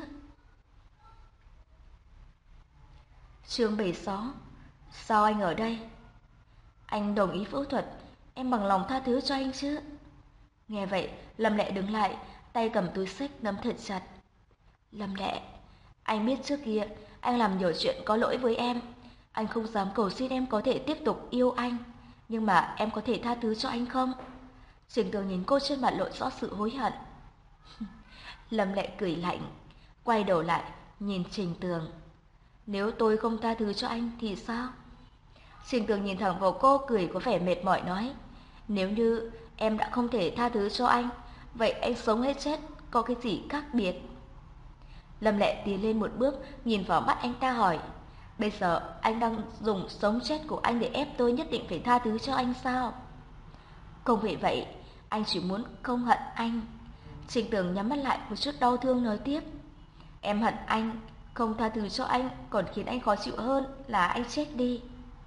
[SPEAKER 1] Chương bảy mươi sáu. Sao anh ở đây? Anh đồng ý phẫu thuật, em bằng lòng tha thứ cho anh chứ? Nghe vậy, Lâm Lệ đứng lại, tay cầm túi xách nắm thật chặt. Lâm Lệ, anh biết trước kia anh làm nhiều chuyện có lỗi với em, anh không dám cầu xin em có thể tiếp tục yêu anh, nhưng mà em có thể tha thứ cho anh không? Trình Tường nhìn cô, trên mặt lộ rõ sự hối hận. Lâm Lệ cười lạnh, quay đầu lại nhìn Trình Tường. Nếu tôi không tha thứ cho anh thì sao? Trình Tường nhìn thẳng vào cô, cười có vẻ mệt mỏi nói: Nếu như em đã không thể tha thứ cho anh, vậy anh sống hay chết có cái gì khác biệt? Lâm Lệ tiến lên một bước, nhìn vào mắt anh ta hỏi: Bây giờ anh đang dùng sống chết của anh để ép tôi nhất định phải tha thứ cho anh sao? Không phải vậy, anh chỉ muốn không hận anh. Trình Tường nhắm mắt lại, một chút đau thương nói tiếp: Em hận anh, không tha thứ cho anh còn khiến anh khó chịu hơn là anh chết đi.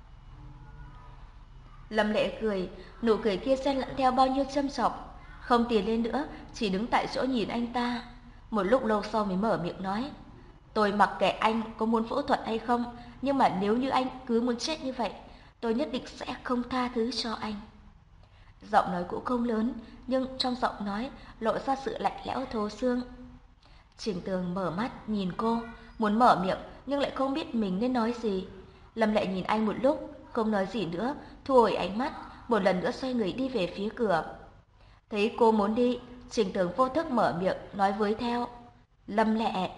[SPEAKER 1] Lâm Lệ cười, nụ cười kia xen lẫn theo bao nhiêu châm chọc, không tiến lên nữa, chỉ đứng tại chỗ nhìn anh ta. Một lúc lâu sau mới mở miệng nói: Tôi mặc kệ anh có muốn phẫu thuật hay không, nhưng mà nếu như anh cứ muốn chết như vậy, tôi nhất định sẽ không tha thứ cho anh. Giọng nói cũng không lớn, nhưng trong giọng nói lộ ra sự lạnh lẽo thấu xương. Trình Tường mở mắt nhìn cô, muốn mở miệng nhưng lại không biết mình nên nói gì. Lâm Lệ nhìn anh một lúc, không nói gì nữa, thu hồi ánh mắt, một lần nữa xoay người đi về phía cửa. Thấy cô muốn đi, Trình Tường vô thức mở miệng nói với theo: Lâm Lệ.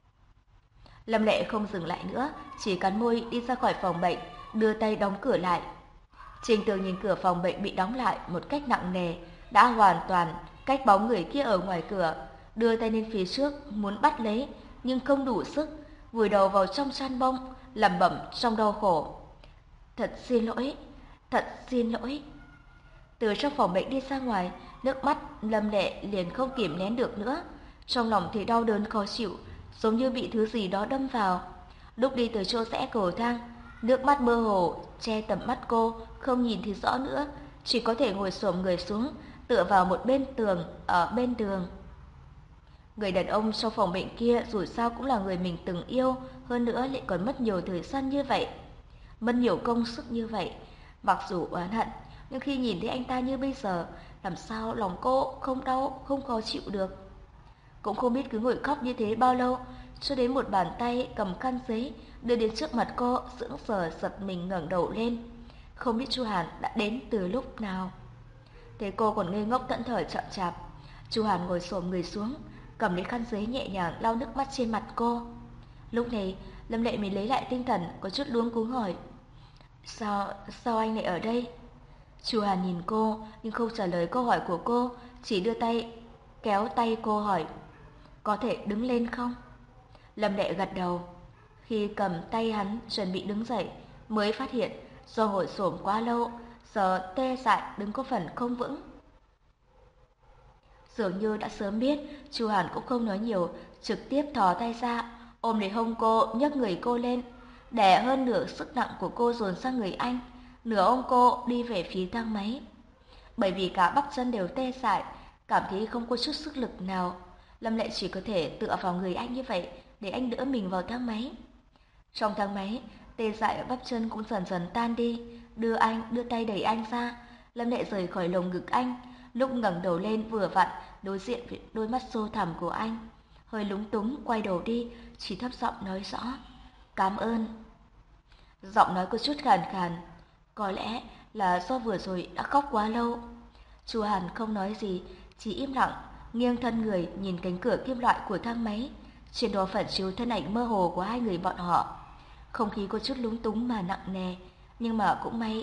[SPEAKER 1] Lâm Lệ không dừng lại nữa, chỉ cắn môi đi ra khỏi phòng bệnh, đưa tay đóng cửa lại. Trình Tường nhìn cửa phòng bệnh bị đóng lại một cách nặng nề, đã hoàn toàn cách bóng người kia ở ngoài cửa, đưa tay lên phía trước muốn bắt lấy, nhưng không đủ sức, vùi đầu vào trong chăn bông, lẩm bẩm trong đau khổ: Thật xin lỗi, thật xin lỗi. Từ trong phòng bệnh đi ra ngoài, nước mắt Lâm Lệ liền không kiềm nén được nữa, trong lòng thì đau đớn khó chịu, giống như bị thứ gì đó đâm vào. Lúc đi tới chỗ rẽ cầu thang, nước mắt mơ hồ che tầm mắt cô, không nhìn thấy rõ nữa, chỉ có thể ngồi xổm người xuống, tựa vào một bên tường ở bên đường. Người đàn ông trong phòng bệnh kia dù sao cũng là người mình từng yêu, hơn nữa lại còn mất nhiều thời gian như vậy, mất nhiều công sức như vậy. Mặc dù oán hận, nhưng khi nhìn thấy anh ta như bây giờ, làm sao lòng cô không đau, không khó chịu được. Cũng không biết cứ ngồi khóc như thế bao lâu, cho đến một bàn tay cầm khăn giấy đưa đến trước mặt cô, sững sờ giật mình ngẩng đầu lên. Không biết Chu Hàn đã đến từ lúc nào. Thấy cô còn ngây ngốc thẫn thờ chậm chạp, Chu Hàn ngồi xổm người xuống, cầm lấy khăn giấy nhẹ nhàng lau nước mắt trên mặt cô. Lúc này Lâm Lệ mới lấy lại tinh thần, có chút luống cuống hỏi: Sao, sao anh lại ở đây? Chu Hàn nhìn cô nhưng không trả lời câu hỏi của cô, chỉ đưa tay kéo tay cô hỏi: Có thể đứng lên không? Lâm Lệ gật đầu. Khi cầm tay hắn chuẩn bị đứng dậy, mới phát hiện do ngồi xổm quá lâu, giờ tê dại đứng có phần không vững. Dường như đã sớm biết, Chu Hàn cũng không nói nhiều, trực tiếp thò tay ra, ôm lấy hông cô, nhấc người cô lên, để hơn nửa sức nặng của cô dồn sang người anh, nửa ôm cô đi về phía thang máy. Bởi vì cả bắp chân đều tê dại, cảm thấy không có chút sức lực nào, Lâm Lệ chỉ có thể tựa vào người anh như vậy để anh đỡ mình vào thang máy. Trong thang máy, tê dại ở bắp chân cũng dần dần tan đi, đưa anh đưa tay đẩy anh ra. Lâm Lệ rời khỏi lồng ngực anh, lúc ngẩng đầu lên vừa vặn đối diện với đôi mắt sâu thẳm của anh, hơi lúng túng quay đầu đi, chỉ thấp giọng nói rõ: Cảm ơn. Giọng nói có chút khàn khàn, có lẽ là do vừa rồi đã khóc quá lâu. Chu Hàn không nói gì, chỉ im lặng nghiêng thân người nhìn cánh cửa kim loại của thang máy, trên đó phản chiếu thân ảnh mơ hồ của hai người bọn họ. Không khí có chút lúng túng mà nặng nề, nhưng mà cũng may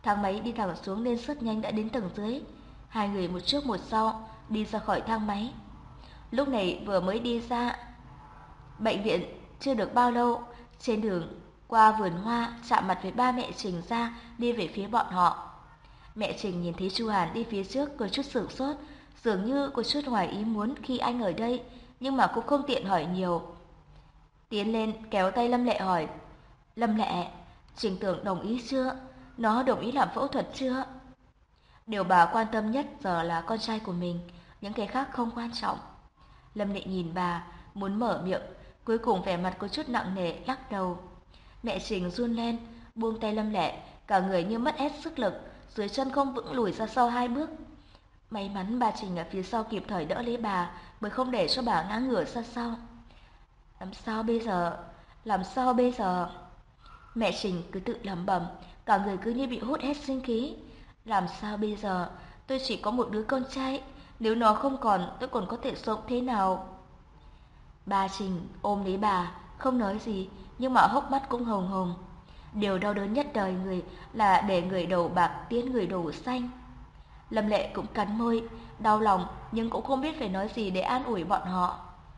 [SPEAKER 1] Thang máy đi thẳng xuống nên rất nhanh đã đến tầng dưới. Hai người một trước một sau đi ra khỏi thang máy. Lúc này vừa mới đi ra bệnh viện chưa được bao lâu, trên đường qua vườn hoa chạm mặt với ba mẹ Trình ra đi về phía bọn họ. Mẹ Trình nhìn thấy Chu Hàn đi phía trước có chút sửng sốt, dường như có chút ngoài ý muốn khi anh ở đây, nhưng mà cũng không tiện hỏi nhiều. Tiến lên kéo tay Lâm Lệ hỏi, Lâm Lệ, Trình Tưởng đồng ý chưa? Nó đồng ý làm phẫu thuật chưa? Điều bà quan tâm nhất giờ là con trai của mình, những cái khác không quan trọng. Lâm Lệ nhìn bà, muốn mở miệng, cuối cùng vẻ mặt có chút nặng nề lắc đầu. Mẹ Trình run lên, buông tay Lâm Lệ, cả người như mất hết sức lực, dưới chân không vững lùi ra sau hai bước. May mắn bà Trình ở phía sau kịp thời đỡ lấy bà, mới không để cho bà ngã ngửa ra sau. Làm sao bây giờ? Làm sao bây giờ? Mẹ Trình cứ tự lẩm bẩm, cả người cứ như bị hút hết sinh khí. Làm sao bây giờ? Tôi chỉ có một đứa con trai, nếu nó không còn, tôi còn có thể sống thế nào? Bà Trình ôm lấy bà, không nói gì, nhưng mà hốc mắt cũng hồng hồng. Điều đau đớn nhất đời người là để người đầu bạc tiến người đầu xanh. Lâm Lệ cũng cắn môi, đau lòng nhưng cũng không biết phải nói gì để an ủi bọn họ.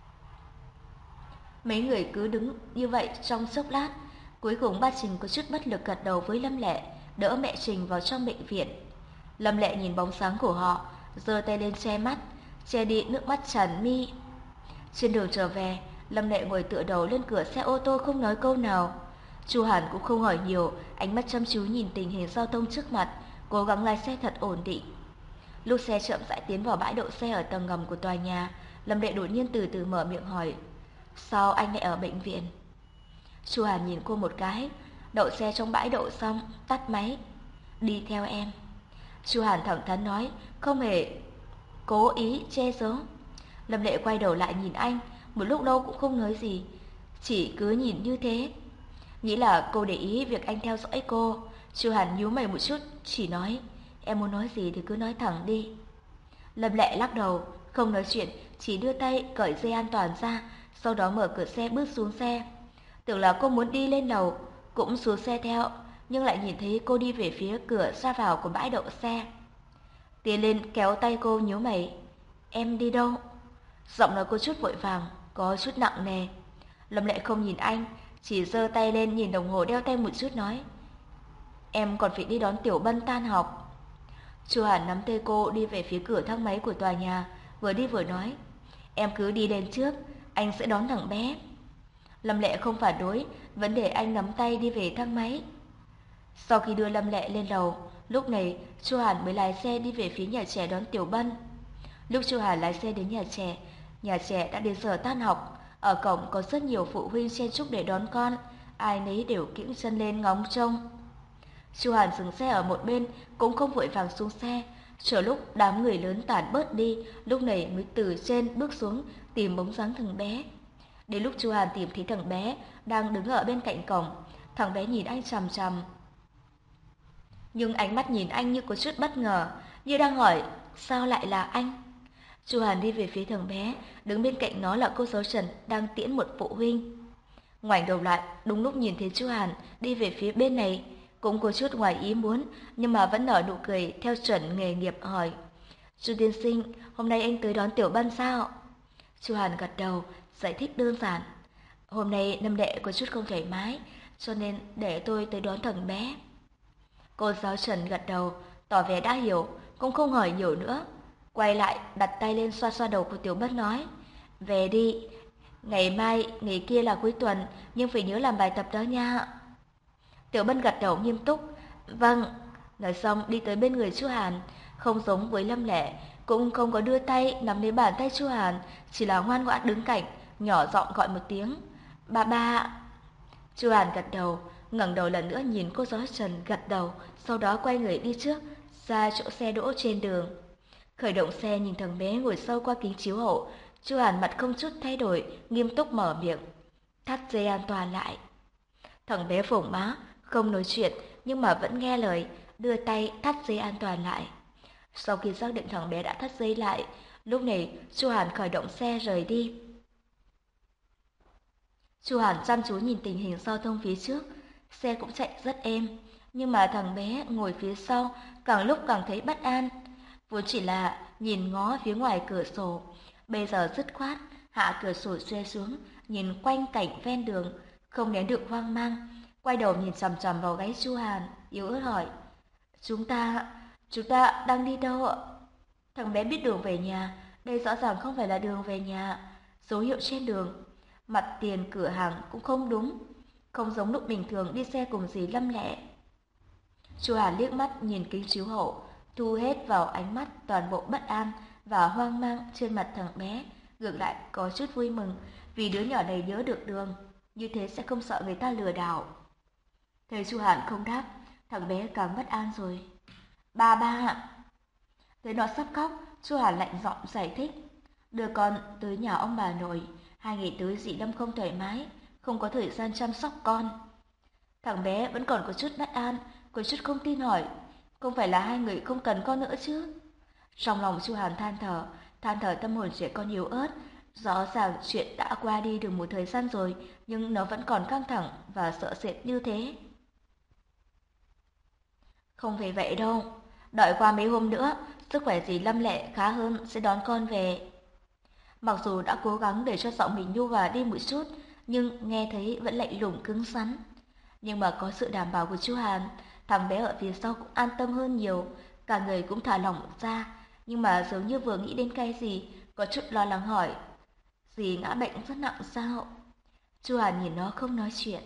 [SPEAKER 1] Mấy người cứ đứng như vậy trong chốc lát, cuối cùng ba Trình có chút bất lực gật đầu với Lâm Lệ, đỡ mẹ Trình vào trong bệnh viện. Lâm Lệ nhìn bóng sáng của họ, giơ tay lên che mắt, che đi nước mắt tràn mi. Trên đường trở về, Lâm Lệ ngồi tựa đầu lên cửa xe ô tô không nói câu nào. Chu Hàn cũng không hỏi nhiều, ánh mắt chăm chú nhìn tình hình giao thông trước mặt, cố gắng lái xe thật ổn định. Lúc xe chậm rãi tiến vào bãi đậu xe ở tầng ngầm của tòa nhà, Lâm Lệ đột nhiên từ từ mở miệng hỏi, sao anh lại ở bệnh viện? Chu Hàn nhìn cô một cái, đậu xe trong bãi đậu xong, tắt máy. Đi theo em. Chu Hàn thẳng thắn nói, không hề cố ý che giấu. Lâm Lệ quay đầu lại nhìn anh, một lúc lâu cũng không nói gì, chỉ cứ nhìn như thế. Nghĩ là cô để ý việc anh theo dõi cô. Chu Hàn nhíu mày một chút, chỉ nói, em muốn nói gì thì cứ nói thẳng đi. Lâm Lệ lắc đầu, không nói chuyện, chỉ đưa tay cởi dây an toàn ra, sau đó mở cửa xe bước xuống xe. Tưởng là cô muốn đi lên lầu, cũng xuống xe theo, nhưng lại nhìn thấy cô đi về phía cửa ra vào của bãi đậu xe. Tiến lên kéo tay cô nhíu mày, em đi đâu? Giọng nói cô chút vội vàng, có chút nặng nề. Lâm Lệ không nhìn anh, chỉ giơ tay lên nhìn đồng hồ đeo tay một chút nói, em còn phải đi đón Tiểu Bân tan học. Chu Hàn nắm tay cô đi về phía cửa thang máy của tòa nhà, vừa đi vừa nói, em cứ đi lên trước, anh sẽ đón thằng bé. Lâm Lệ không phản đối, vẫn để anh nắm tay đi về thang máy. Sau khi đưa Lâm Lệ lên lầu, lúc này Chu Hàn mới lái xe đi về phía nhà trẻ đón Tiểu Bân. Lúc Chu Hàn lái xe đến nhà trẻ, nhà trẻ đã đến giờ tan học. Ở cổng có rất nhiều phụ huynh chen chúc để đón con, ai nấy đều kiễng chân lên ngóng trông. Chu Hàn dừng xe ở một bên, cũng không vội vàng xuống xe. Chờ lúc đám người lớn tản bớt đi, lúc này mới từ trên bước xuống tìm bóng dáng thằng bé. Đến lúc Chu Hàn tìm thấy thằng bé đang đứng ở bên cạnh cổng, thằng bé nhìn anh chằm chằm. Nhưng ánh mắt nhìn anh như có chút bất ngờ, như đang hỏi sao lại là anh. Chu Hàn đi về phía thằng bé, đứng bên cạnh nó là cô giáo Trần đang tiễn một phụ huynh. Ngoảnh đầu lại, đúng lúc nhìn thấy Chu Hàn đi về phía bên này, cũng có chút ngoài ý muốn, nhưng mà vẫn nở nụ cười theo chuẩn nghề nghiệp hỏi, Chu tiên sinh, hôm nay anh tới đón Tiểu Bân sao? Chu Hàn gật đầu, giải thích đơn giản, hôm nay Lâm Đệ có chút không thoải mái, cho nên để tôi tới đón thằng bé. Cô giáo Trần gật đầu, tỏ vẻ đã hiểu, cũng không hỏi nhiều nữa. Quay lại, đặt tay lên xoa xoa đầu của Tiểu Bân nói, về đi, ngày mai, ngày kia là cuối tuần, nhưng phải nhớ làm bài tập đó nha. Tiểu Bân gật đầu nghiêm túc, vâng. Nói xong đi tới bên người Chu Hàn, không giống với Lâm Lệ, cũng không có đưa tay nắm lấy bàn tay Chu Hàn, chỉ là ngoan ngoãn đứng cạnh, nhỏ giọng gọi một tiếng, ba ba. Chu Hàn gật đầu, ngẩng đầu lần nữa nhìn cô giáo Trần gật đầu, sau đó quay người đi trước, ra chỗ xe đỗ trên đường. Khởi động xe nhìn thằng bé ngồi sâu qua kính chiếu hậu, Chu Hàn mặt không chút thay đổi, nghiêm túc mở miệng, thắt dây an toàn lại. Thằng bé phủng má, không nói chuyện nhưng mà vẫn nghe lời, đưa tay thắt dây an toàn lại. Sau khi xác định thằng bé đã thắt dây lại, lúc này Chu Hàn khởi động xe rời đi. Chu Hàn chăm chú nhìn tình hình giao thông phía trước, xe cũng chạy rất êm, Nhưng mà thằng bé ngồi phía sau càng lúc càng thấy bất an. Vốn chỉ là nhìn ngó phía ngoài cửa sổ, bây giờ dứt khoát hạ cửa sổ xuê xuống, nhìn quanh cảnh ven đường, không nén được hoang mang, quay đầu nhìn chằm chằm vào gáy Chu Hàn, yếu ớt hỏi: "Chúng ta, chúng ta đang đi đâu ạ?" Thằng bé biết đường về nhà, đây rõ ràng không phải là đường về nhà, dấu hiệu trên đường, mặt tiền cửa hàng cũng không đúng, không giống lúc bình thường đi xe cùng dì Lâm Lệ. Chu Hàn liếc mắt nhìn kính chiếu hậu, thu hết vào ánh mắt toàn bộ bất an và hoang mang trên mặt thằng bé, ngược lại có chút vui mừng vì đứa nhỏ này nhớ được đường, như thế sẽ không sợ người ta lừa đảo. Thấy Chu Hàn không đáp, thằng bé càng bất an rồi. "Ba ba ạ." Thấy nó sắp khóc, Chu Hàn lạnh giọng giải thích: "Đưa con tới nhà ông bà nội, hai ngày tới dì Lâm không thoải mái, không có thời gian chăm sóc con." Thằng bé vẫn còn có chút bất an, có chút không tin hỏi: "Không phải là hai người không cần con nữa chứ?" Trong lòng Chu Hàn than thở, than thở tâm hồn trẻ con yếu ớt, rõ ràng chuyện đã qua đi được một thời gian rồi, nhưng nó vẫn còn căng thẳng và sợ sệt như thế. "Không phải vậy đâu, đợi qua mấy hôm nữa, sức khỏe dì Lâm Lệ khá hơn sẽ đón con về." Mặc dù đã cố gắng để cho giọng mình nhu hòa đi một chút, nhưng nghe thấy vẫn lạnh lùng cứng rắn. Nhưng mà có sự đảm bảo của Chu Hàn, thằng bé ở phía sau cũng an tâm hơn nhiều, cả người cũng thả lỏng ra, nhưng mà giống như vừa nghĩ đến cái gì, có chút lo lắng hỏi: "Dì ngã bệnh rất nặng sao?" Chu Hàn nhìn nó không nói chuyện.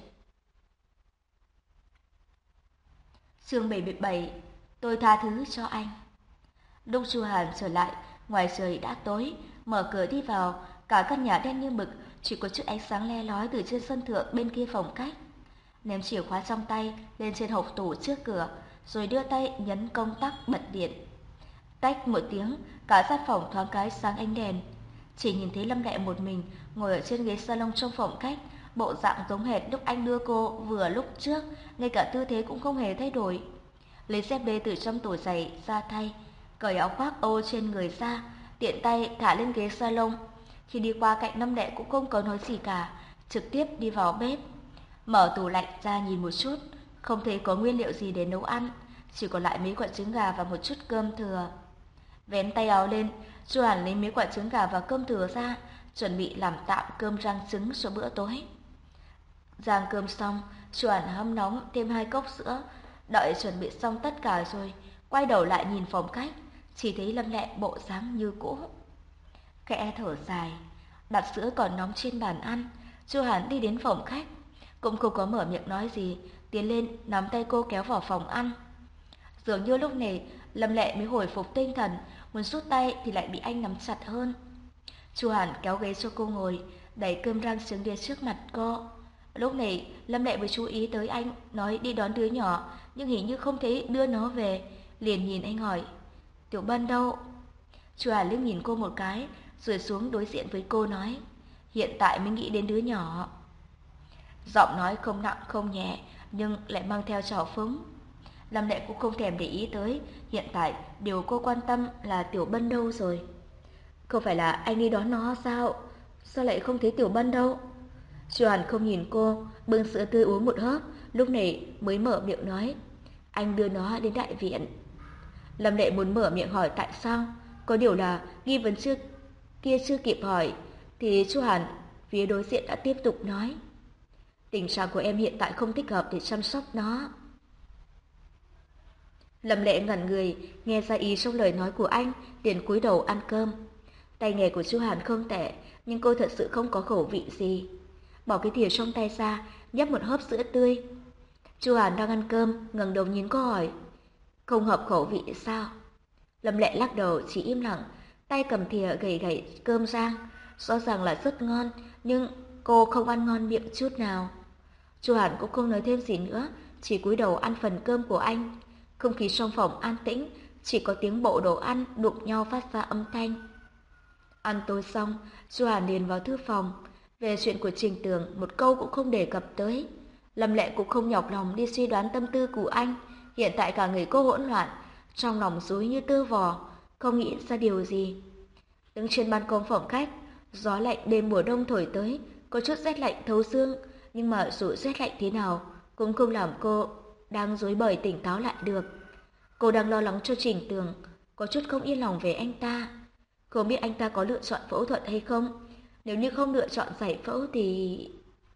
[SPEAKER 1] Chương bảy mươi bảy, tôi tha thứ cho anh. Lúc Chu Hàn trở lại, ngoài trời đã tối, mở cửa đi vào, cả căn nhà đen như mực, chỉ có chút ánh sáng le lói từ trên sân thượng bên kia phòng khách. Ném chìa khóa trong tay lên trên hộc tủ trước cửa, rồi đưa tay nhấn công tắc bật điện. Tách một tiếng, cả gian phòng thoáng cái sáng ánh đèn. Chỉ nhìn thấy Lâm Lệ một mình ngồi ở trên ghế salon trong phòng khách, bộ dạng giống hệt lúc anh đưa cô vừa lúc trước, ngay cả tư thế cũng không hề thay đổi. Lấy dép lê từ trong tủ giày ra thay, cởi áo khoác ô trên người ra, tiện tay thả lên ghế salon. Khi đi qua cạnh Lâm Lệ cũng không có nói gì cả, trực tiếp đi vào bếp. Mở tủ lạnh ra nhìn một chút, không thấy có nguyên liệu gì để nấu ăn, chỉ còn lại mấy quả trứng gà và một chút cơm thừa. Vén tay áo lên, Chu Hàn lấy mấy quả trứng gà và cơm thừa ra, chuẩn bị làm tạm cơm rang trứng cho bữa tối. Rang cơm xong, Chu Hàn hâm nóng thêm hai cốc sữa, đợi chuẩn bị xong tất cả rồi, quay đầu lại nhìn phòng khách, chỉ thấy Lâm Lệ bộ dáng như cũ. Khẽ thở dài, đặt sữa còn nóng trên bàn ăn, Chu Hàn đi đến phòng khách, cũng không có mở miệng nói gì, tiến lên nắm tay cô kéo vào phòng ăn. Dường như lúc này Lâm Lệ mới hồi phục tinh thần, muốn rút tay thì lại bị anh nắm chặt hơn. Chu Hàn kéo ghế cho cô ngồi, đẩy cơm rang trứng đến trước mặt cô. Lúc này Lâm Lệ mới chú ý tới anh nói đi đón đứa nhỏ, nhưng hình như không thấy đưa nó về, liền nhìn anh hỏi: "Tiểu Bân đâu?" Chu Hàn liếc nhìn cô một cái, rồi xuống đối diện với cô nói: "Hiện tại mới nghĩ đến đứa nhỏ." Giọng nói không nặng không nhẹ, nhưng lại mang theo trào phúng. Lâm Lệ cũng không thèm để ý tới, hiện tại điều cô quan tâm là Tiểu Bân đâu rồi. "Không phải là anh đi đón nó sao? Sao lại không thấy Tiểu Bân đâu?" Chu Hàn không nhìn cô, bưng sữa tươi uống một hớp, lúc này mới mở miệng nói: "Anh đưa nó đến đại viện." Lâm Lệ muốn mở miệng hỏi tại sao, có điều là nghi vấn chưa kia chưa kịp hỏi, thì Chu Hàn phía đối diện đã tiếp tục nói: "Tình trạng của em hiện tại không thích hợp để chăm sóc nó." Lâm Lệ ngẩn người, nghe ra ý trong lời nói của anh, liền cúi đầu ăn cơm. Tay nghề của Chu Hàn không tệ, nhưng cô thật sự không có khẩu vị gì. Bỏ cái thìa trong tay ra, nhấp một hớp sữa tươi. Chu Hàn đang ăn cơm, ngẩng đầu nhìn cô hỏi: "Không hợp khẩu vị sao?" Lâm Lệ lắc đầu, chỉ im lặng, tay cầm thìa gẩy gẩy cơm rang, rõ ràng là rất ngon, nhưng cô không ăn ngon miệng chút nào. Chu Hàn cũng không nói thêm gì nữa, chỉ cúi đầu ăn phần cơm của anh. Không khí trong phòng an tĩnh, chỉ có tiếng bộ đồ ăn đụng nhau phát ra âm thanh. Ăn tối xong, Chu Hàn liền vào thư phòng. Về chuyện của Trình Tường một câu cũng không đề cập tới. Lâm Lệ cũng không nhọc lòng đi suy đoán tâm tư của anh. Hiện tại cả người cô hỗn loạn, trong lòng rối như tơ vò, không nghĩ ra điều gì. Đứng trên ban công phòng khách, gió lạnh đêm mùa đông thổi tới, có chút rét lạnh thấu xương, nhưng mà dù rét lạnh thế nào cũng không làm cô đang rối bời tỉnh táo lại được. Cô đang lo lắng cho Trình Tường, có chút không yên lòng về anh ta. Không biết anh ta có lựa chọn phẫu thuật hay không? Nếu như không lựa chọn giải phẫu thì...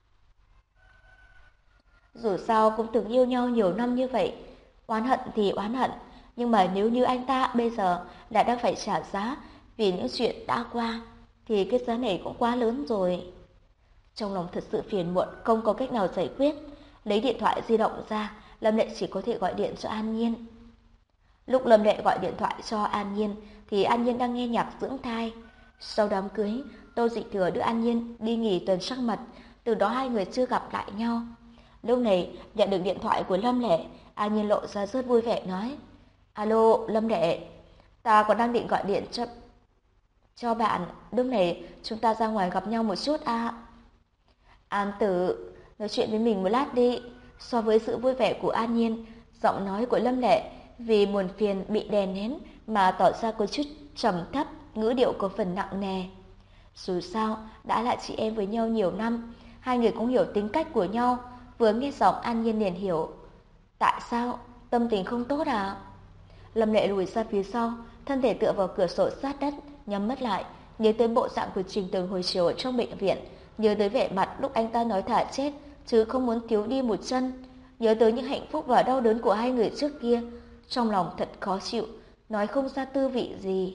[SPEAKER 1] Dù sao cũng từng yêu nhau nhiều năm như vậy, oán hận thì oán hận, nhưng mà nếu như anh ta bây giờ lại đang phải trả giá vì những chuyện đã qua, thì cái giá này cũng quá lớn rồi. Trong lòng thật sự phiền muộn, không có cách nào giải quyết. Lấy điện thoại di động ra, Lâm Lệ chỉ có thể gọi điện cho An Nhiên. Lúc Lâm Lệ gọi điện thoại cho An Nhiên, thì An Nhiên đang nghe nhạc dưỡng thai. Sau đám cưới, Tô Dịch Thừa đưa An Nhiên đi nghỉ tuần trăng mật, từ đó hai người chưa gặp lại nhau. Lúc này, nhận được điện thoại của Lâm Lệ, An Nhiên lộ ra rất vui vẻ nói: Alo, Lâm Lệ, ta còn đang định gọi điện cho cho bạn, lúc này chúng ta ra ngoài gặp nhau một chút à. An Tử, nói chuyện với mình một lát đi. So với sự vui vẻ của An Nhiên, giọng nói của Lâm Lệ vì buồn phiền bị đè nén mà tỏ ra có chút trầm thấp, ngữ điệu có phần nặng nề. Dù sao, đã là chị em với nhau nhiều năm, hai người cũng hiểu tính cách của nhau. Vừa nghe giọng An Nhiên liền hiểu. Tại sao? Tâm tình không tốt à? Lâm Lệ lùi ra phía sau, thân thể tựa vào cửa sổ sát đất, nhắm mắt lại, nhớ tới bộ dạng của Trình Tường hồi chiều ở trong bệnh viện, nhớ tới vẻ mặt lúc anh ta nói thả chết chứ không muốn thiếu đi một chân, nhớ tới những hạnh phúc và đau đớn của hai người trước kia. Trong lòng thật khó chịu, nói không ra tư vị gì.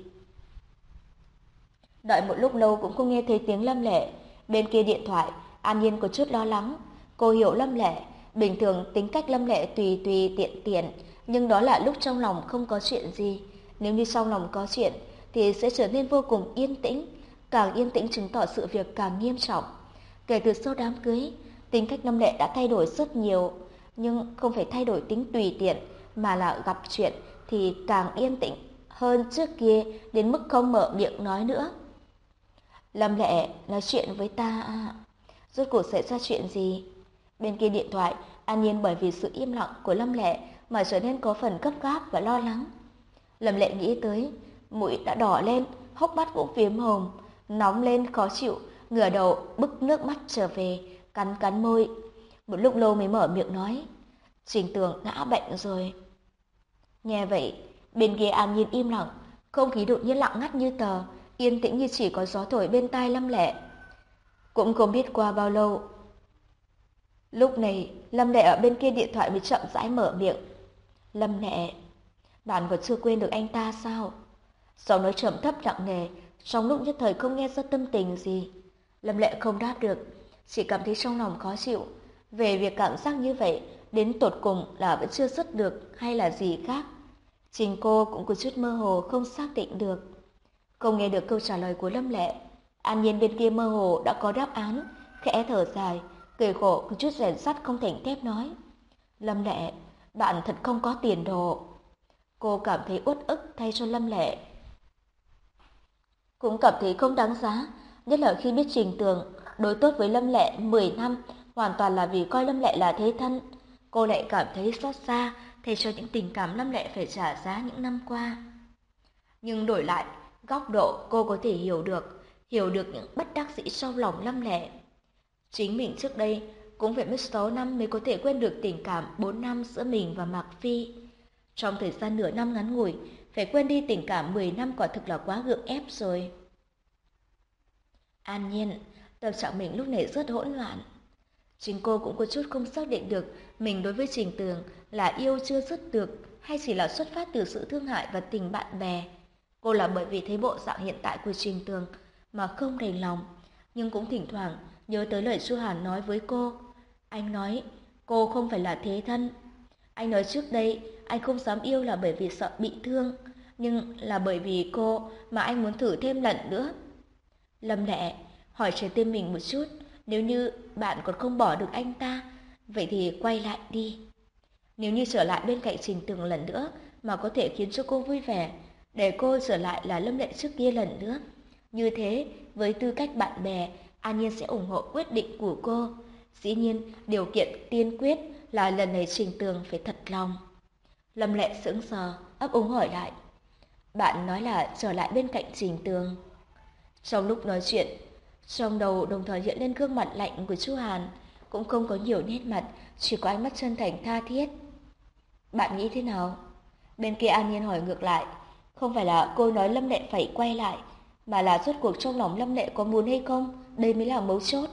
[SPEAKER 1] Đợi một lúc lâu cũng không nghe thấy tiếng Lâm Lệ. Bên kia điện thoại, An Nhiên có chút lo lắng. Cô hiểu Lâm Lệ, bình thường tính cách Lâm Lệ tùy tùy tiện tiện, nhưng đó là lúc trong lòng không có chuyện gì. Nếu như trong lòng có chuyện thì sẽ trở nên vô cùng yên tĩnh, càng yên tĩnh chứng tỏ sự việc càng nghiêm trọng. Kể từ sau đám cưới, tính cách Lâm Lệ đã thay đổi rất nhiều, nhưng không phải thay đổi tính tùy tiện, mà là gặp chuyện thì càng yên tĩnh hơn trước kia đến mức không mở miệng nói nữa. Lâm Lệ, nói chuyện với ta à? Rốt cuộc xảy ra chuyện gì? Bên kia điện thoại, An Nhiên bởi vì sự im lặng của Lâm Lệ mà trở nên có phần gấp gáp và lo lắng. Lâm Lệ nghĩ tới, mũi đã đỏ lên, hốc mắt cũng phiếm hồng, nóng lên khó chịu, ngửa đầu bức nước mắt trở về, cắn cắn môi. Một lúc lâu mới mở miệng nói, Trình Tường ngã bệnh rồi. Nghe vậy, bên kia An Nhiên im lặng, không khí đột nhiên lặng ngắt như tờ, yên tĩnh như chỉ có gió thổi bên tai Lâm Lệ. Cũng không biết qua bao lâu, lúc này Lâm Lệ ở bên kia điện thoại mới chậm rãi mở miệng. Lâm Lệ, bạn còn chưa quên được anh ta sao? Giọng nói trầm thấp nặng nề, trong lúc nhất thời không nghe ra tâm tình gì. Lâm Lệ không đáp được, chỉ cảm thấy trong lòng khó chịu. Về việc cảm giác như vậy, đến tột cùng là vẫn chưa dứt được hay là gì khác. Chính cô cũng có chút mơ hồ không xác định được. Không nghe được câu trả lời của Lâm Lệ, An Nhiên bên kia mơ hồ đã có đáp án, khẽ thở dài, cười khổ có chút rèn sắt không thành thép nói. Lâm Lệ, bạn thật không có tiền đồ. Cô cảm thấy uất ức thay cho Lâm Lệ. Cũng cảm thấy không đáng giá, nhất là khi biết Trình Tường đối tốt với Lâm Lệ mười năm, hoàn toàn là vì coi Lâm Lệ là thế thân. Cô lại cảm thấy xót xa thay cho những tình cảm Lâm Lệ phải trả giá những năm qua. Nhưng đổi lại, góc độ cô có thể hiểu được, hiểu được những bất đắc dĩ trong lòng Lâm Lệ. Chính mình trước đây cũng phải mất sáu năm mới có thể quên được tình cảm bốn năm giữa mình và Mạc Phi. Trong thời gian nửa năm ngắn ngủi, phải quên đi tình cảm mười năm quả thực là quá gượng ép rồi. An Nhiên, tâm trạng mình lúc này rất hỗn loạn. Chính cô cũng có chút không xác định được mình đối với Trình Tường là yêu chưa dứt được hay chỉ là xuất phát từ sự thương hại và tình bạn bè. Cô là bởi vì thấy bộ dạng hiện tại của Trình Tường mà không đành lòng, nhưng cũng thỉnh thoảng nhớ tới lời Chu Hàn nói với cô. Anh nói cô không phải là thế thân. Anh nói trước đây anh không dám yêu là bởi vì sợ bị thương, nhưng là bởi vì cô mà anh muốn thử thêm lần nữa. Lâm Lệ, hỏi trái tim mình một chút, nếu như bạn còn không bỏ được anh ta, vậy thì quay lại đi. Nếu như trở lại bên cạnh Trình Tường lần nữa mà có thể khiến cho cô vui vẻ, để cô trở lại là Lâm Lệ trước kia lần nữa. Như thế, với tư cách bạn bè, An Nhiên sẽ ủng hộ quyết định của cô. Dĩ nhiên, điều kiện tiên quyết là lần này Trình Tường phải thật lòng. Lâm Lệ sững sờ, ấp úng hỏi lại. Bạn nói là trở lại bên cạnh Trình Tường. Trong lúc nói chuyện, trong đầu đồng thời hiện lên gương mặt lạnh của Chu Hàn, cũng không có nhiều nét mặt, chỉ có ánh mắt chân thành tha thiết. Bạn nghĩ thế nào? Bên kia An Nhiên hỏi ngược lại. Không phải là cô nói Lâm Lệ phải quay lại, mà là rốt cuộc trong lòng Lâm Lệ có muốn hay không, đây mới là mấu chốt.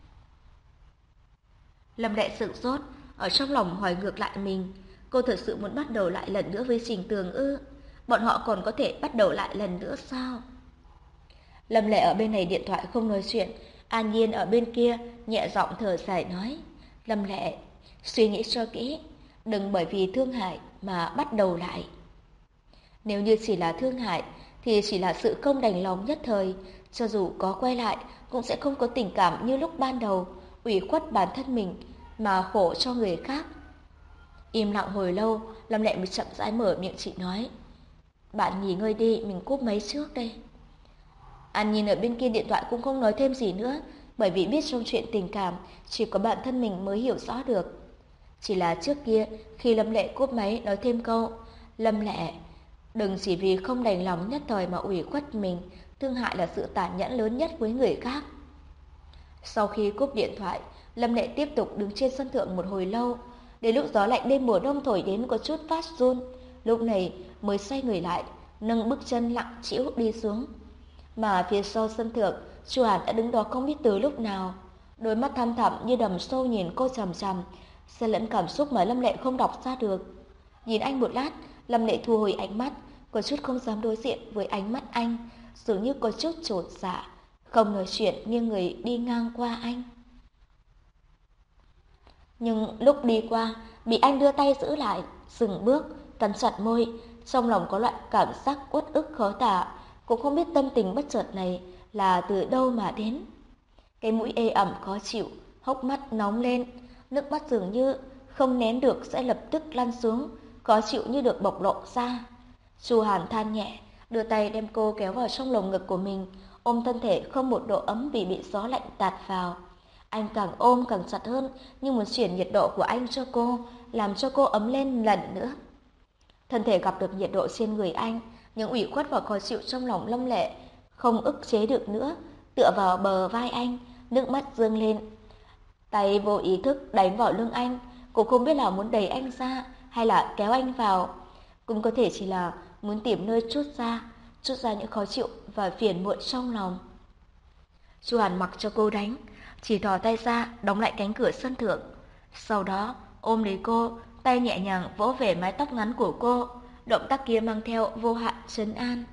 [SPEAKER 1] Lâm Lệ sửng sốt, ở trong lòng hỏi ngược lại mình. Cô thật sự muốn bắt đầu lại lần nữa với Trình Tường ư? Bọn họ còn có thể bắt đầu lại lần nữa sao? Lâm Lệ ở bên này điện thoại không nói chuyện, An Nhiên ở bên kia nhẹ giọng thở dài nói. Lâm Lệ, suy nghĩ cho kỹ, đừng bởi vì thương hại mà bắt đầu lại. Nếu như chỉ là thương hại thì chỉ là sự không đành lòng nhất thời, cho dù có quay lại cũng sẽ không có tình cảm như lúc ban đầu, ủy khuất bản thân mình mà khổ cho người khác. Im lặng hồi lâu, Lâm Lệ mới chậm rãi mở miệng chị nói. Bạn nghỉ ngơi đi, mình cúp máy trước đây. An Nhiên ở bên kia điện thoại cũng không nói thêm gì nữa, bởi vì biết trong chuyện tình cảm chỉ có bản thân mình mới hiểu rõ được. Chỉ là trước kia khi Lâm Lệ cúp máy nói thêm câu, Lâm Lệ, đừng chỉ vì không đành lòng nhất thời mà ủy khuất mình, thương hại là sự tàn nhẫn lớn nhất với người khác. Sau khi cúp điện thoại, Lâm Lệ tiếp tục đứng trên sân thượng một hồi lâu, đến lúc gió lạnh đêm mùa đông thổi đến có chút phát run, lúc này mới xoay người lại, nâng bước chân lặng trĩu đi xuống. Mà phía sau sân thượng, Chu Hàn đã đứng đó không biết từ lúc nào, đôi mắt thăm thẳm như đầm sâu nhìn cô chằm chằm, xen lẫn cảm xúc mà Lâm Lệ không đọc ra được. Nhìn anh một lát, Lâm Lệ thu hồi ánh mắt, có chút không dám đối diện với ánh mắt anh, dường như có chút chột dạ, không nói chuyện nghiêng người đi ngang qua anh. Nhưng lúc đi qua, bị anh đưa tay giữ lại, dừng bước, cắn chặt môi, trong lòng có loại cảm giác uất ức khó tả, cũng không biết tâm tình bất chợt này là từ đâu mà đến. Cái mũi ê ẩm khó chịu, hốc mắt nóng lên, nước mắt dường như không nén được sẽ lập tức lăn xuống, khó chịu như được bộc lộ ra. Chu Hàn than nhẹ, đưa tay đem cô kéo vào trong lồng ngực của mình, ôm thân thể không một độ ấm vì bị gió lạnh tạt vào. Anh càng ôm càng chặt hơn, như muốn chuyển nhiệt độ của anh cho cô, làm cho cô ấm lên lần nữa. Thân thể gặp được nhiệt độ trên người anh, những ủy khuất và khó chịu trong lòng Lâm Lệ không ức chế được nữa, tựa vào bờ vai anh, nước mắt dâng lên. Tay vô ý thức đánh vào lưng anh, cô không biết là muốn đẩy anh ra hay là kéo anh vào, cũng có thể chỉ là muốn tìm nơi trút ra, trút ra những khó chịu và phiền muộn trong lòng. Chu Hàn mặc cho cô đánh, chỉ thò tay ra đóng lại cánh cửa sân thượng, sau đó ôm lấy cô, tay nhẹ nhàng vỗ về mái tóc ngắn của cô, động tác kia mang theo vô hạn trấn an.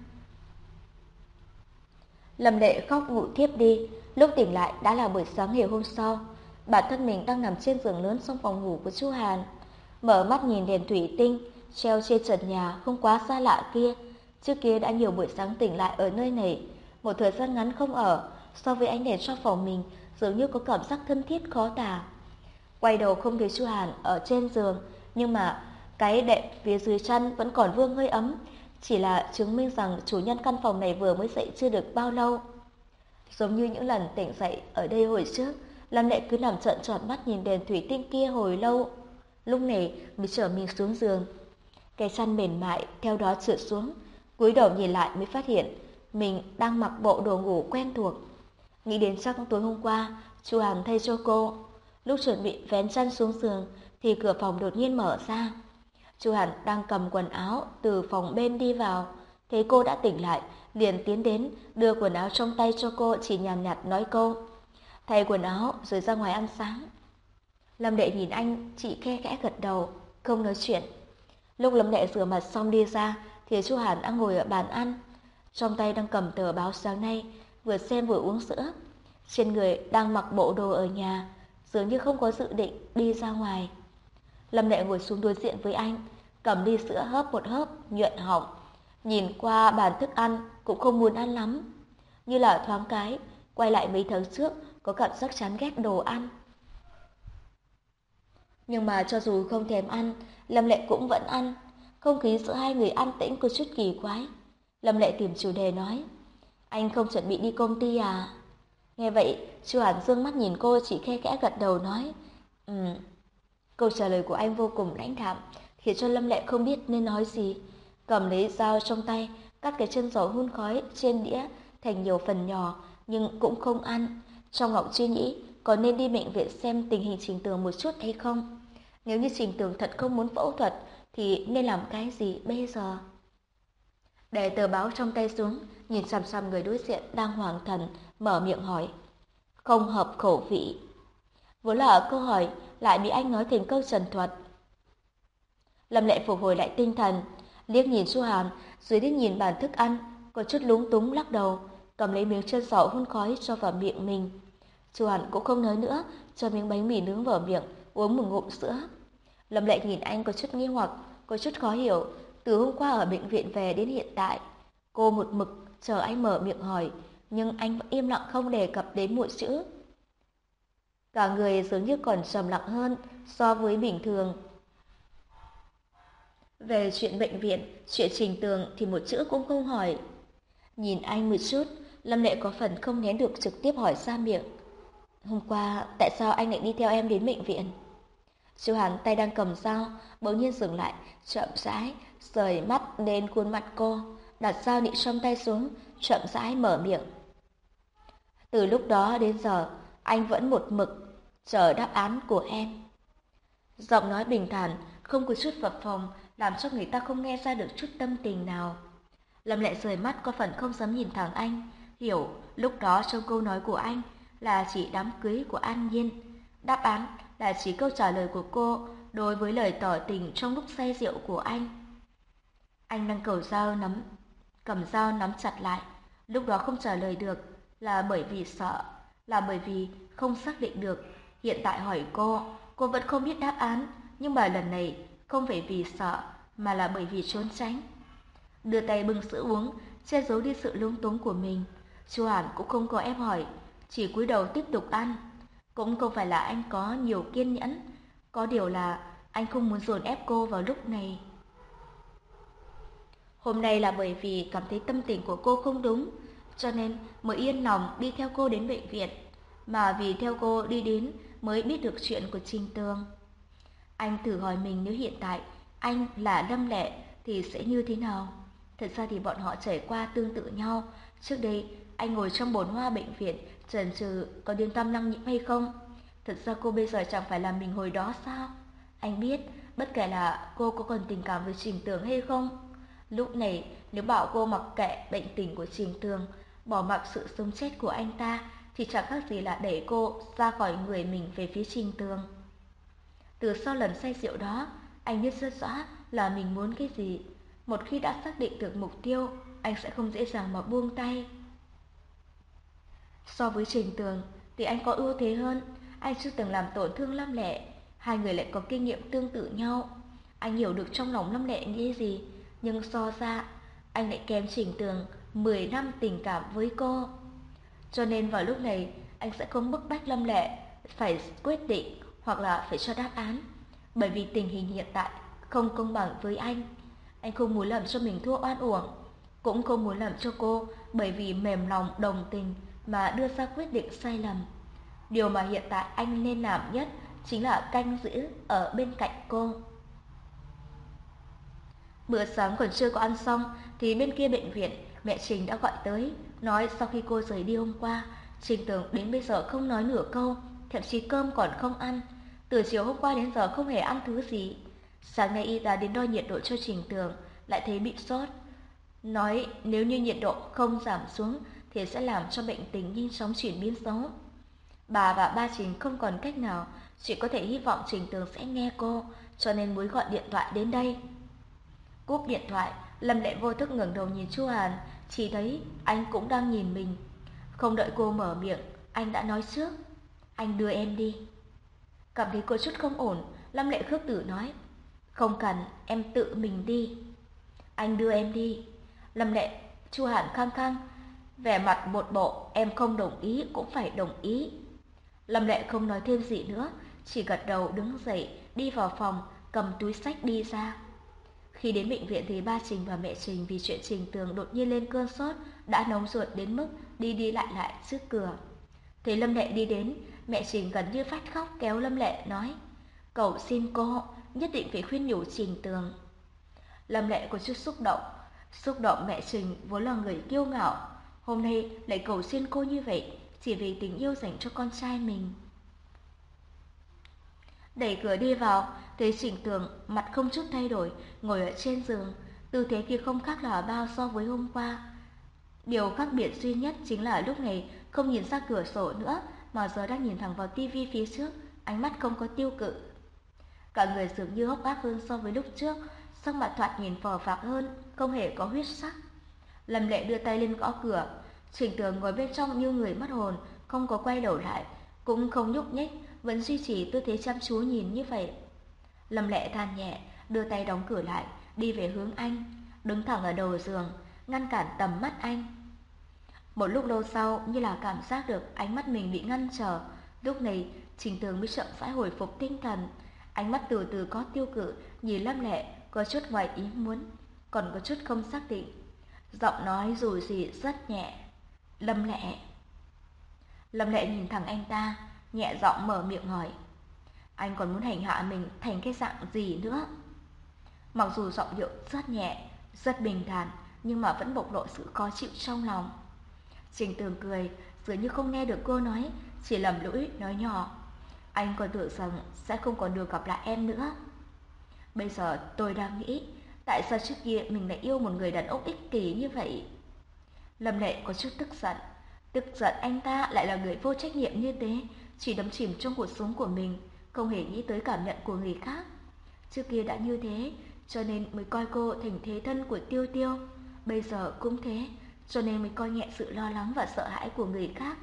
[SPEAKER 1] Lâm Lệ khóc ngủ thiếp đi, lúc tỉnh lại đã là buổi sáng ngày hôm sau. Bản thân mình đang nằm trên giường lớn trong phòng ngủ của Chu Hàn, mở mắt nhìn đèn thủy tinh treo trên trần nhà không quá xa lạ kia. Trước kia đã nhiều buổi sáng tỉnh lại ở nơi này, một thời gian ngắn không ở, so với ánh đèn trong phòng mình dường như có cảm giác thân thiết khó tả. Quay đầu không thấy Chu Hàn ở trên giường, nhưng mà cái đệm phía dưới chăn vẫn còn vương hơi ấm, chỉ là chứng minh rằng chủ nhân căn phòng này vừa mới dậy chưa được bao lâu. Giống như những lần tỉnh dậy ở đây hồi trước, Lâm Lệ cứ nằm trợn tròn mắt nhìn đèn thủy tinh kia hồi lâu, lúc này mới trở mình xuống giường. Cái chăn mềm mại theo đó trượt xuống, cúi đầu nhìn lại mới phát hiện mình đang mặc bộ đồ ngủ quen thuộc. Nghĩ đến chắc tối hôm qua Chu Hàn thay cho cô, lúc chuẩn bị vén chăn xuống giường thì cửa phòng đột nhiên mở ra. Chu Hàn đang cầm quần áo từ phòng bên đi vào, thấy cô đã tỉnh lại, liền tiến đến đưa quần áo trong tay cho cô, chỉ nhàn nhạt nói câu: thay quần áo rồi ra ngoài ăn sáng. Lâm Lệ nhìn anh, chỉ khe khẽ gật đầu, không nói chuyện. Lúc Lâm Lệ rửa mặt xong đi ra thì Chu Hàn đang ngồi ở bàn ăn, trong tay đang cầm tờ báo sáng nay, vừa xem vừa uống sữa. Trên người đang mặc bộ đồ ở nhà, dường như không có dự định đi ra ngoài. Lâm Lệ ngồi xuống đối diện với anh, cầm ly sữa hớp một hớp, nhuận họng. Nhìn qua bàn thức ăn cũng không muốn ăn lắm, như là thoáng cái quay lại mấy tháng trước, có cảm giác chán ghét đồ ăn. Nhưng mà cho dù không thèm ăn, Lâm Lệ cũng vẫn ăn. Không khí giữa hai người an tĩnh có chút kỳ quái. Lâm Lệ tìm chủ đề nói: anh không chuẩn bị đi công ty à? Nghe vậy, Chu Hàn dương mắt nhìn cô, chỉ khe khẽ gật đầu nói: Ừ. Câu trả lời của anh vô cùng lãnh đạm, khiến cho Lâm Lệ không biết nên nói gì. Cầm lấy dao trong tay, cắt cái chân giò hun khói trên đĩa thành nhiều phần nhỏ, nhưng cũng không ăn. Trong lòng suy nghĩ có nên đi bệnh viện xem tình hình Trình Tường một chút hay không. Nếu như Trình Tường thật không muốn phẫu thuật, thì nên làm cái gì bây giờ? Để tờ báo trong tay xuống, nhìn chằm chằm người đối diện đang hoàng thần, mở miệng hỏi. Không hợp khẩu vị. Vốn là câu hỏi, lại bị anh nói thành câu trần thuật. Lâm Lệ phục hồi lại tinh thần, liếc nhìn Chu Hàn, rồi đến nhìn bàn thức ăn, có chút lúng túng lắc đầu, cầm lấy miếng chân giò hun khói cho vào miệng mình. Chu Hàn cũng không nói nữa, cho miếng bánh mì nướng vào miệng, uống một ngụm sữa. Lâm Lệ nhìn anh có chút nghi hoặc, có chút khó hiểu. Từ hôm qua ở bệnh viện về đến hiện tại, cô một mực chờ anh mở miệng hỏi, nhưng anh vẫn im lặng không đề cập đến một chữ. Cả người dường như còn trầm lặng hơn so với bình thường. Về chuyện bệnh viện, chuyện Trình Tường thì một chữ cũng không hỏi. Nhìn anh một chút, Lâm Lệ có phần không nén được trực tiếp hỏi ra miệng. Hôm qua, tại sao anh lại đi theo em đến bệnh viện? Chu Hàn tay đang cầm dao, bỗng nhiên dừng lại, chậm rãi, rời mắt lên khuôn mặt cô, đặt dao nị trong tay xuống, chậm rãi mở miệng. Từ lúc đó đến giờ, anh vẫn một mực chờ đáp án của em. Giọng nói bình thản, không có chút phập phồng, làm cho người ta không nghe ra được chút tâm tình nào. Lâm Lệ rời mắt có phần không dám nhìn thẳng anh, hiểu lúc đó trong câu nói của anh là chỉ đám cưới của An Nhiên. Đáp án là chỉ câu trả lời của cô đối với lời tỏ tình trong lúc say rượu của anh. Anh đang cầu dao nắm, cầm dao nắm chặt lại. Lúc đó không trả lời được là bởi vì sợ, là bởi vì không xác định được. Hiện tại hỏi cô, cô vẫn không biết đáp án, nhưng mà lần này không phải vì sợ, mà là bởi vì trốn tránh. Đưa tay bưng sữa uống, che giấu đi sự lúng túng của mình. Chu Hàn cũng không có ép hỏi, chỉ cúi đầu tiếp tục ăn. Cũng không phải là anh có nhiều kiên nhẫn, có điều là anh không muốn dồn ép cô vào lúc này. Hôm nay là bởi vì cảm thấy tâm tình của cô không đúng, cho nên mới yên lòng đi theo cô đến bệnh viện, mà vì theo cô đi đến mới biết được chuyện của Trình Tường. Anh thử hỏi mình nếu hiện tại anh là Lâm Lệ thì sẽ như thế nào? Thật ra thì bọn họ trải qua tương tự nhau. Trước đây anh ngồi trong bồn hoa bệnh viện chần chừ có điên tâm năng nhiễm hay không. Thật ra cô bây giờ chẳng phải là mình hồi đó sao? Anh biết bất kể là cô có còn tình cảm với Trình Tường hay không. Lúc này nếu bảo cô mặc kệ bệnh tình của Trình Tường, bỏ mặc sự sống chết của anh ta, thì chẳng khác gì là đẩy cô ra khỏi người mình về phía Trình Tường. Từ sau lần say rượu đó, anh biết rất rõ là mình muốn cái gì. Một khi đã xác định được mục tiêu, anh sẽ không dễ dàng mà buông tay. So với Trình Tường thì anh có ưu thế hơn. Anh chưa từng làm tổn thương Lâm Lệ, hai người lại có kinh nghiệm tương tự nhau. Anh hiểu được trong lòng Lâm Lệ nghĩ gì, nhưng so ra anh lại kém Trình Tường mười năm tình cảm với cô. Cho nên vào lúc này anh sẽ không bức bách Lâm Lệ phải quyết định hoặc là phải cho đáp án, bởi vì tình hình hiện tại không công bằng với anh. Anh không muốn làm cho mình thua oan uổng, cũng không muốn làm cho cô bởi vì mềm lòng đồng tình mà đưa ra quyết định sai lầm. Điều mà hiện tại anh nên làm nhất chính là canh giữ ở bên cạnh cô. Bữa sáng còn chưa có ăn xong thì bên kia bệnh viện mẹ Trình đã gọi tới, nói sau khi cô rời đi hôm qua, Trình Tường đến bây giờ không nói nửa câu, thậm chí cơm còn không ăn. Từ chiều hôm qua đến giờ không hề ăn thứ gì. Sáng nay y tá đến đo nhiệt độ cho Trình Tường, lại thấy bị sốt. Nói nếu như nhiệt độ không giảm xuống thì sẽ làm cho bệnh tình nhanh chóng chuyển biến xấu. Bà và ba Trình không còn cách nào, chỉ có thể hy vọng Trình Tường sẽ nghe cô, cho nên mới gọi điện thoại đến đây. Cúp điện thoại, Lâm Lệ vô thức ngẩng đầu nhìn Chu Hàn, chỉ thấy anh cũng đang nhìn mình. Không đợi cô mở miệng, anh đã nói trước. Anh đưa em đi. Cảm thấy có chút không ổn, Lâm Lệ khước từ nói. Không cần, em tự mình đi. Anh đưa em đi. Lâm Lệ, Chu Hàn khăng khăng, vẻ mặt một bộ em không đồng ý cũng phải đồng ý. Lâm Lệ không nói thêm gì nữa, chỉ gật đầu đứng dậy, đi vào phòng, cầm túi xách đi ra. Khi đến bệnh viện thì ba Trình và mẹ Trình vì chuyện Trình Tường đột nhiên lên cơn sốt đã nóng ruột đến mức đi đi lại lại trước cửa. Thấy Lâm Lệ đi đến, mẹ Trình gần như phát khóc kéo Lâm Lệ nói: "Cầu xin cô, nhất định phải khuyên nhủ Trình Tường." Lâm Lệ có chút xúc động, xúc động mẹ Trình vốn là người kiêu ngạo, hôm nay lại cầu xin cô như vậy chỉ vì tình yêu dành cho con trai mình. Đẩy cửa đi vào, thấy Trình Tường mặt không chút thay đổi, ngồi ở trên giường. Tư thế kia không khác là bao so với hôm qua. Điều khác biệt duy nhất chính là lúc này không nhìn ra cửa sổ nữa, mà giờ đang nhìn thẳng vào tivi phía trước, ánh mắt không có tiêu cự. Cả người dường như hốc hác hơn so với lúc trước, sắc mặt thoạt nhìn phờ phạc hơn, không hề có huyết sắc. Lâm Lệ đưa tay lên gõ cửa, Trình Tường ngồi bên trong như người mất hồn, không có quay đầu lại, cũng không nhúc nhích, vẫn duy trì tư thế chăm chú nhìn như vậy. Lâm Lệ than nhẹ, đưa tay đóng cửa lại, đi về hướng anh, đứng thẳng ở đầu giường, ngăn cản tầm mắt anh. Một lúc lâu sau, như là cảm giác được ánh mắt mình bị ngăn trở, lúc này Trình Tường mới chậm rãi hồi phục tinh thần, ánh mắt từ từ có tiêu cự, nhìn Lâm Lệ có chút ngoài ý muốn, còn có chút không xác định. Giọng nói dù gì rất nhẹ. Lâm Lệ. Lâm Lệ nhìn thẳng anh ta, nhẹ giọng mở miệng hỏi. Anh còn muốn hành hạ mình thành cái dạng gì nữa? Mặc dù giọng điệu rất nhẹ, rất bình thản, nhưng mà vẫn bộc lộ sự khó chịu trong lòng. Trình Tường cười, dường như không nghe được cô nói, chỉ lầm lũi nói nhỏ. Anh còn tưởng rằng sẽ không còn được gặp lại em nữa. Bây giờ tôi đang nghĩ, tại sao trước kia mình lại yêu một người đàn ông ích kỷ như vậy? Lâm Lệ có chút tức giận, tức giận anh ta lại là người vô trách nhiệm như thế, chỉ đắm chìm trong cuộc sống của mình, không hề nghĩ tới cảm nhận của người khác. Trước kia đã như thế, cho nên mới coi cô thành thế thân của Tiêu Tiêu. Bây giờ cũng thế, cho nên mới coi nhẹ sự lo lắng và sợ hãi của người khác.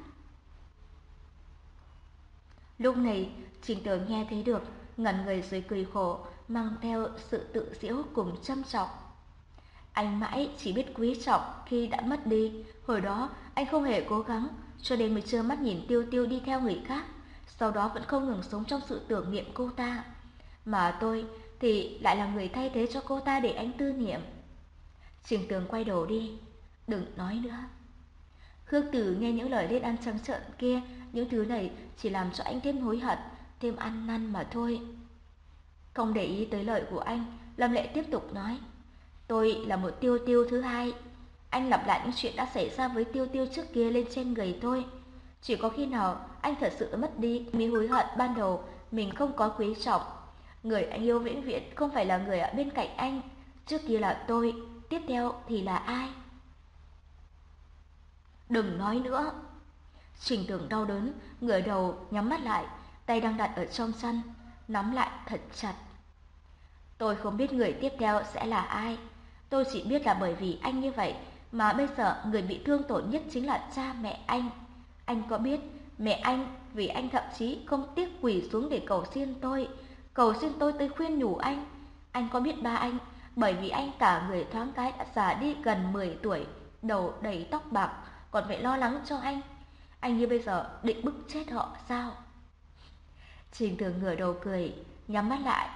[SPEAKER 1] Lúc này, Trình Tường nghe thấy được, ngẩn người dưới cười khổ, mang theo sự tự giễu cùng châm chọc. Anh mãi chỉ biết quý trọng khi đã mất đi, hồi đó anh không hề cố gắng, cho nên mới trơ mắt nhìn Tiêu Tiêu đi theo người khác, sau đó vẫn không ngừng sống trong sự tưởng niệm cô ta. Mà tôi thì lại là người thay thế cho cô ta để anh tư niệm. Trình Tường quay đầu đi, đừng nói nữa. Khước Tử nghe những lời lên ăn trắng trợn kia, những thứ này chỉ làm cho anh thêm hối hận, thêm ăn năn mà thôi. Không để ý tới lời của anh, Lâm Lệ tiếp tục nói. Tôi là một Tiêu Tiêu thứ hai. Anh lặp lại những chuyện đã xảy ra với Tiêu Tiêu trước kia lên trên người tôi. Chỉ có khi nào anh thật sự mất đi mới hối hận ban đầu mình không có quý trọng. Người anh yêu vĩnh viễn không phải là người ở bên cạnh anh. Trước kia là tôi, tiếp theo thì là ai? Đừng nói nữa. Trình Tường đau đớn, ngửa đầu nhắm mắt lại, tay đang đặt ở trong chăn, nắm lại thật chặt. Tôi không biết người tiếp theo sẽ là ai. Tôi chỉ biết là bởi vì anh như vậy mà bây giờ người bị thương tổn nhất chính là cha mẹ anh. Anh có biết mẹ anh vì anh thậm chí không tiếc quỳ xuống để cầu xin tôi, cầu xin tôi tới khuyên nhủ anh. Anh có biết ba anh bởi vì anh cả người thoáng cái đã già đi gần mười tuổi, đầu đầy tóc bạc, còn phải lo lắng cho anh. Anh như bây giờ định bức chết họ sao? Trình Tường ngửa đầu cười, nhắm mắt lại.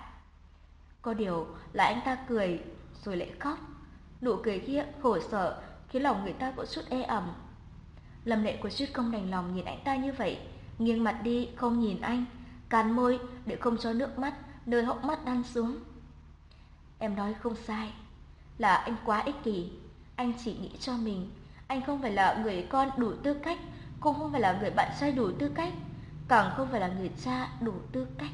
[SPEAKER 1] Có điều là anh ta cười rồi lại khóc. Nụ cười kia khổ sở khiến lòng người ta có chút ê ẩm. Lâm Lệ có chút không đành lòng nhìn anh ta như vậy, nghiêng mặt đi không nhìn anh, cắn môi để không cho nước mắt nơi hốc mắt lăn xuống. Em nói không sai, là anh quá ích kỷ. Anh chỉ nghĩ cho mình. Anh không phải là người con đủ tư cách, cũng không phải là người bạn trai đủ tư cách, càng không phải là người cha đủ tư cách.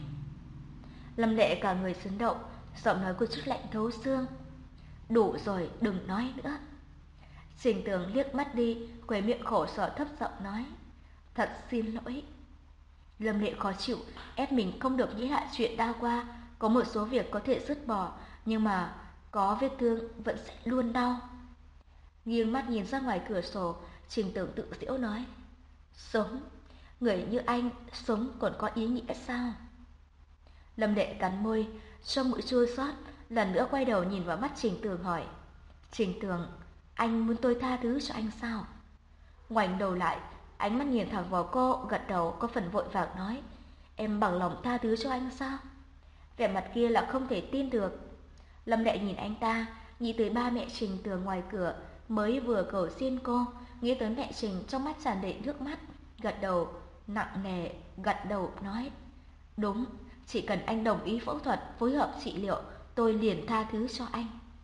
[SPEAKER 1] Lâm Lệ cả người chấn động, giọng nói có chút lạnh thấu xương. Đủ rồi, đừng nói nữa. Trình Tường liếc mắt đi, quay miệng khổ sở thấp giọng nói. Thật xin lỗi. Lâm Lệ khó chịu, ép mình không được nghĩ lại chuyện đã qua. Có một số việc có thể dứt bỏ, nhưng mà có vết thương vẫn sẽ luôn đau. Nghiêng mắt nhìn ra ngoài cửa sổ, Trình Tường tự giễu nói. Sống, người như anh, sống còn có ý nghĩa sao? Lâm Lệ cắn môi, trong mũi chua xót, lần nữa quay đầu nhìn vào mắt Trình Tường hỏi. Trình Tường, anh muốn tôi tha thứ cho anh sao? Ngoảnh đầu lại, ánh mắt nhìn thẳng vào cô, gật đầu có phần vội vàng nói. Em bằng lòng tha thứ cho anh sao? Vẻ mặt kia là không thể tin được. Lâm Lệ nhìn anh ta, nghĩ tới ba mẹ Trình Tường ngoài cửa, mới vừa cầu xin cô, nghĩ tới mẹ Trình trong mắt tràn đầy nước mắt, gật đầu, nặng nề, gật đầu nói. Đúng, chỉ cần anh đồng ý phẫu thuật, phối hợp trị liệu, tôi liền tha thứ cho anh.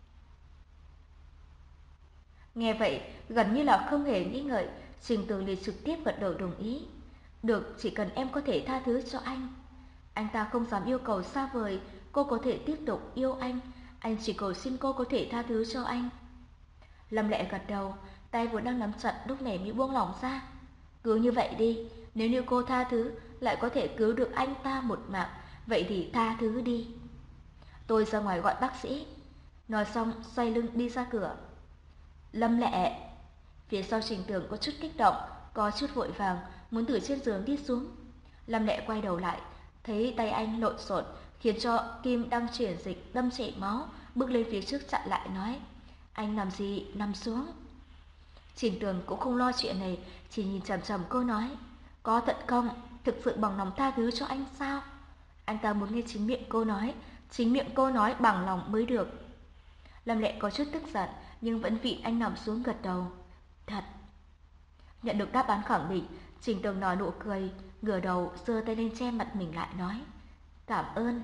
[SPEAKER 1] Nghe vậy, gần như là không hề nghĩ ngợi, Trình Tường liền trực tiếp gật đầu đồng ý. Được, chỉ cần em có thể tha thứ cho anh. Anh ta không dám yêu cầu xa vời, cô có thể tiếp tục yêu anh, anh chỉ cầu xin cô có thể tha thứ cho anh. Lâm Lệ gật đầu, tay vốn đang nắm chặt lúc này mới buông lỏng ra. Cứ như vậy đi, nếu như cô tha thứ lại có thể cứu được anh ta một mạng, vậy thì tha thứ đi. Tôi ra ngoài gọi bác sĩ. Nói xong xoay lưng đi ra cửa. Lâm Lệ. Phía sau Trình Tường có chút kích động, có chút vội vàng, muốn từ trên giường đi xuống. Lâm Lệ quay đầu lại, thấy tay anh lộn xộn, khiến cho kim đang chuyển dịch đâm chảy máu, bước lên phía trước chặn lại nói: Anh làm gì, nằm xuống. Trình Tường cũng không lo chuyện này, chỉ nhìn chằm chằm cô nói: Có thật không? Thực sự bằng lòng tha thứ cho anh sao? Anh ta muốn nghe chính miệng cô nói, chính miệng cô nói bằng lòng mới được. Lâm Lệ có chút tức giận, nhưng vẫn vịn anh nằm xuống gật đầu. Thật. Nhận được đáp án khẳng định, Trình Tường nở nụ cười, ngửa đầu giơ tay lên che mặt mình lại nói: Cảm ơn.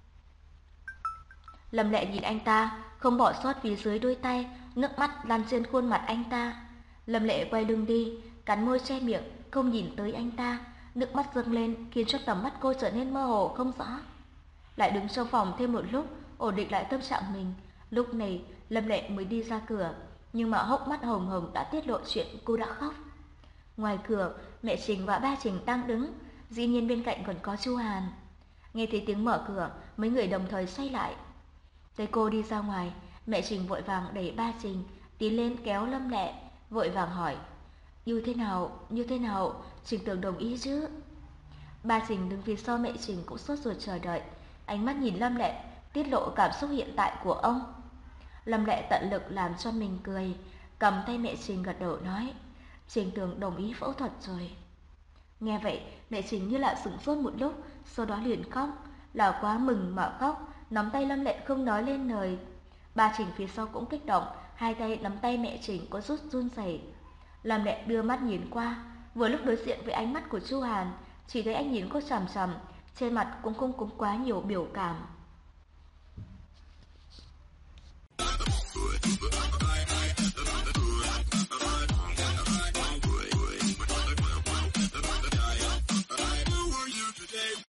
[SPEAKER 1] Lâm Lệ nhìn anh ta, không bỏ sót phía dưới đôi tay, nước mắt lăn trên khuôn mặt anh ta. Lâm Lệ quay lưng đi, cắn môi che miệng, không nhìn tới anh ta. Nước mắt dâng lên khiến cho tầm mắt cô trở nên mơ hồ không rõ. Lại đứng trong phòng thêm một lúc, ổn định lại tâm trạng mình. Lúc này Lâm Lệ mới đi ra cửa, nhưng mà hốc mắt hồng hồng đã tiết lộ chuyện cô đã khóc. Ngoài cửa, mẹ Trình và ba Trình đang đứng, dĩ nhiên bên cạnh còn có Chu Hàn. Nghe thấy tiếng mở cửa, mấy người đồng thời xoay lại. Thấy cô đi ra ngoài, mẹ Trình vội vàng đẩy ba Trình tiến lên kéo Lâm Lệ, vội vàng hỏi: Như thế nào, như thế nào, Trình Tường đồng ý chứ? Ba Trình đứng phía sau mẹ Trình cũng sốt ruột chờ đợi, ánh mắt nhìn Lâm Lệ, tiết lộ cảm xúc hiện tại của ông. Lâm Lệ tận lực làm cho mình cười, cầm tay mẹ Trình gật đầu nói: Trình Tường đồng ý phẫu thuật rồi. Nghe vậy, mẹ Trình như là sửng sốt một lúc, sau đó liền khóc, là quá mừng mà khóc, nắm tay Lâm Lệ không nói lên lời. Ba Trình phía sau cũng kích động, hai tay nắm tay mẹ Trình có chút run rẩy. Lâm Lệ đưa mắt nhìn qua, vừa lúc đối diện với ánh mắt của Chu Hàn, chỉ thấy anh nhìn cô chằm chằm, trên mặt cũng không có quá nhiều biểu cảm.